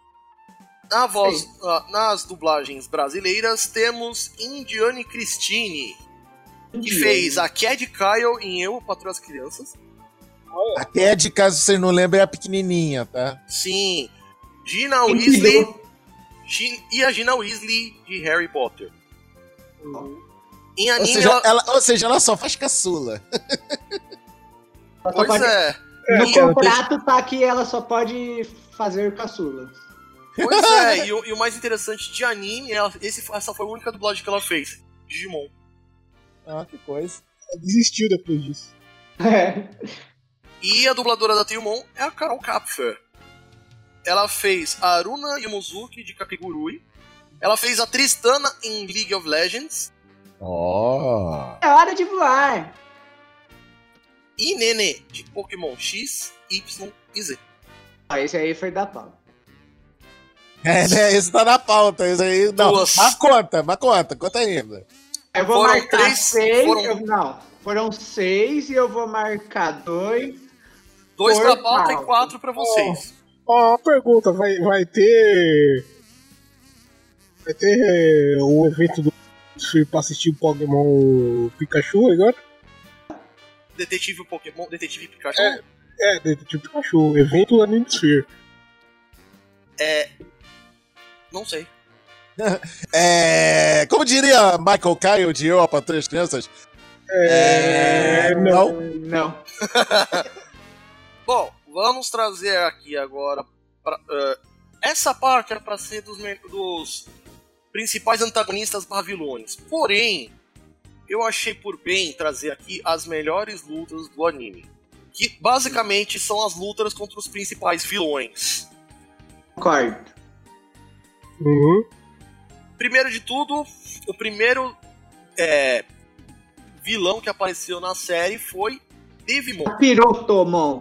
Nas dublagens brasileiras temos Indiane Christine, que fez a Cad Kyle em Eu, Patroa as Crianças. A Cad, caso você não lembre, é a pequenininha, tá? Sim. Gina Weasley. E a Gina Weasley de Harry Potter. Em anime, Ou seja, ela só faz caçula. Pois é. No contrato tá que ela só pode fazer caçula. Pois é, e o mais interessante de anime, essa foi a única dublagem que ela fez. Digimon. Ah, que coisa. Ela desistiu depois disso. E a dubladora da Teilumon é a Carol Kapfer. Ela fez a Aruna Yomozuki, de Kakegurui. Ela fez a Tristana em League of Legends. Oh. É hora de voar. E Nene, de Pokémon X, Y e Z. Esse aí foi da pau. É, né? Esse tá na pauta. Esse aí. Não, Duas. mas conta ainda. Eu vou Foram marcar três, 6. foram- Foram 6 e eu vou marcar 2. 2 pra Por pauta e pauta. 4 pra vocês. Ó, uma pergunta, vai ter o evento do pra assistir o Pokémon Pikachu agora? Detetive Pokémon, Detetive Pikachu. Detetive Pikachu, evento da Nintendo. Não sei. Como diria Michael Kyle de Eu, a Patroa das Crianças? Não. Não. Bom, vamos trazer aqui agora. Essa parte era pra ser dos principais antagonistas vilões. Porém, eu achei por bem trazer aqui as melhores lutas do anime. Que basicamente são as lutas contra os principais vilões. Concordo. Uhum. Primeiro de tudo, o primeiro vilão que apareceu na série foi Devimon. Pirotomon.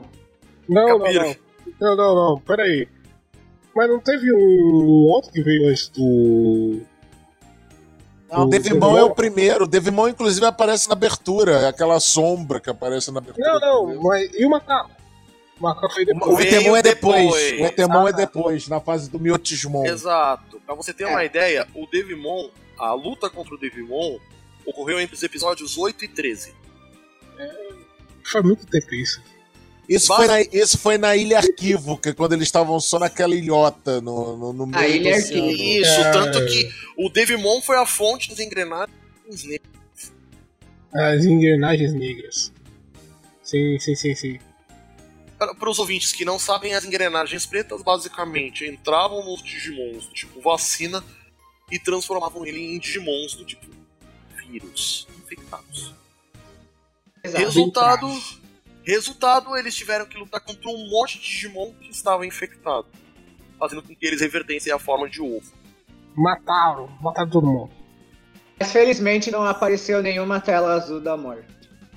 Não, peraí. Mas não teve um outro que veio antes do... Não, o Devimon é o primeiro. O Devimon, inclusive, aparece na abertura. É aquela sombra que aparece na abertura. Não, mas e o macaco? O macaco foi depois. O Etemon é depois. depois. O Etemon é depois, na fase do Miotismon. Exato. Pra você ter uma ideia, o Devimon, a luta contra o Devimon ocorreu entre os episódios 8 e 13. Faz muito tempo isso. Isso foi na Ilha Arquivo, que quando eles estavam só naquela ilhota no meio A Ilha do oceano. Arquivo. Isso, tanto que o Devimon foi a fonte das engrenagens negras. As engrenagens negras. Sim. Para os ouvintes que não sabem, as engrenagens pretas basicamente entravam nos Digimons do tipo vacina e transformavam ele em Digimons do tipo vírus infectados. Exato. Resultado, eles tiveram que lutar contra um monte de Digimon que estava infectado, fazendo com que eles revertessem a forma de ovo. Mataram todo mundo. Mas felizmente não apareceu nenhuma tela azul da morte.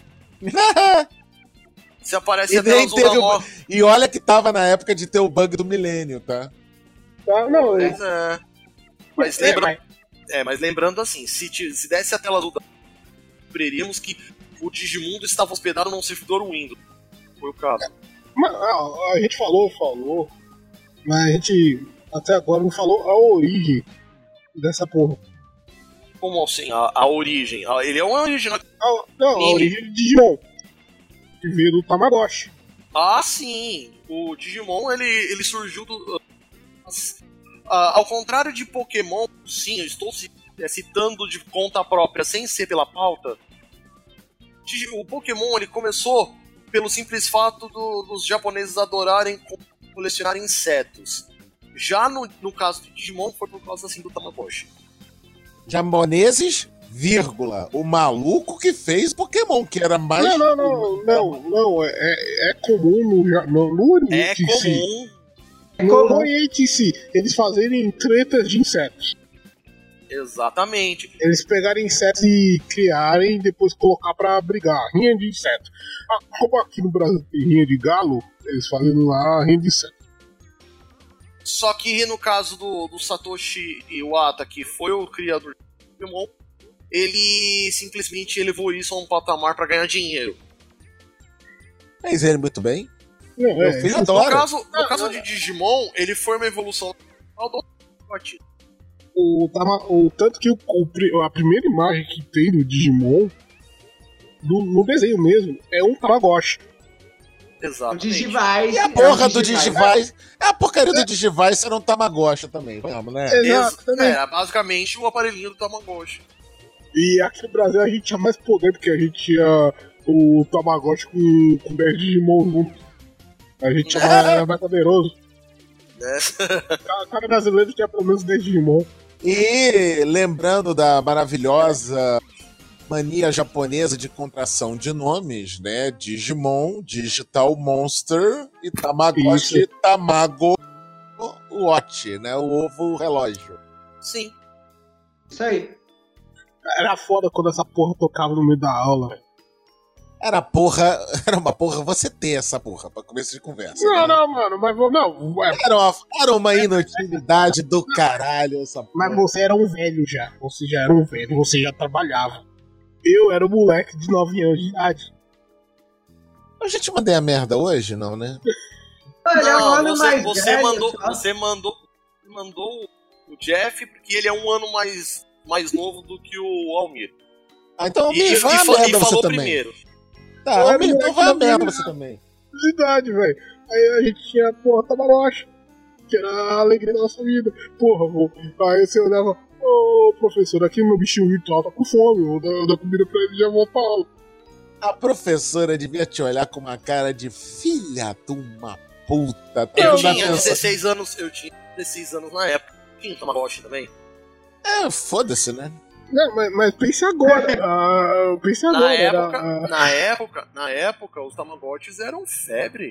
Se aparece E a tela nem azul teve da o- morte. E olha que tava na época de ter o bug do milênio, tá? Tá, não, Pois é. Mas lembrando assim, se desse a tela azul da descobriríamos que o Digimundo estava hospedado num servidor Windows. Foi o caso. mas, a gente falou, mas a gente até agora não falou a origem dessa porra. Como assim? A origem. Ele é um original. A origem do Digimon. Que veio do Tamagotchi. Ah, sim! O Digimon, ele surgiu do... ao contrário de Pokémon, sim, eu estou citando de conta própria, sem ser pela pauta. O Pokémon, ele começou pelo simples fato dos japoneses adorarem colecionar insetos. Já no caso do Digimon, foi por causa, assim, do Tamagotchi. Japoneses, vírgula, o maluco que fez Pokémon, que era mais... Não. É comum no É Oriente em si. comum, No Oriente em si, eles fazerem tretas de insetos. exatamente. Eles pegarem insetos e criarem, depois colocar pra brigar. Rinha de inseto. Como aqui no Brasil tem rinha de galo, eles fazem lá rinha de inseto. Só que no caso do Satoshi Iwata, que foi o criador do Pokémon, ele simplesmente elevou isso a um patamar para ganhar dinheiro. Fez ele muito bem. Não, Meu filho No adora. caso de Digimon, ele foi uma evolução do partido. Tanto que a primeira imagem que tem do Digimon, no desenho mesmo, é um Tamagotchi. O Exatamente. Digivice. E a porra do Digivice. A porcaria do Digivice era um Tamagotchi também, vamos, né? Exato, também. Era basicamente o aparelhinho do Tamagotchi. E aqui no Brasil a gente tinha mais poder, porque a gente tinha o Tamagotchi com 10 Digimon junto. A gente era mais poderoso. Né? Cada brasileiro tinha pelo menos 10 Digimon. E lembrando da maravilhosa mania japonesa de contração de nomes, né? Digimon, Digital Monster e Tamagotchi, Isso. Tamago Watch, né? O ovo relógio. Sim. Isso aí. Era foda quando essa porra tocava no meio da aula. Era uma porra você ter essa porra pra começo de conversa. né? Não, mano, mas não. Era uma inutilidade do caralho essa porra. Mas você era um velho já. Você já era um velho, você já trabalhava. Eu era um moleque de 9 anos de idade. A gente mandei a merda hoje, não, né? Ele é um ano mais você velho, mandou, só. você mandou o Jeff porque ele é um ano mais novo do que o Almir. Ah, então E vai a merda você falou também. primeiro. Tá, Eu era Almir, então moleque vai a da merda minha você também. De idade, velho. Aí a gente tinha, porra, Tamagotchi. Que era a alegria da nossa vida. Porra, vô. Aí você olhava, ô professor, aqui meu bichinho virtual tá com fome. Eu dou comida pra ele e já vou pra aula. A professora devia te olhar com uma cara de filha de uma puta. Tá Eu dando tinha atenção. 16 anos na época. Tinha Tamagotchi também. É, foda-se, né? Não, mas pense agora. Pense agora. Na época, os Tamagotchis eram febre.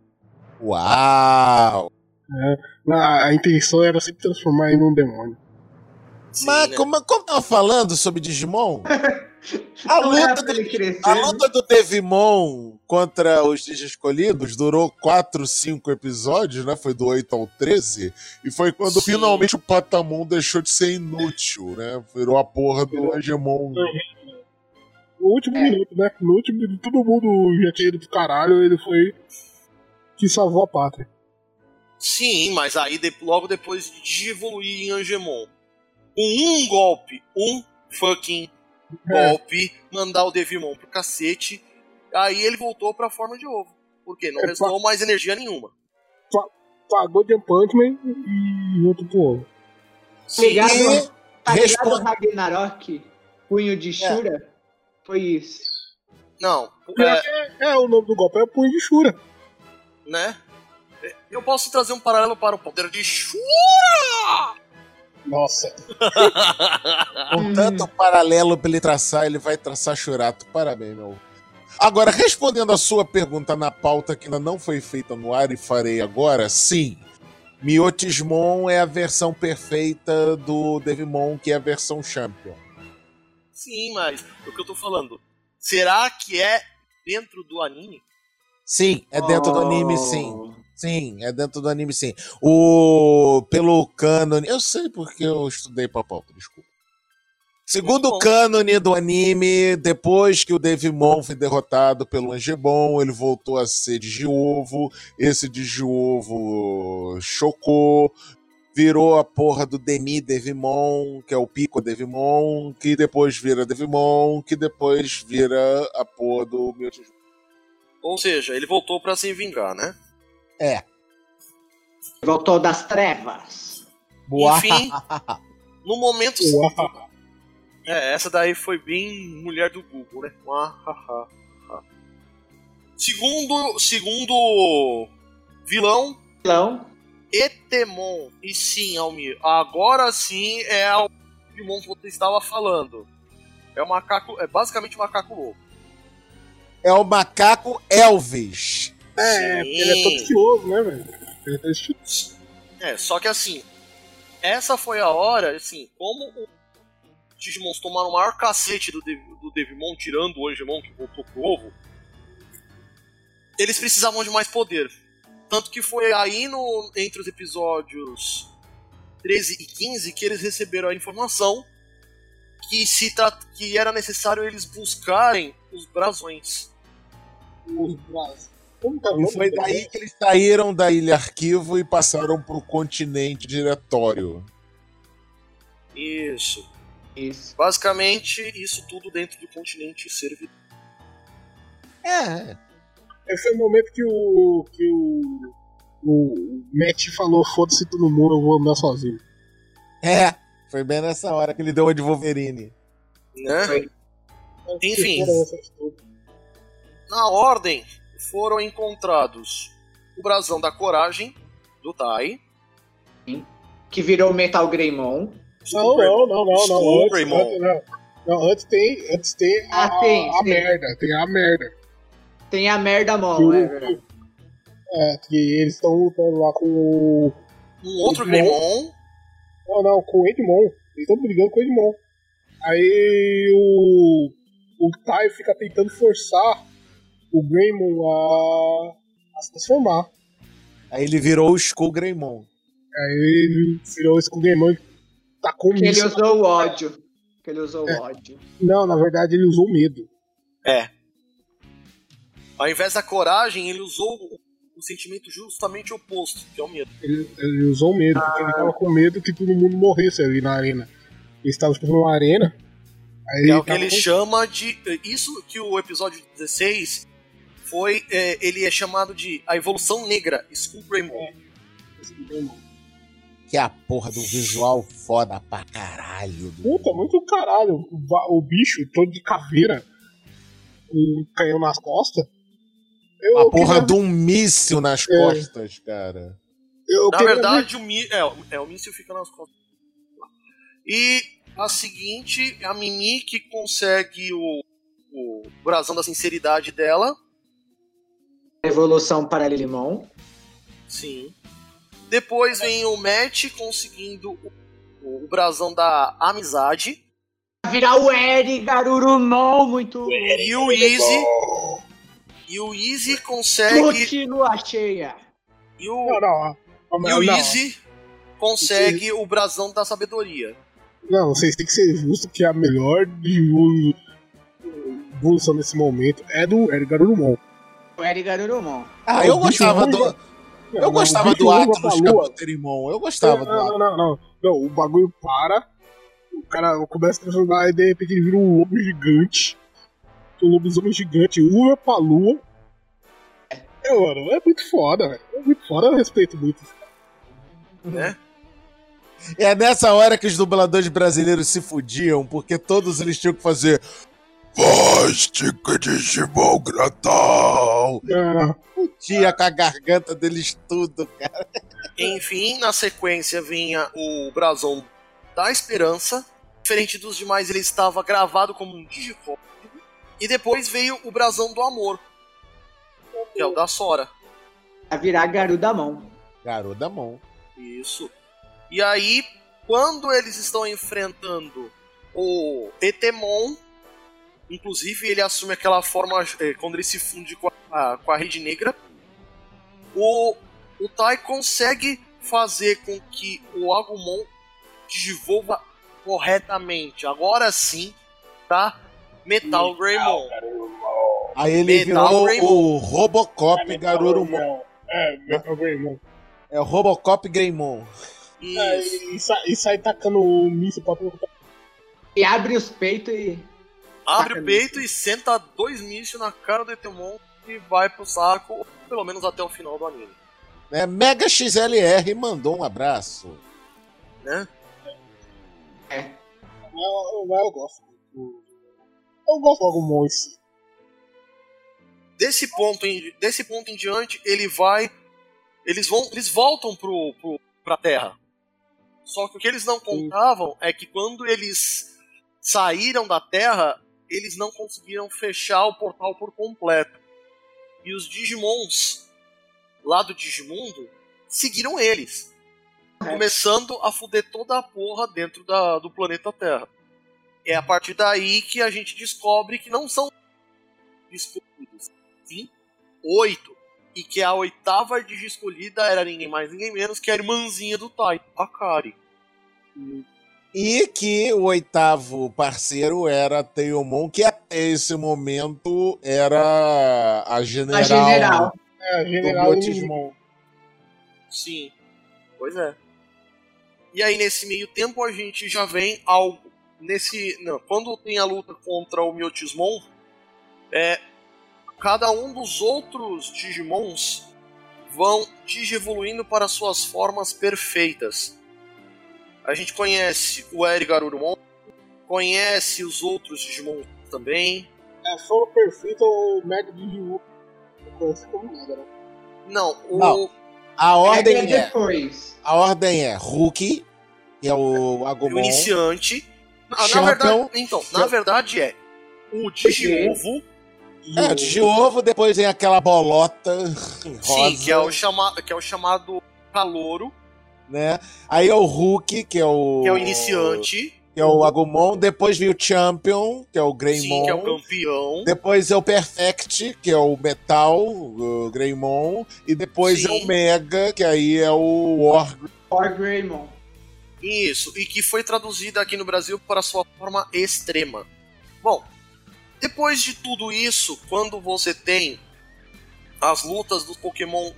Uau! A intenção era sempre transformar ele num demônio. Sim, Mas né? como tava falando sobre Digimon, a Não era luta, pra ele crescer. a luta do Devimon contra os Digi-escolhidos durou 4, 5 episódios, né? Foi do 8 ao 13. E foi quando Sim. finalmente o Patamon deixou de ser inútil, né? Virou a porra do Hegemon. No último minuto, né? No último minuto, todo mundo já tinha ido pro caralho. Ele foi que salvou a pátria. Sim, mas aí logo depois de evoluir em Angemon, um golpe, um fucking golpe, mandar o Devimon pro cacete, aí ele voltou pra forma de ovo. Porque não restou mais energia nenhuma. Pagou de Punchman e outro pro outro. Ligado, tá ligado responde- Ragnarok? Punho de Shura? Foi isso. Não, O nome do golpe é Punho de Shura. né? Eu posso trazer um paralelo para o poder de Shura! Nossa. Com tanto paralelo pra ele traçar, ele vai traçar Churato. Parabéns, meu. Agora, respondendo a sua pergunta na pauta que ainda não foi feita no ar e farei agora, sim. Miotismon é a versão perfeita do Devimon, que é a versão Champion. Sim, mas o que eu tô falando, será que é dentro do anime? Sim, é dentro do anime, Oh. sim. Sim, é dentro do anime, sim. Pelo cânone... Eu sei porque eu estudei pra pauta, desculpa. Segundo Muito o bom. cânone do anime, depois que o Devimon foi derrotado pelo Angemon, ele voltou a ser Digiovo. Esse Digiovo chocou, virou a porra do Demi Devimon, que é o Pico Devimon, que depois vira Devimon, que depois vira a porra do Miotismon. Ou seja, ele voltou pra se vingar, né? É. Voltou das trevas. Enfim, no momento... Uau. essa daí foi bem mulher do Google, né? Segundo vilão, Vilão. Etemon. E sim, Almir, agora sim é o Digimon que você estava falando. É basicamente um macaco louco. É o macaco Elvis. É, Sim. ele é todo estiloso, né, velho? Ele é todo estiloso. Só que assim, essa foi a hora, assim, como os Digimons tomaram o maior cacete do Devimon, tirando o Angemon que voltou pro ovo, eles precisavam de mais poder. Tanto que foi aí entre os episódios 13 e 15 que eles receberam a informação que era necessário eles buscarem os brasões. Os braços. Como tá o E nome foi do daí braço? que eles saíram da Ilha Arquivo e passaram pro continente diretório. Isso. Isso. Basicamente, isso tudo dentro do continente servidor. É. Esse foi o momento que o Matt falou: foda-se todo mundo, eu vou andar sozinho. É. Foi bem nessa hora que ele deu uma de Wolverine. Né? Foi. Enfim. Foram essas todas. Na ordem, foram encontrados o brasão da coragem, do Tai. Que virou Metal Greymon. Não. Greymon. Não, antes tem Tem. a merda. Tem a merda. Tem a merda Mon, é verdade. É, que eles estão lutando lá com o. Um outro Greymon. Não, com o Edmon. Eles estão brigando com o Edmon. Aí o Tai fica tentando forçar o Greymon a se transformar. Aí ele virou o Skull Greymon. Aí ele virou esse com o Greymon e tacou Que ele míssil. usou o ódio. Que ele usou o ódio. Não, na verdade ele usou medo. Ao invés da coragem, ele usou o sentimento justamente oposto, que é o medo. Ele usou medo, porque ele tava com medo que todo mundo morresse ali na arena. Eles estavam tipo numa arena. Aí É o que tava ele chama de... Isso que o episódio 16 foi... ele é chamado de a evolução negra, Skull Greymon. Que é a porra do visual foda pra caralho. Puta, muito caralho. O bicho todo de caveira, com um canhão nas costas. A porra de um míssil nas costas, cara. Na verdade, o míssil fica nas costas. E a seguinte, a Mimi que consegue o brasão da sinceridade dela. Evolução para Lilimon. Sim. Depois vem o Matt conseguindo o brasão da amizade. Virar o Eri Garurumon, muito. E o Easy. E o Easy consegue. Continua cheia. E o Easy consegue o brasão da sabedoria. Não, vocês têm que ser justos que a melhor evolução nesse momento é do Garurumon. O Eri Garurumon. Ah, eu gostava do. Eu gostava do Atlas Cabuterimon. Eu gostava do Atlas. Não, o bagulho para, o cara começa a transformar e de repente ele vira um lobo gigante. O lobisomem gigante voa pra lua. Mano, é muito foda, velho. É muito foda, eu respeito muito. né? É nessa hora que os dubladores brasileiros se fudiam, porque todos eles tinham que fazer voz de Digimon grandão. Fudia com a garganta deles tudo, cara. Enfim, na sequência vinha o brasão da Esperança. Diferente dos demais, ele estava gravado como um Digicódigo. E depois veio o brasão do Amor, que é o da Sora. A virar Garudamon. Garudamon. Isso. E aí, quando eles estão enfrentando o Etemon, inclusive ele assume aquela forma quando ele se funde com a Rede Negra, o Tai consegue fazer com que o Agumon digivolva corretamente. Agora sim, tá? Metal Greymon. Aí ele Metal virou Greymon. o Robocop Garurumon. Metal Greymon. É o Robocop Greymon. Isso. E sai tacando o míssil pra tudo. E abre os peitos e. Abre o peito e senta 2 mísseis na cara do Etemon e vai pro saco, pelo menos até o final do anime. Mega XLR mandou um abraço. Né? Eu gosto. Eu gosto do Agumon em si. Desse ponto em diante, eles voltam pra Terra. Só que o que eles não contavam é que quando eles saíram da Terra, eles não conseguiram fechar o portal por completo. E os Digimons lá do Digimundo seguiram eles, começando a fuder toda a porra dentro do planeta Terra. É a partir daí que a gente descobre que não são escolhidos, sim 8. E que a 8ª Digi escolhida era ninguém mais, ninguém menos que a irmãzinha do Tai, a Kari. E que o 8º parceiro era a Teomon, que até esse momento era a general. A general. É, General Do Digimon. Sim, pois é. E aí nesse meio tempo a gente já vem algo quando tem a luta contra o Myotismon, cada um dos outros Digimons vão digievoluindo para suas formas perfeitas. A gente conhece o Eri Garurumon, conhece os outros Digimon também. É só perfeito o Mega Digimon. Eu conheço como nada, né? Não. A ordem depois. A ordem é Hulk, que é o O Agumon. iniciante. Champion. Na verdade é o Digiovo. O Digiovo, depois vem aquela bolota rosa. Sim, que é o chamado Calouro, Né? Aí é o Hulk, que é o iniciante. Que é o Agumon. Depois vem o Champion, que é o Greymon. Sim, que é o campeão. Depois é o Perfect, que é o Metal, o Greymon. E depois Sim. é o Mega, que aí é o Or Greymon. Isso, e que foi traduzida aqui no Brasil para sua forma extrema. Bom, depois de tudo isso, quando você tem as lutas dos Pokémon...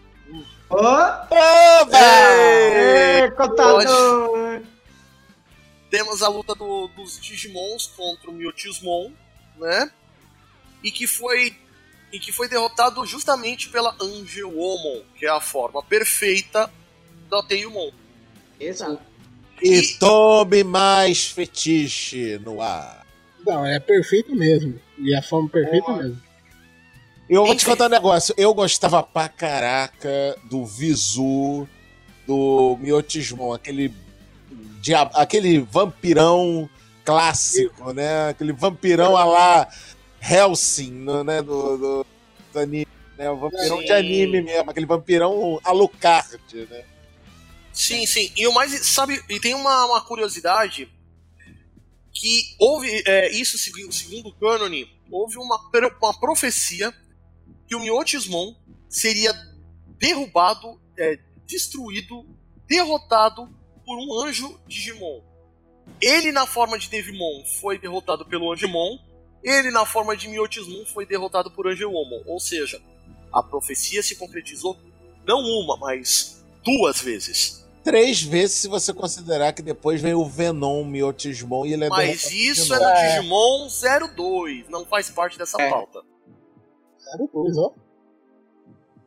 Contador! Temos a luta dos Digimons contra o Myotismon, né? E que foi derrotado justamente pela Angelomon, que é a forma perfeita da Teiyumon. Exato. E tome mais fetiche no ar. Não, é perfeito mesmo. E a forma perfeita mesmo. Eu vou te contar um negócio. Eu gostava pra caraca do visu do Myotismon, aquele vampirão clássico, né? Aquele vampirão a lá Hellsing, né? Do anime, né? O vampirão Sim. de anime mesmo, aquele vampirão Alucard, né? Sim. E o mais, sabe, e tem uma curiosidade que houve, isso segundo o Cânone, houve uma profecia que o Myotismon seria derrubado, destruído, derrotado por um anjo Digimon. Ele na forma de Devimon foi derrotado pelo Angemon, ele na forma de Myotismon foi derrotado por Angelomon. Ou seja, a profecia se concretizou não uma, mas 2 vezes. 3 vezes se você considerar que depois vem o Venom Myotismon e ele é Mas derrotado isso de é novo. no Digimon 02, não faz parte dessa pauta. 02, ó.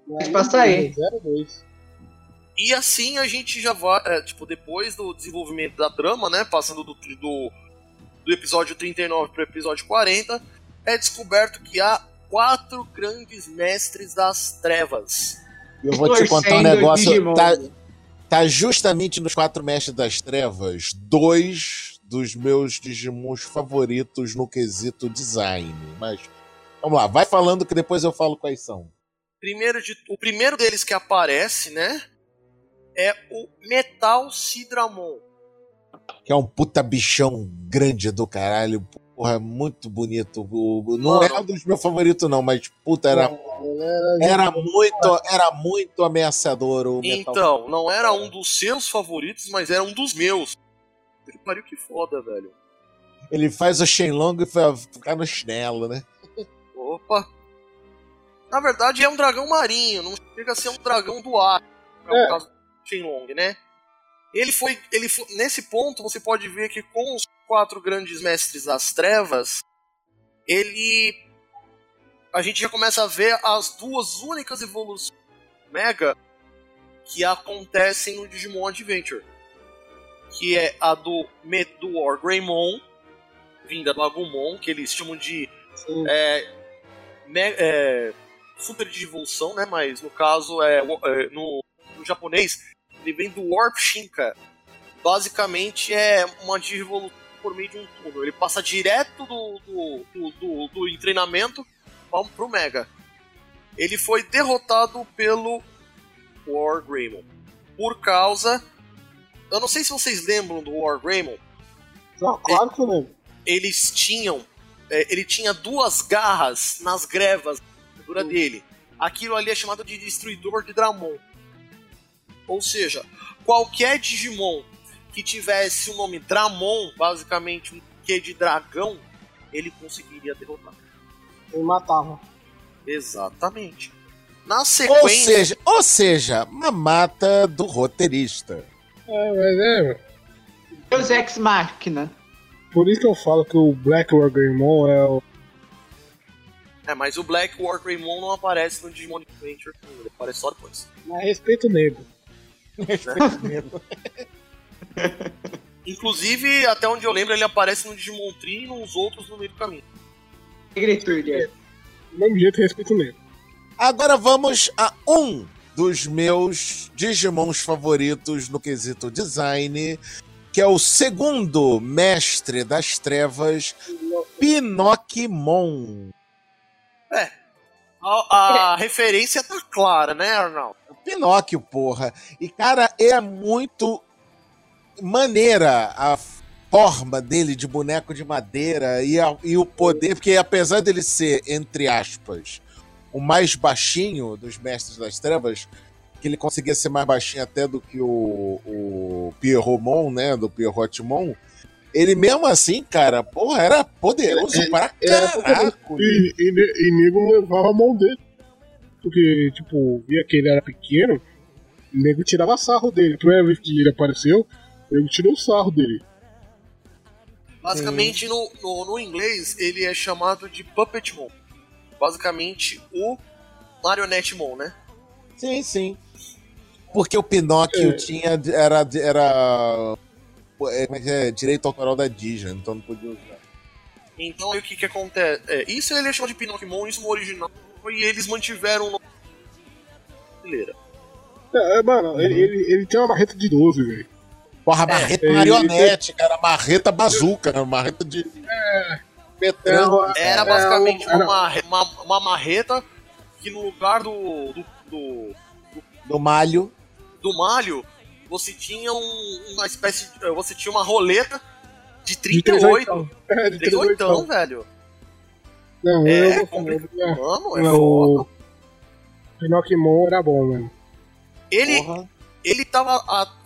Pode passar aí. 02. E assim a gente já vai, depois do desenvolvimento da trama, né, passando do episódio 39 para o episódio 40, é descoberto que há 4 grandes mestres das trevas. Eu vou te contar um Torcendo negócio. Digimon. Tá justamente nos 4 mestres das trevas, 2 dos meus Digimons favoritos no quesito design. Mas vamos lá, vai falando que depois eu falo quais são. O primeiro deles que aparece, né, é o Metal Sidramon. Que é um puta bichão grande do caralho. Porra, muito bonito. Não Mano. é um dos meus favoritos, não, mas puta, era muito ameaçador o Metal. Então, não era um dos seus favoritos, mas era um dos meus. Que pariu, que foda, velho. Ele faz o Shenlong e ficar no chinelo, né? Opa. Na verdade é um dragão marinho, não chega a ser um dragão do ar. No caso do Shenlong, né? Ele foi. Nesse ponto, você pode ver que com os 4 grandes mestres das trevas, a gente já começa a ver as 2 únicas evoluções Mega que acontecem no Digimon Adventure. Que é a do War Greymon, vinda do Agumon, que eles chamam de Super Digivolução, né? Mas no caso, no japonês, ele vem do Warp Shinka. Basicamente é uma digivolução por meio de um túnel. Ele passa direto do treinamento pro Mega. Ele foi derrotado pelo War Greymon. Por causa... Eu não sei se vocês lembram do War Greymon. Claro que eu lembro. Ele tinha 2 garras nas grevas da armadura dele. Aquilo ali é chamado de Destruidor de Dramon. Ou seja, qualquer Digimon que tivesse o nome Dramon, basicamente um quê de dragão, ele conseguiria derrotar. Ele matava. Exatamente. Na sequência... Ou seja, mamata do roteirista. Mas Deus Ex Machina. por isso que eu falo que o Black War Greymon é o... mas o Black War Greymon não aparece no Digimon Adventure, ele aparece só depois. Mas respeito negro. Inclusive, até onde eu lembro, ele aparece no Digimon Tree e nos outros no meio do caminho. Negritude. Do mesmo jeito, respeito negro. Agora vamos a um dos meus Digimons favoritos no quesito design, que é o segundo mestre das trevas, Pinocchimon. A referência tá clara, né, Arnaldo? Pinóquio, porra. E, cara, é muito maneira a forma dele de boneco de madeira e o poder, porque apesar dele ser, entre aspas, o mais baixinho dos Mestres das Trevas, que ele conseguia ser mais baixinho até do que o Pierrotmon, né, do Pierrotmon, ele mesmo assim, cara, porra, era poderoso pra caraco. E nego levava a mão dele. Porque, tipo, via que ele era pequeno, o nego tirava sarro dele. A primeira vez que ele apareceu, o nego tirou o sarro dele. Basicamente, no inglês, ele é chamado de Puppetmon. Basicamente, o Marionettemon, né? Sim, sim. Porque o Pinóquio era como é que é? Direito autoral da Disney, então não podia usar. Então, aí o que acontece? Isso ele é chamado de Pinocchimon, isso no original, e eles mantiveram o nome brasileira. Mano, ele tem uma barreta de 12, velho. Porra, marreta marionete, cara, marreta bazuca, marreta de metrão. Era basicamente uma marreta que no lugar do malho, você tinha uma espécie de, você tinha uma roleta de 38. De 38, velho. Não, Mano, é foda. O Pinocchimon era bom, mano. Ele tava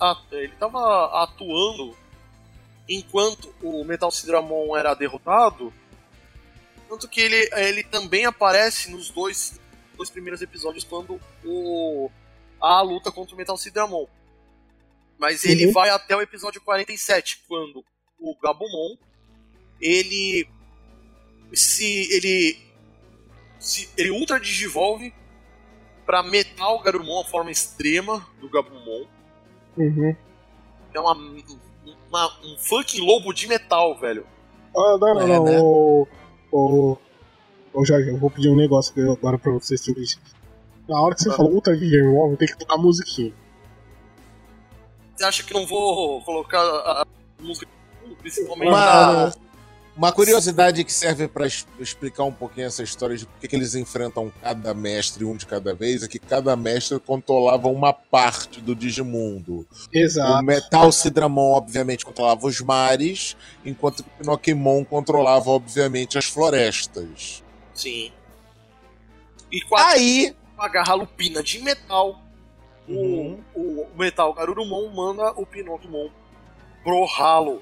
atuando enquanto o Metal Sidramon era derrotado. Tanto que ele também aparece nos dois primeiros episódios quando a luta contra o Metal Sidramon. Mas ele vai até o episódio 47, quando o Gabumon ele ultra digivolve pra Metal Garurumon, a forma extrema do Gabumon. Uhum. É um fucking lobo de metal, velho. Ah, não, É, né? Ô Jorge, eu vou pedir um negócio agora pra vocês, seguinte. Na hora que você falou Ultra Gigamon, tem que tocar musiquinha. Você acha que não vou colocar a música, principalmente Uma curiosidade que serve para explicar um pouquinho essa história de por que eles enfrentam cada mestre um de cada vez é que cada mestre controlava uma parte do Digimundo. Exato. O Metal Sidramon, obviamente, controlava os mares, enquanto que o Pinocchimon controlava, obviamente, as florestas. Sim. E com a garra lupina de metal, o Metal Garurumon manda o Pinocchimon pro ralo.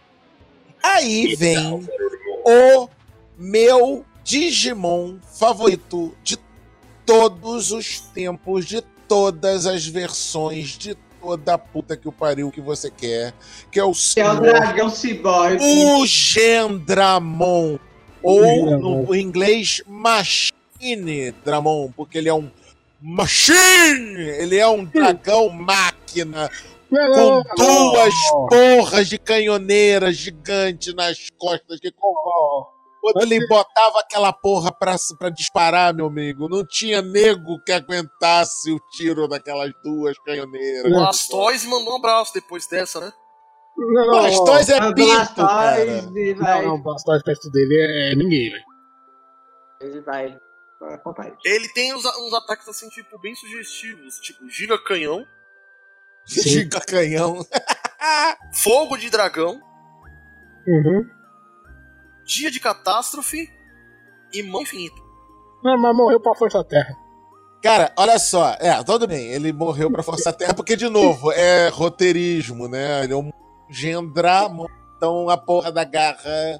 Aí vem o meu Digimon favorito de todos os tempos, de todas as versões, de toda a puta que o pariu que você quer, que é o Que é o dragão cyborg. o Gendramon, ou no inglês Machine Dramon, porque ele é um Machine, ele é um dragão máquina com duas porras de canhoneira gigante nas costas. Que quando ele botava aquela porra pra disparar, meu amigo, não tinha nego que aguentasse o tiro daquelas duas canhoneiras. O Blastoise mandou um abraço depois dessa, né? Blastoise é O pinto, cara. Blastoise vai. Não, o Blastoise perto dele é ninguém, velho. Ele vai. Vontade. Ele tem uns ataques assim, tipo, bem sugestivos, tipo Giga Canhão, Giga canhão. Fogo de Dragão, Uhum. Dia de Catástrofe e Mão Infinita. Não, mas morreu pra Força Terra. Cara, olha só. Tudo bem, ele morreu pra Força Terra porque, de novo, é roteirismo, né? Ele é um Gendramon, então a porra da garra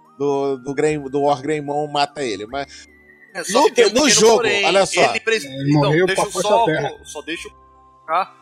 do Wargreymon mata ele. Mas Só que tem um no pequeno jogo, porém, olha só. Ele morreu deixa pra eu Força Terra. só deixa eu colocar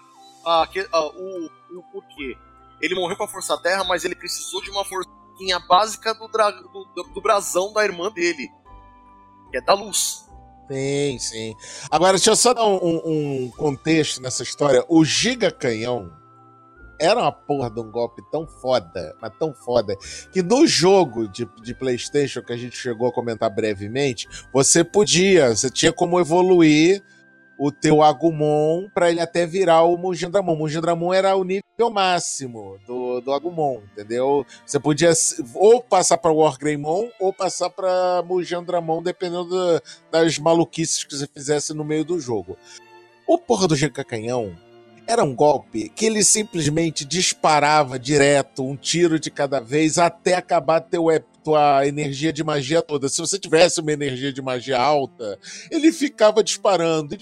o porquê. Ele morreu com a Força Terra, mas ele precisou de uma forcinha básica do brasão da irmã dele, que é da luz. Sim, sim. Agora, deixa eu só dar um contexto nessa história. O Giga Canhão era uma porra de um golpe tão foda, mas tão foda, que no jogo de PlayStation, que a gente chegou a comentar brevemente, você tinha como evoluir o teu Agumon pra ele até virar o Mugendramon. O Mugendramon era o nível máximo do Agumon, entendeu? Você podia ou passar pra Wargreymon ou passar pra Mugendramon, dependendo das maluquices que você fizesse no meio do jogo. O porra do Giga Canhão era um golpe que ele simplesmente disparava direto, um tiro de cada vez, até acabar tua energia de magia toda. Se você tivesse uma energia de magia alta, ele ficava disparando,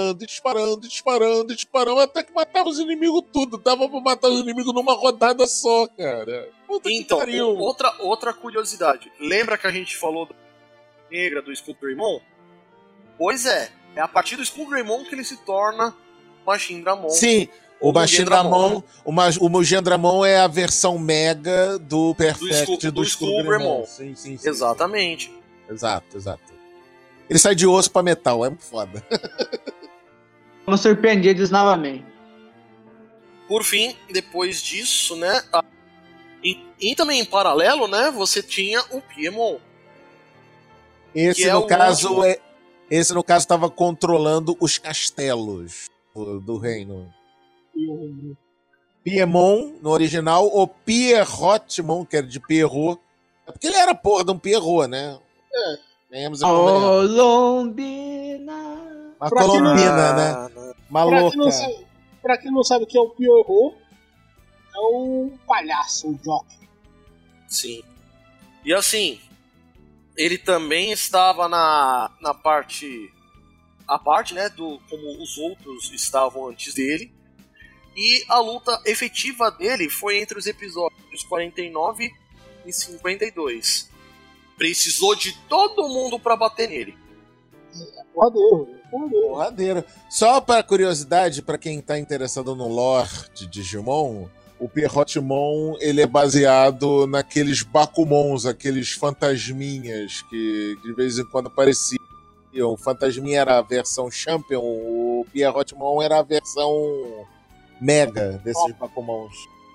até que matava os inimigos tudo. Dava pra matar os inimigos numa rodada só, cara. Puta Então, que pariu. outra curiosidade. Lembra que a gente falou da negra do Skullgreymon? Pois é a partir do Skullgreymon que ele se torna Machine Dramon. Sim, o Machine Dramon, o Mugendramon é a versão mega do Perfect do Skullgreymon. Sim. Exatamente. Exato. Ele sai de osso pra metal, é muito foda. Fomos surpreendidos novamente. Por fim, depois disso, né? E também em paralelo, né? Você tinha o Piemon. Esse, no caso, estava controlando os castelos do reino. Piemon, no original, ou Pierrotmon, que era de Pierrot. É porque ele era porra de um Pierrot, né? Ganhamos a Colombina. uma colombina, né? Maluca. Pra quem não sabe o que é o Pierrot, é o palhaço, o jockey. Sim. E assim, ele também estava na parte... A parte, né, como os outros estavam antes dele. E a luta efetiva dele foi entre os episódios 49 e 52. Precisou de todo mundo pra bater nele. Porradeiro. Só para curiosidade, para quem tá interessado no lore de Digimon, o Pierrotmon, ele é baseado naqueles Bakumons, aqueles fantasminhas que de vez em quando apareciam E o Fantasminha era a versão Champion, o Pierrotimon era a versão Mega desses Bakumons.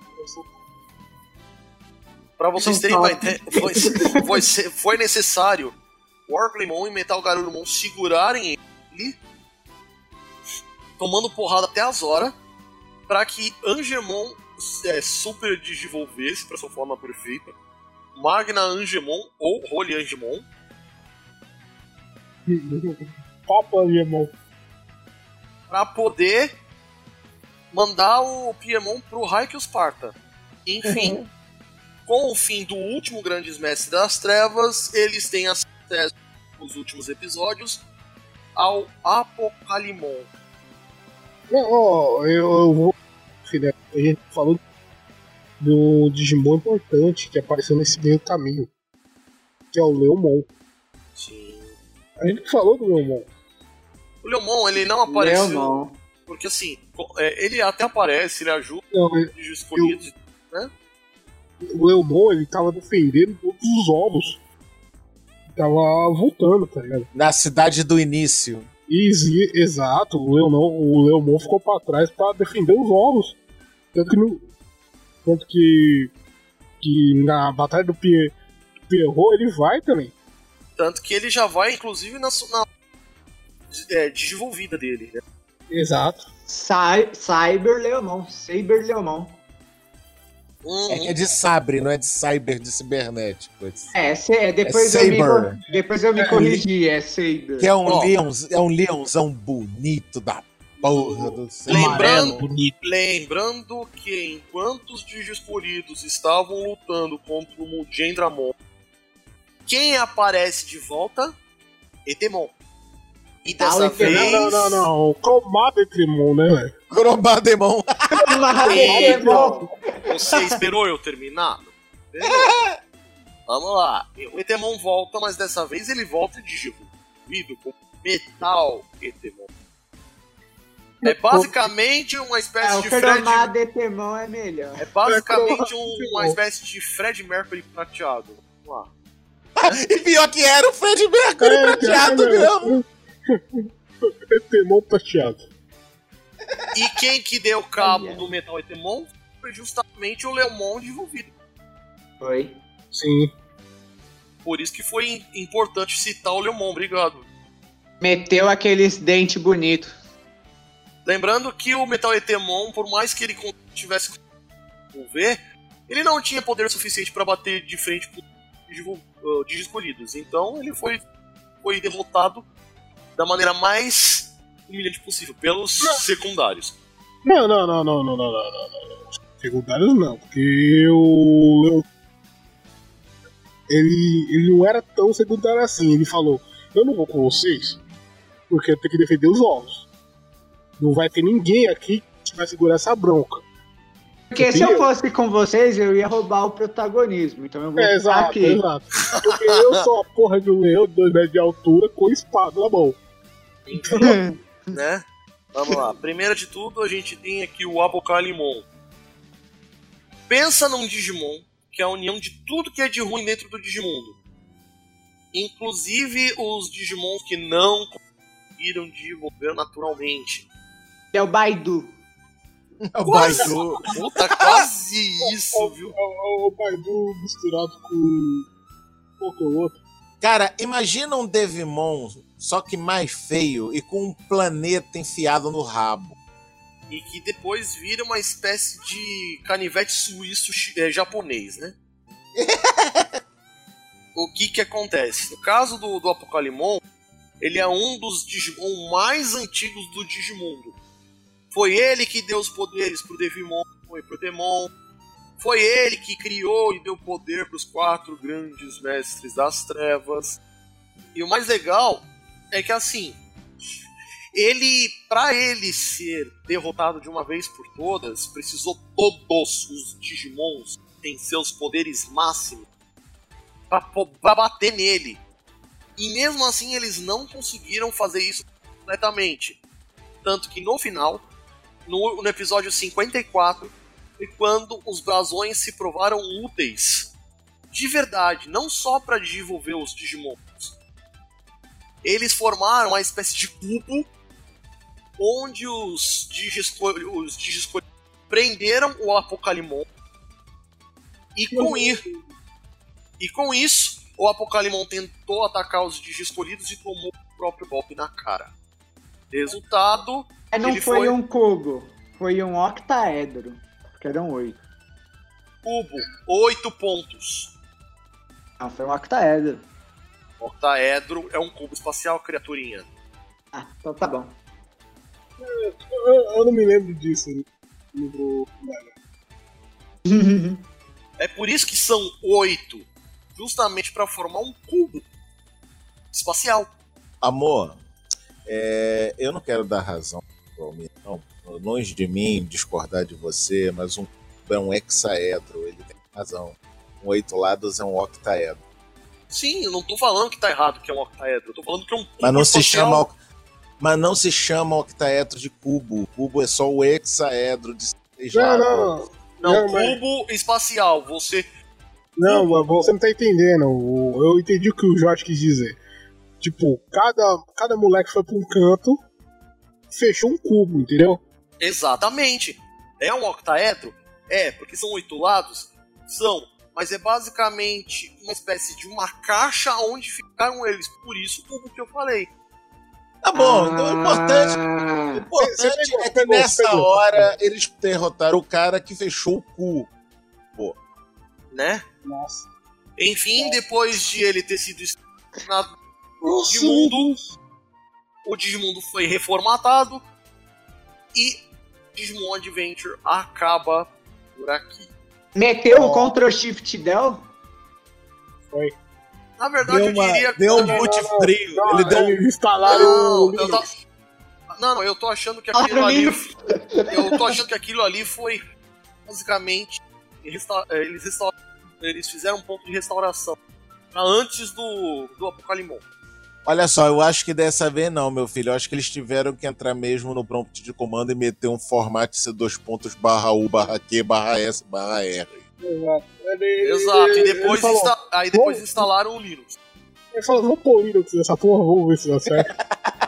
Pra vocês terem uma ideia, foi necessário Wargreymon e Metal Garurumon segurarem ele, tomando porrada até as horas, pra que Angemon super digivolvesse pra sua forma perfeita, Magna Angemon ou Holy Angemon, Papa Angemon, pra poder mandar o Piemon pro Haikyuu Sparta. Enfim, com o fim do último Grandes Mestres das Trevas, eles têm acesso nos últimos episódios ao Apocalimon. Eu vou. Filha, a gente falou do Digimon importante que apareceu nesse meio caminho, que é o Leomon. Sim. A gente falou do Leomon. O Leomon, ele não apareceu. Leomon. Porque assim, ele até aparece, ele ajuda Não, os escolhidos, né? O Leomon, ele tava defendendo todos os ovos. Tava voltando, tá ligado? Na cidade do início. Exato, o Leomon ficou pra trás pra defender os ovos. Tanto que na batalha do Pierrot ele vai também. Tanto que ele já vai, inclusive, na desenvolvida dele, né? Exato. Cyber Leomon. É de sabre, não é de cyber, de cibernético. Depois eu me corrigi, é Saber. Que é um leãozão bonito da porra do céu. Lembrando que enquanto os Digiescolhidos estavam lutando contra o Mujendramon, quem aparece de volta? Etemon. E dessa vez... Não. Cromadetrimon, né, velho? Cromademon. Você esperou eu terminar? Vamos lá. O Etemon volta, mas dessa vez ele volta digivolvido com Metal Etemon. É basicamente uma espécie de Fred... O Etemon é melhor. É basicamente uma espécie de Fred Mercury prateado. Vamos lá. E pior que era o Fred Mercury prateado mesmo. Etemon prateado. E quem que deu cabo do Metal Etemon foi justamente o Leomon desenvolvido. Foi. Sim. Por isso que foi importante citar o Leomon, obrigado. Meteu aqueles dentes bonitos. Lembrando que o Metal Etemon, por mais que ele tivesse desenvolver, ele não tinha poder suficiente para bater de frente com os escolhidos. Então ele foi derrotado da maneira mais humilhante possível, pelos secundários. Não. Secundários não, porque o ele não era tão secundário assim. Ele falou: eu não vou com vocês, porque eu tenho que defender os ovos. Não vai ter ninguém aqui que vai segurar essa bronca. Porque se eu fosse com vocês, eu ia roubar o protagonismo. Então eu vou ficar aqui. Exato. Porque eu sou a porra de um leão de 2 metros de altura com espada na mão. Né? Vamos lá. Primeiro de tudo, a gente tem aqui o Apocalimon. Pensa num Digimon, que é a união de tudo que é de ruim dentro do Digimundo. Inclusive os Digimons que não conseguiram desenvolver naturalmente. É o Baidu. É o Baidu. Puta, quase isso, viu? O Baidu misturado com qualquer outro. Cara, imagina um Devimon, só que mais feio e com um planeta enfiado no rabo. E que depois vira uma espécie de canivete suíço japonês, né? O que acontece? No caso do Apocalimon, ele é um dos Digimon mais antigos do Digimundo. Foi ele que deu os poderes pro Devimon e pro Demon. Foi ele que criou e deu poder pros 4 grandes mestres das trevas. E o mais legal é que assim, pra ele ser derrotado de uma vez por todas, precisou todos os Digimons em seus poderes máximos pra bater nele. E mesmo assim eles não conseguiram fazer isso completamente. Tanto que no final, no episódio 54, foi quando os brasões se provaram úteis de verdade, não só para desenvolver os Digimons. eles formaram uma espécie de cubo onde os Digiscoilos prenderam o Apocalimon e com isso o Apocalimon tentou atacar os Digiscolidos e tomou o próprio golpe na cara. Resultado... Não ele foi um cubo, foi um octaedro, porque eram 8. Cubo, 8 pontos. Não, foi um octaedro. Octaedro é um cubo espacial, criaturinha. Ah, então tá bom. Eu não me lembro disso no livro. É por isso que são 8, justamente para formar um cubo espacial. Amor, eu não quero dar razão pra mim, não. Longe de mim discordar de você, mas um cubo é um hexaedro, ele tem razão. 8 lados é um octaedro. Sim, eu não tô falando que tá errado que é um octaedro, eu tô falando que é um cubo Mas não espacial. se chama octaedro de cubo. O cubo é só o hexaedro de 6 lados. Não, cubo espacial, você... Não, mas você não tá entendendo. Eu entendi o que o Jorge quis dizer. Tipo, cada moleque foi pra um canto, fechou um cubo, entendeu? Exatamente. É um octaedro? É, porque são 8 lados? São. Mas é basicamente uma espécie de uma caixa onde ficaram eles. Por isso o cubo que eu falei. Tá bom, então o importante é que nessa hora eles derrotaram o cara que fechou o cu. Pô. Né? Nossa. Enfim, depois de ele ter sido exterminado do Digimundo, o Digimundo foi reformatado e Digimon Adventure acaba por aqui. Meteu o Ctrl Shift Del? Foi. Na verdade, eu diria que... Deu um boot frio. Ele deu um... Eles instalaram Não, eu tô achando que aquilo ali... Eu tô achando que aquilo ali foi basicamente... Eles fizeram um ponto de restauração antes do Apocalimon. Olha só, eu acho que dessa vez não, meu filho. Eu acho que eles tiveram que entrar mesmo no prompt de comando e meter um formato C:\U/Q/S/R. Exato, e depois instalaram o Linux. Ele falou, vamos pôr o Linux nessa porra, vamos ver se dá certo.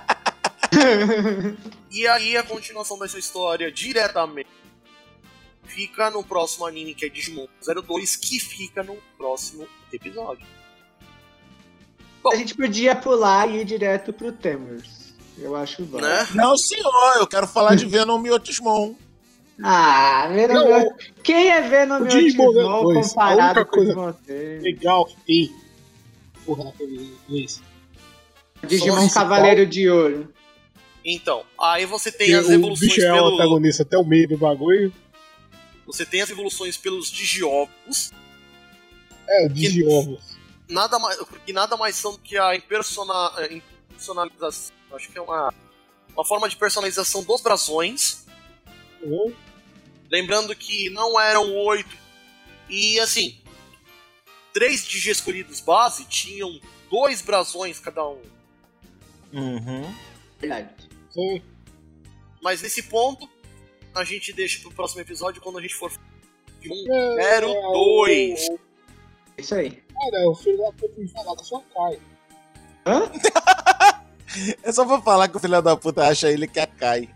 E aí a continuação dessa história diretamente fica no próximo anime, que é Digimon 02, que fica no próximo episódio. Bom, A gente podia pular e ir direto pro Tamers. Eu acho bom. né? Não, senhor, eu quero falar de Venom e Otismon. Ah, Venom. Quem é Venom e Digimon Otismon 2, comparado a única com coisa você? Legal que tem. Porra, naquele inglês. Digimon Cavaleiro de Ouro. Então, aí você tem as O evoluções bicho é o pelo... antagonista até o meio do bagulho. Você tem as evoluções pelos Digiovos, É, o Digiovos. que nada mais são do que a personalização. Acho que é uma forma de personalização dos brasões. Uhum. Lembrando que não eram 8. E assim, 3 Digi escolhidos base tinham 2 brasões cada um. Uhum. Verdade. Sim. Mas nesse ponto, a gente deixa pro próximo episódio quando a gente for de 2. Isso aí. Cara, o filho da puta me falar que só cai. Hã? É só pra falar que o filho da puta acha ele que a cai.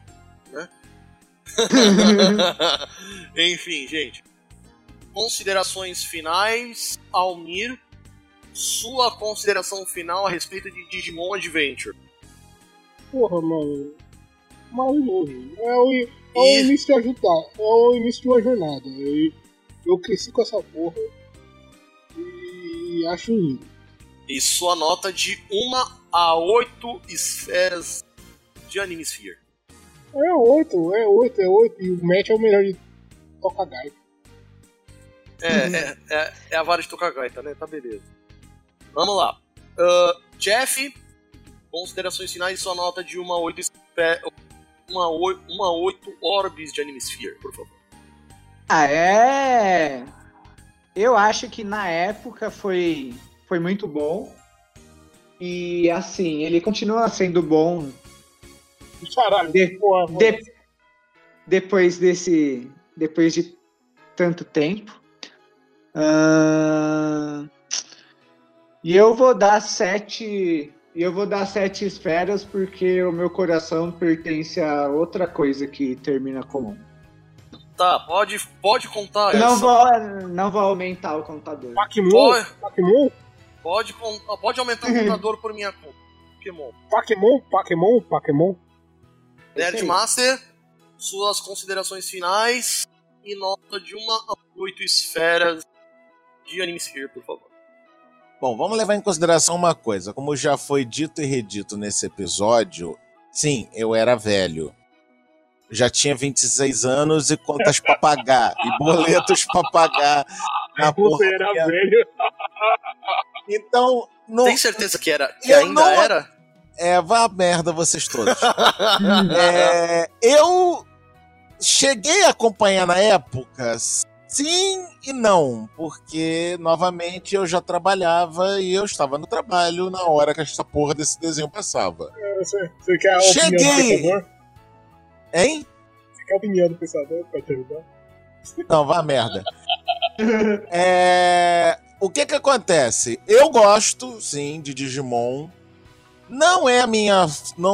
Enfim, gente. Considerações finais, Almir. Sua consideração final a respeito de Digimon Adventure. Porra, mano. Maravilhoso. É o início de ajudar. É o início de uma jornada. Eu cresci com essa porra. E acho lindo. E sua nota de 1 a 8 esferas de Animesphere. É 8. E o match é o melhor de Tokagai. É a vara de Tokagaita, né? Tá beleza. Vamos lá. Jeff, considerações finais e sua nota de 1 a 8 orbes de Animesphere, por favor. Eu acho que na época foi muito bom. E assim, ele continua sendo bom Caralho, depois de tanto tempo. E eu vou dar 7 E eu vou dar 7 esferas porque o meu coração pertence a outra coisa que termina com 1. Tá, pode contar Não essa. não vou aumentar o contador. Pokémon? Pode aumentar o contador por minha conta. Pokémon. Nerdmaster, suas considerações finais e nota de 1 a 8 esferas de Anime Sphere, por favor. Bom, vamos levar em consideração uma coisa. Como já foi dito e redito nesse episódio, sim, eu era velho. Já tinha 26 anos e contas pra pagar. E boletos pra pagar. Você era velho. Então... Não, tem certeza que ainda era? Vá a merda vocês todos. Eu cheguei a acompanhar na época, sim e não, porque, novamente, eu já trabalhava e eu estava no trabalho na hora que essa porra desse desenho passava. Você quer a opinião do pensador? Hein? Você quer a opinião do pensador pra te ajudar? Não, vá a merda. O que acontece? Eu gosto, sim, de Digimon. Não é a minha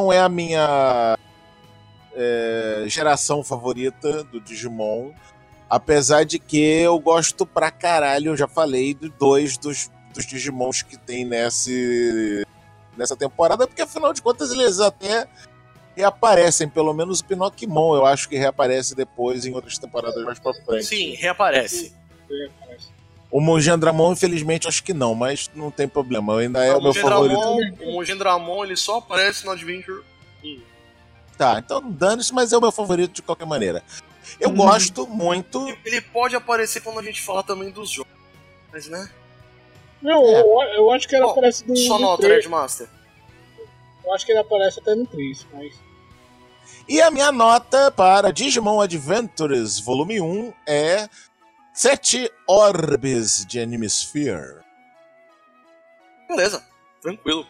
geração favorita do Digimon. Apesar de que eu gosto pra caralho, eu já falei, de 2 dos Digimons que tem nessa temporada, porque afinal de contas eles até reaparecem, pelo menos o Pinocchimon eu acho que reaparece depois em outras temporadas mais pra frente. Sim, reaparece. O Mongendramon, infelizmente, acho que não, mas não tem problema, ainda é o meu favorito. O Mongendramon, ele só aparece no Adventure 1. Tá, então dane-se, mas é o meu favorito de qualquer maneira. Eu gosto muito... Ele pode aparecer quando a gente falar também dos jogos, mas né? Não, eu acho que ele aparece no só no 3. Nerdmaster. Eu acho que ele aparece até no 3, mas... E a minha nota para Digimon Adventures Volume 1 é 7 orbes de Anime Sphere. Beleza, tranquilo.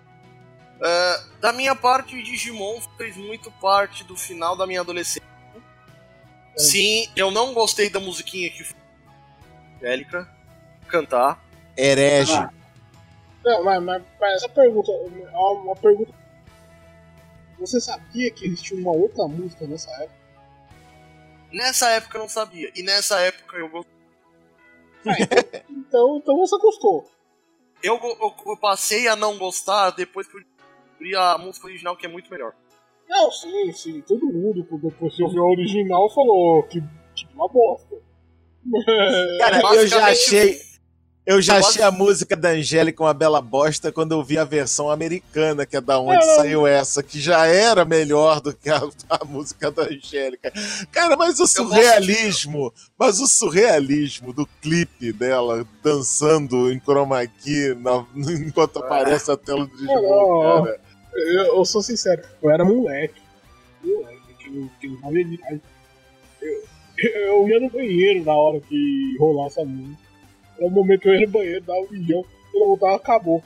Da minha parte, Digimon fez muito parte do final da minha adolescência. Sim, eu não gostei da musiquinha que foi Angélica cantar. Herege. Não, mas essa pergunta é uma pergunta. Você sabia que existia uma outra música nessa época? Nessa época eu não sabia. E nessa época eu gostei. Então você gostou. Eu passei a não gostar depois que eu descobri a música original, que é muito melhor. Não, sim. Todo mundo, depois que ouviu a original, falou que uma bosta. Cara, eu já achei a música da Angélica uma bela bosta quando eu vi a versão americana, que é da onde saiu essa, que já era melhor do que a música da Angélica. Cara, mas o surrealismo do clipe dela dançando em chroma key enquanto aparece a tela do Digimon, cara. Eu sou sincero, eu era moleque, que não sabia de nada. Eu ia no banheiro na hora que rolava essa música. No momento que eu ia no banheiro, dava um milhão, quando eu voltava, acabou.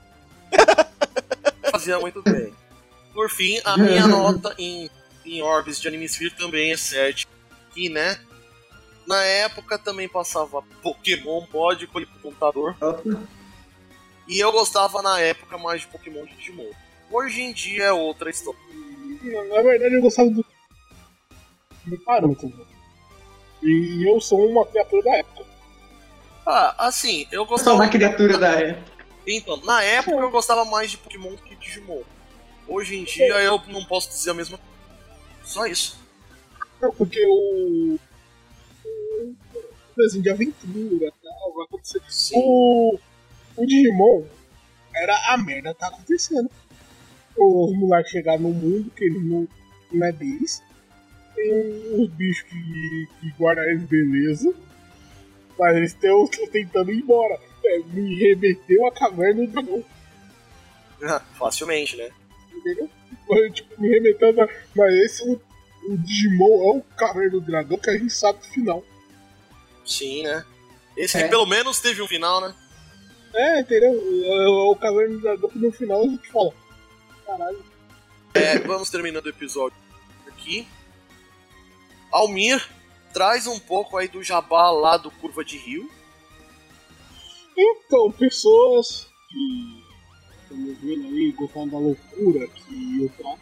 Fazia muito bem. Por fim, a minha nota em Orbs de Anime Sphere também é 7. E, né, na época também passava Pokémon, pode com o computador. E eu gostava na época mais de Pokémon de Digimon. Hoje em dia é outra história. Na verdade, eu gostava do parâmetro. E eu sou uma criatura da época. Assim, eu Sou gostava... uma criatura da época. Então, na época eu gostava mais de Pokémon que de Digimon. Hoje em dia eu não posso dizer a mesma coisa. Só isso. Porque o desenho de aventura, tal, vai acontecer. O Digimon era a merda que tá acontecendo. Os moleques chegaram no mundo que eles não é deles. Tem os bichos que guardam eles, beleza. Mas eles estão tentando ir embora. Me remeteu a caverna do dragão. Facilmente, né? Entendeu? Tipo, me remetendo a... Mas o Digimon é o caverna do dragão que a gente sabe do final. Sim, né? Esse pelo menos teve um final, né? Entendeu? O caverna do dragão que no final a gente fala. Caralho. Vamos terminando o episódio aqui. Almir, traz um pouco aí do jabá lá do Curva de Rio. Então, pessoas que Estamos vendo aí, gostando da loucura que eu trago.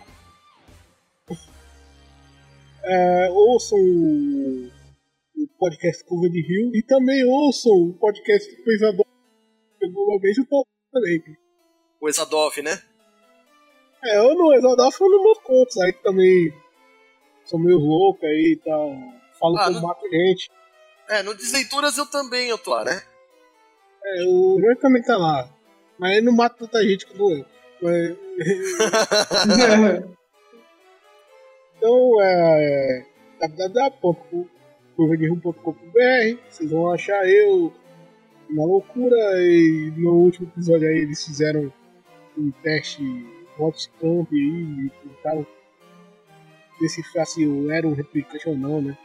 Ouçam o podcast Curva de Rio e também ouçam o podcast Coisa Dó. Eu normalmente tô também. O Exadov, né? Eu no Exadolfo eu nos meus contos aí também. Sou meio louco aí e tal. Falo como mato gente. No Desleituras eu também, eu tô lá, né? O João também tá lá. Mas ele não mata tanta gente como eu. Mas... Então www.curvaderio.com.br. Vocês vão achar eu uma loucura. E no último episódio aí eles fizeram um teste Hotcamp aí e tentaram decifrar se eu era um replicante ou não, né?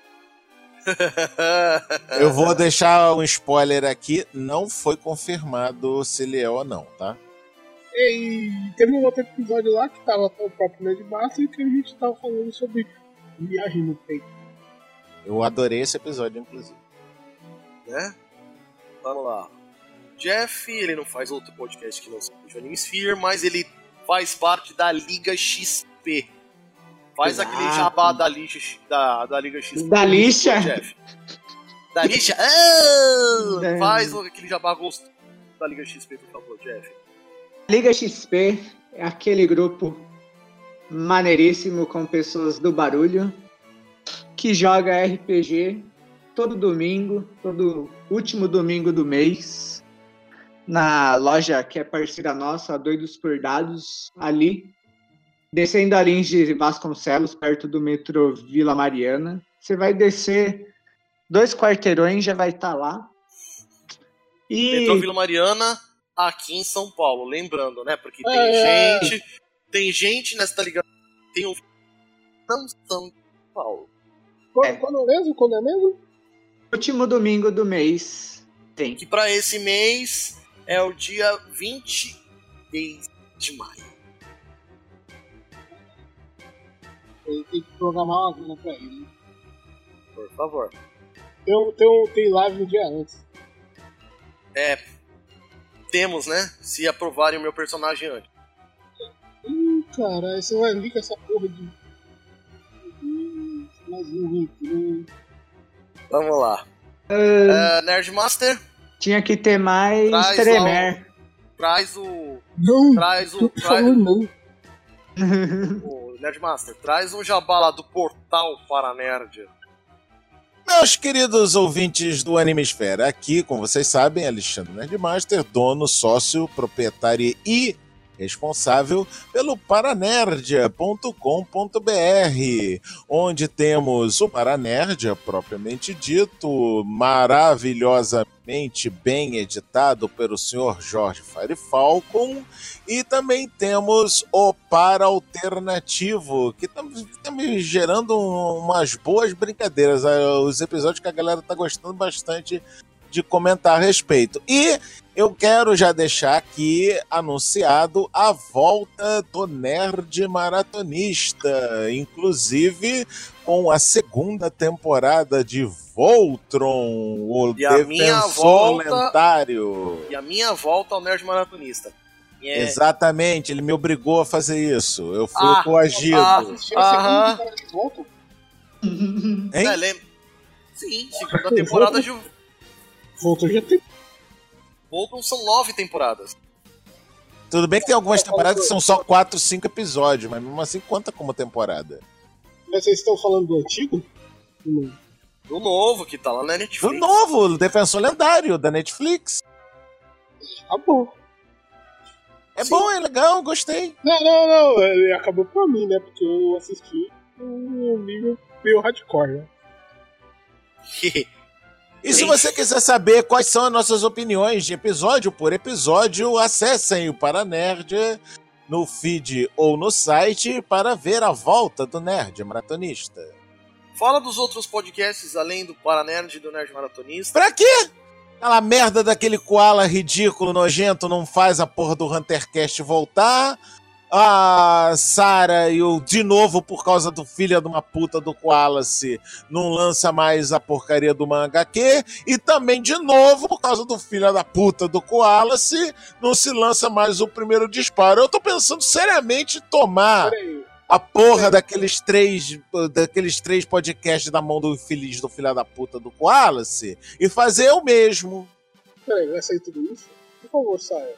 Eu vou deixar um spoiler aqui, não foi confirmado se ele é ou não, tá? E teve um outro episódio lá que tava com o próprio Nerdmaster e que a gente tava falando sobre viagem no tempo. Eu adorei esse episódio, inclusive. Né? Vamos lá. Jeff, ele não faz outro podcast que não seja o Animesphere, mas ele faz parte da Liga XP. Faz aquele jabá da Liga XP. Da lixa? Jeff. Da lixa? Faz aquele jabá gostoso da Liga XP, por favor, Jeff. Liga XP é aquele grupo maneiríssimo com pessoas do barulho que joga RPG todo domingo, todo último domingo do mês, na loja que é parceira nossa, Doidos por Dados, ali, descendo a Lins de Vasconcelos, perto do metrô Vila Mariana. Você vai descer 2 quarteirões, já vai estar lá. Metrô Vila Mariana, aqui em São Paulo, lembrando, né? Porque tem gente nessa ligada, tem um não São Paulo. Quando é mesmo? Último domingo do mês tem. Que para esse mês é o dia 23 de maio. Ele tem que programar uma grana pra ele. Por favor. Tem live no dia antes. Temos, né? Se aprovarem o meu personagem antes. Caralho, você vai vir com essa porra de... Vamos lá. Nerdmaster. Tinha que ter mais Tremer. Traz o Nerdmaster, traz um jabá lá do portal Paranerd. Meus queridos ouvintes do Animesfera, aqui, como vocês sabem, Alexandre Nerdmaster, dono, sócio, proprietário e responsável pelo paranerdia.com.br, onde temos o Paranerdia, propriamente dito, maravilhosamente bem editado pelo senhor Jorge Fire Falcon, e também temos o Para Alternativo, que está me gerando umas boas brincadeiras, os episódios que a galera está gostando bastante de comentar a respeito. E eu quero já deixar aqui anunciado a volta do Nerd Maratonista, inclusive com a 2ª temporada de Voltron, o Defensor Lendário. E a minha volta ao Nerd Maratonista. Exatamente, ele me obrigou a fazer isso. Eu fui coagido. Hein? Sim, 2ª temporada de Voltron já tem. Voltron são 9 temporadas. Tudo bem que tem algumas temporadas que são só 4, 5 episódios, mas mesmo assim conta como temporada. Mas vocês estão falando do antigo? Do novo, que tá lá na Netflix. Do novo, o Defensor Lendário, da Netflix. Tá bom. É bom, é legal, gostei. Não, ele acabou pra mim, né? Porque eu assisti um nível meio hardcore, né? E se você quiser saber quais são as nossas opiniões de episódio por episódio, acessem o Paranerd no feed ou no site para ver a volta do Nerd Maratonista. Fala dos outros podcasts além do Paranerd e do Nerd Maratonista. Pra quê? Aquela merda daquele koala ridículo, nojento, não faz a porra do HunterCast voltar. a Sarah e o de novo por causa do filho de uma puta do Wallace não lança mais a porcaria do manga HQ, e também de novo por causa do filho da puta do Wallace não se lança mais o primeiro disparo. Eu tô pensando seriamente em tomar a porra daqueles três podcasts da mão do infeliz do filho da puta do Wallace e fazer o mesmo. Peraí, vai sair tudo isso? Por favor, saia.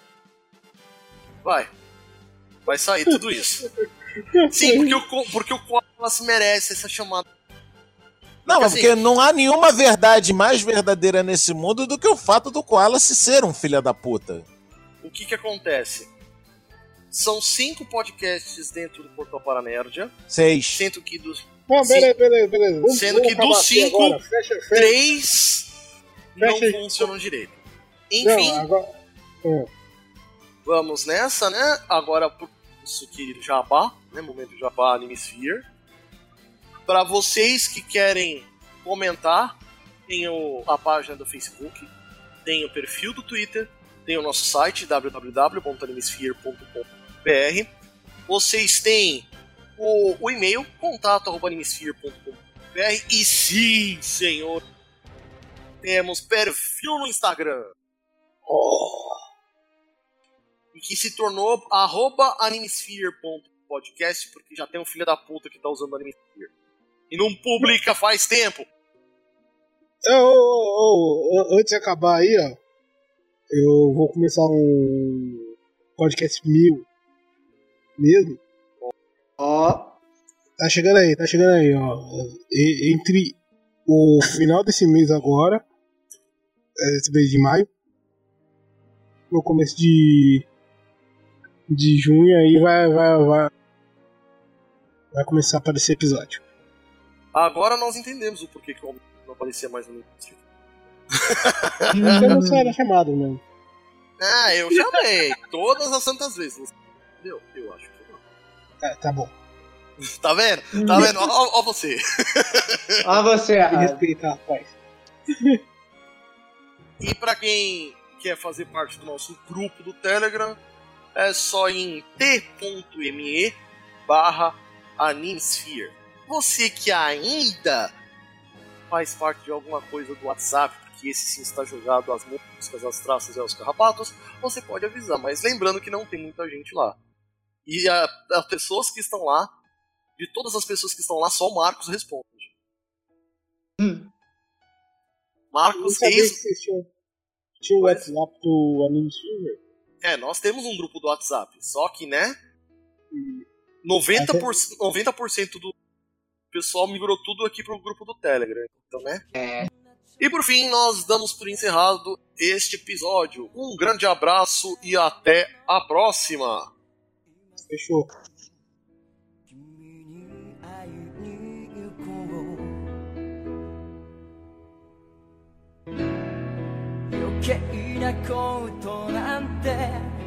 Vai sair tudo isso. Sim, porque o Wallace merece essa chamada. Não, mas porque não há nenhuma verdade mais verdadeira nesse mundo do que o fato do Wallace ser um filho da puta. O que acontece? São 5 podcasts dentro do Portal Paranerdia. 6. Sendo que dos... Não, beleza. Sendo que dos 5, 3 não Fecha. funcionam direito. Enfim, Não, agora... vamos nessa, né? Agora pro nosso querido Jabá, né? Momento Jabá Animesphere. Para vocês que querem comentar, tem a página do Facebook, tem o perfil do Twitter, tem o nosso site www.animesphere.com.br. Vocês têm o e-mail contato@animesphere.com.br e sim, senhor, temos perfil no Instagram. E que se tornou @animesphere.podcast, porque já tem um filho da puta que tá usando o Animesphere. E não publica faz tempo. Antes de acabar aí, ó, eu vou começar um podcast mesmo. Ó, Tá chegando aí, ó. Entre o final desse mês agora, esse mês de maio, no começo de junho, aí vai começar a aparecer episódio. Agora nós entendemos o porquê que o homem não aparecia mais no Animesphere. Eu não sei, era chamado mesmo. Ah, eu chamei todas as santas vezes. Você entendeu? Eu acho que não. Tá bom. Tá vendo? Tá vendo? Ó você. ó você, Me errado. respeita, rapaz. E pra quem quer fazer parte do nosso grupo do Telegram, é só ir em t.me/Animesphere. Você que ainda faz parte de alguma coisa do WhatsApp, porque esse sim está jogado às moscas, às traças e aos carrapatos, você pode avisar, mas lembrando que não tem muita gente lá. E as pessoas que estão lá, de todas as pessoas que estão lá, só o Marcos responde. Marcos, Eu sabia que vocês tinham o WhatsApp do Animesphere. nós temos um grupo do WhatsApp, só que, né, 90% do pessoal migrou tudo aqui pro grupo do Telegram, então, né? E por fim, nós damos por encerrado este episódio. Um grande abraço e até a próxima! Fechou. 余計なことなんて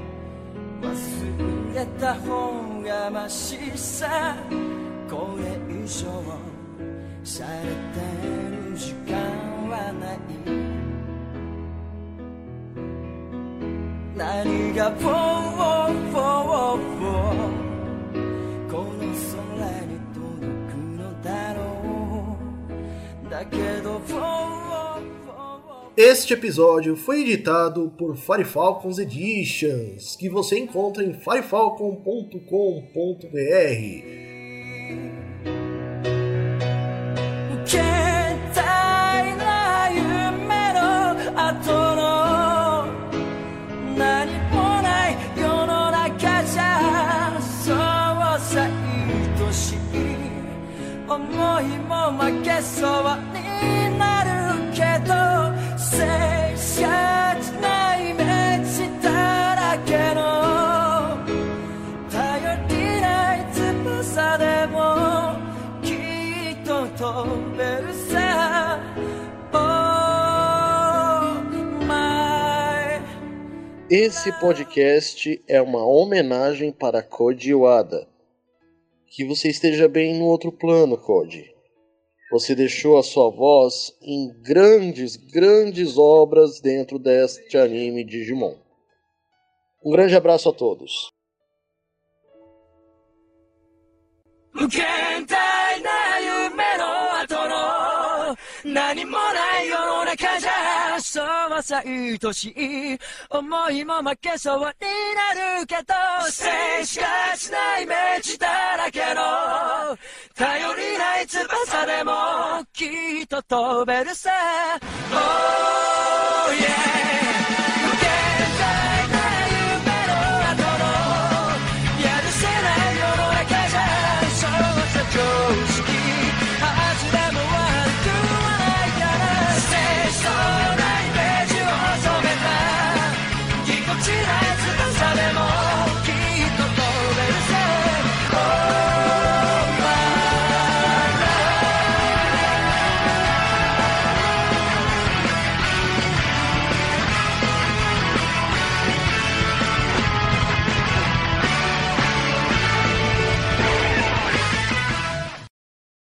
忘れた方がましさこれ以上されてる時間はない何がこの空に届くのだろうだけど Este episódio foi editado por Firefalcons Editions, que você encontra em firefalcon.com.br. 携帯な夢の後の何もない世の中じゃそうさ愛しい思いも負けそうになるけど切ないイメージだらけの頼りない翼でもきっと飛べるさ Oh my Esse podcast é uma homenagem para Koji Iwata. Que você esteja bem no outro plano, Koji. Você deixou a sua voz em grandes obras dentro deste anime Digimon. Um grande abraço a todos. 無限大な夢の後の何もない世の中じゃそうはさ愛しい思いも負けそうになるけど静しかしないイメージだらけの頼りない翼でもきっと飛べるさ Oh yeah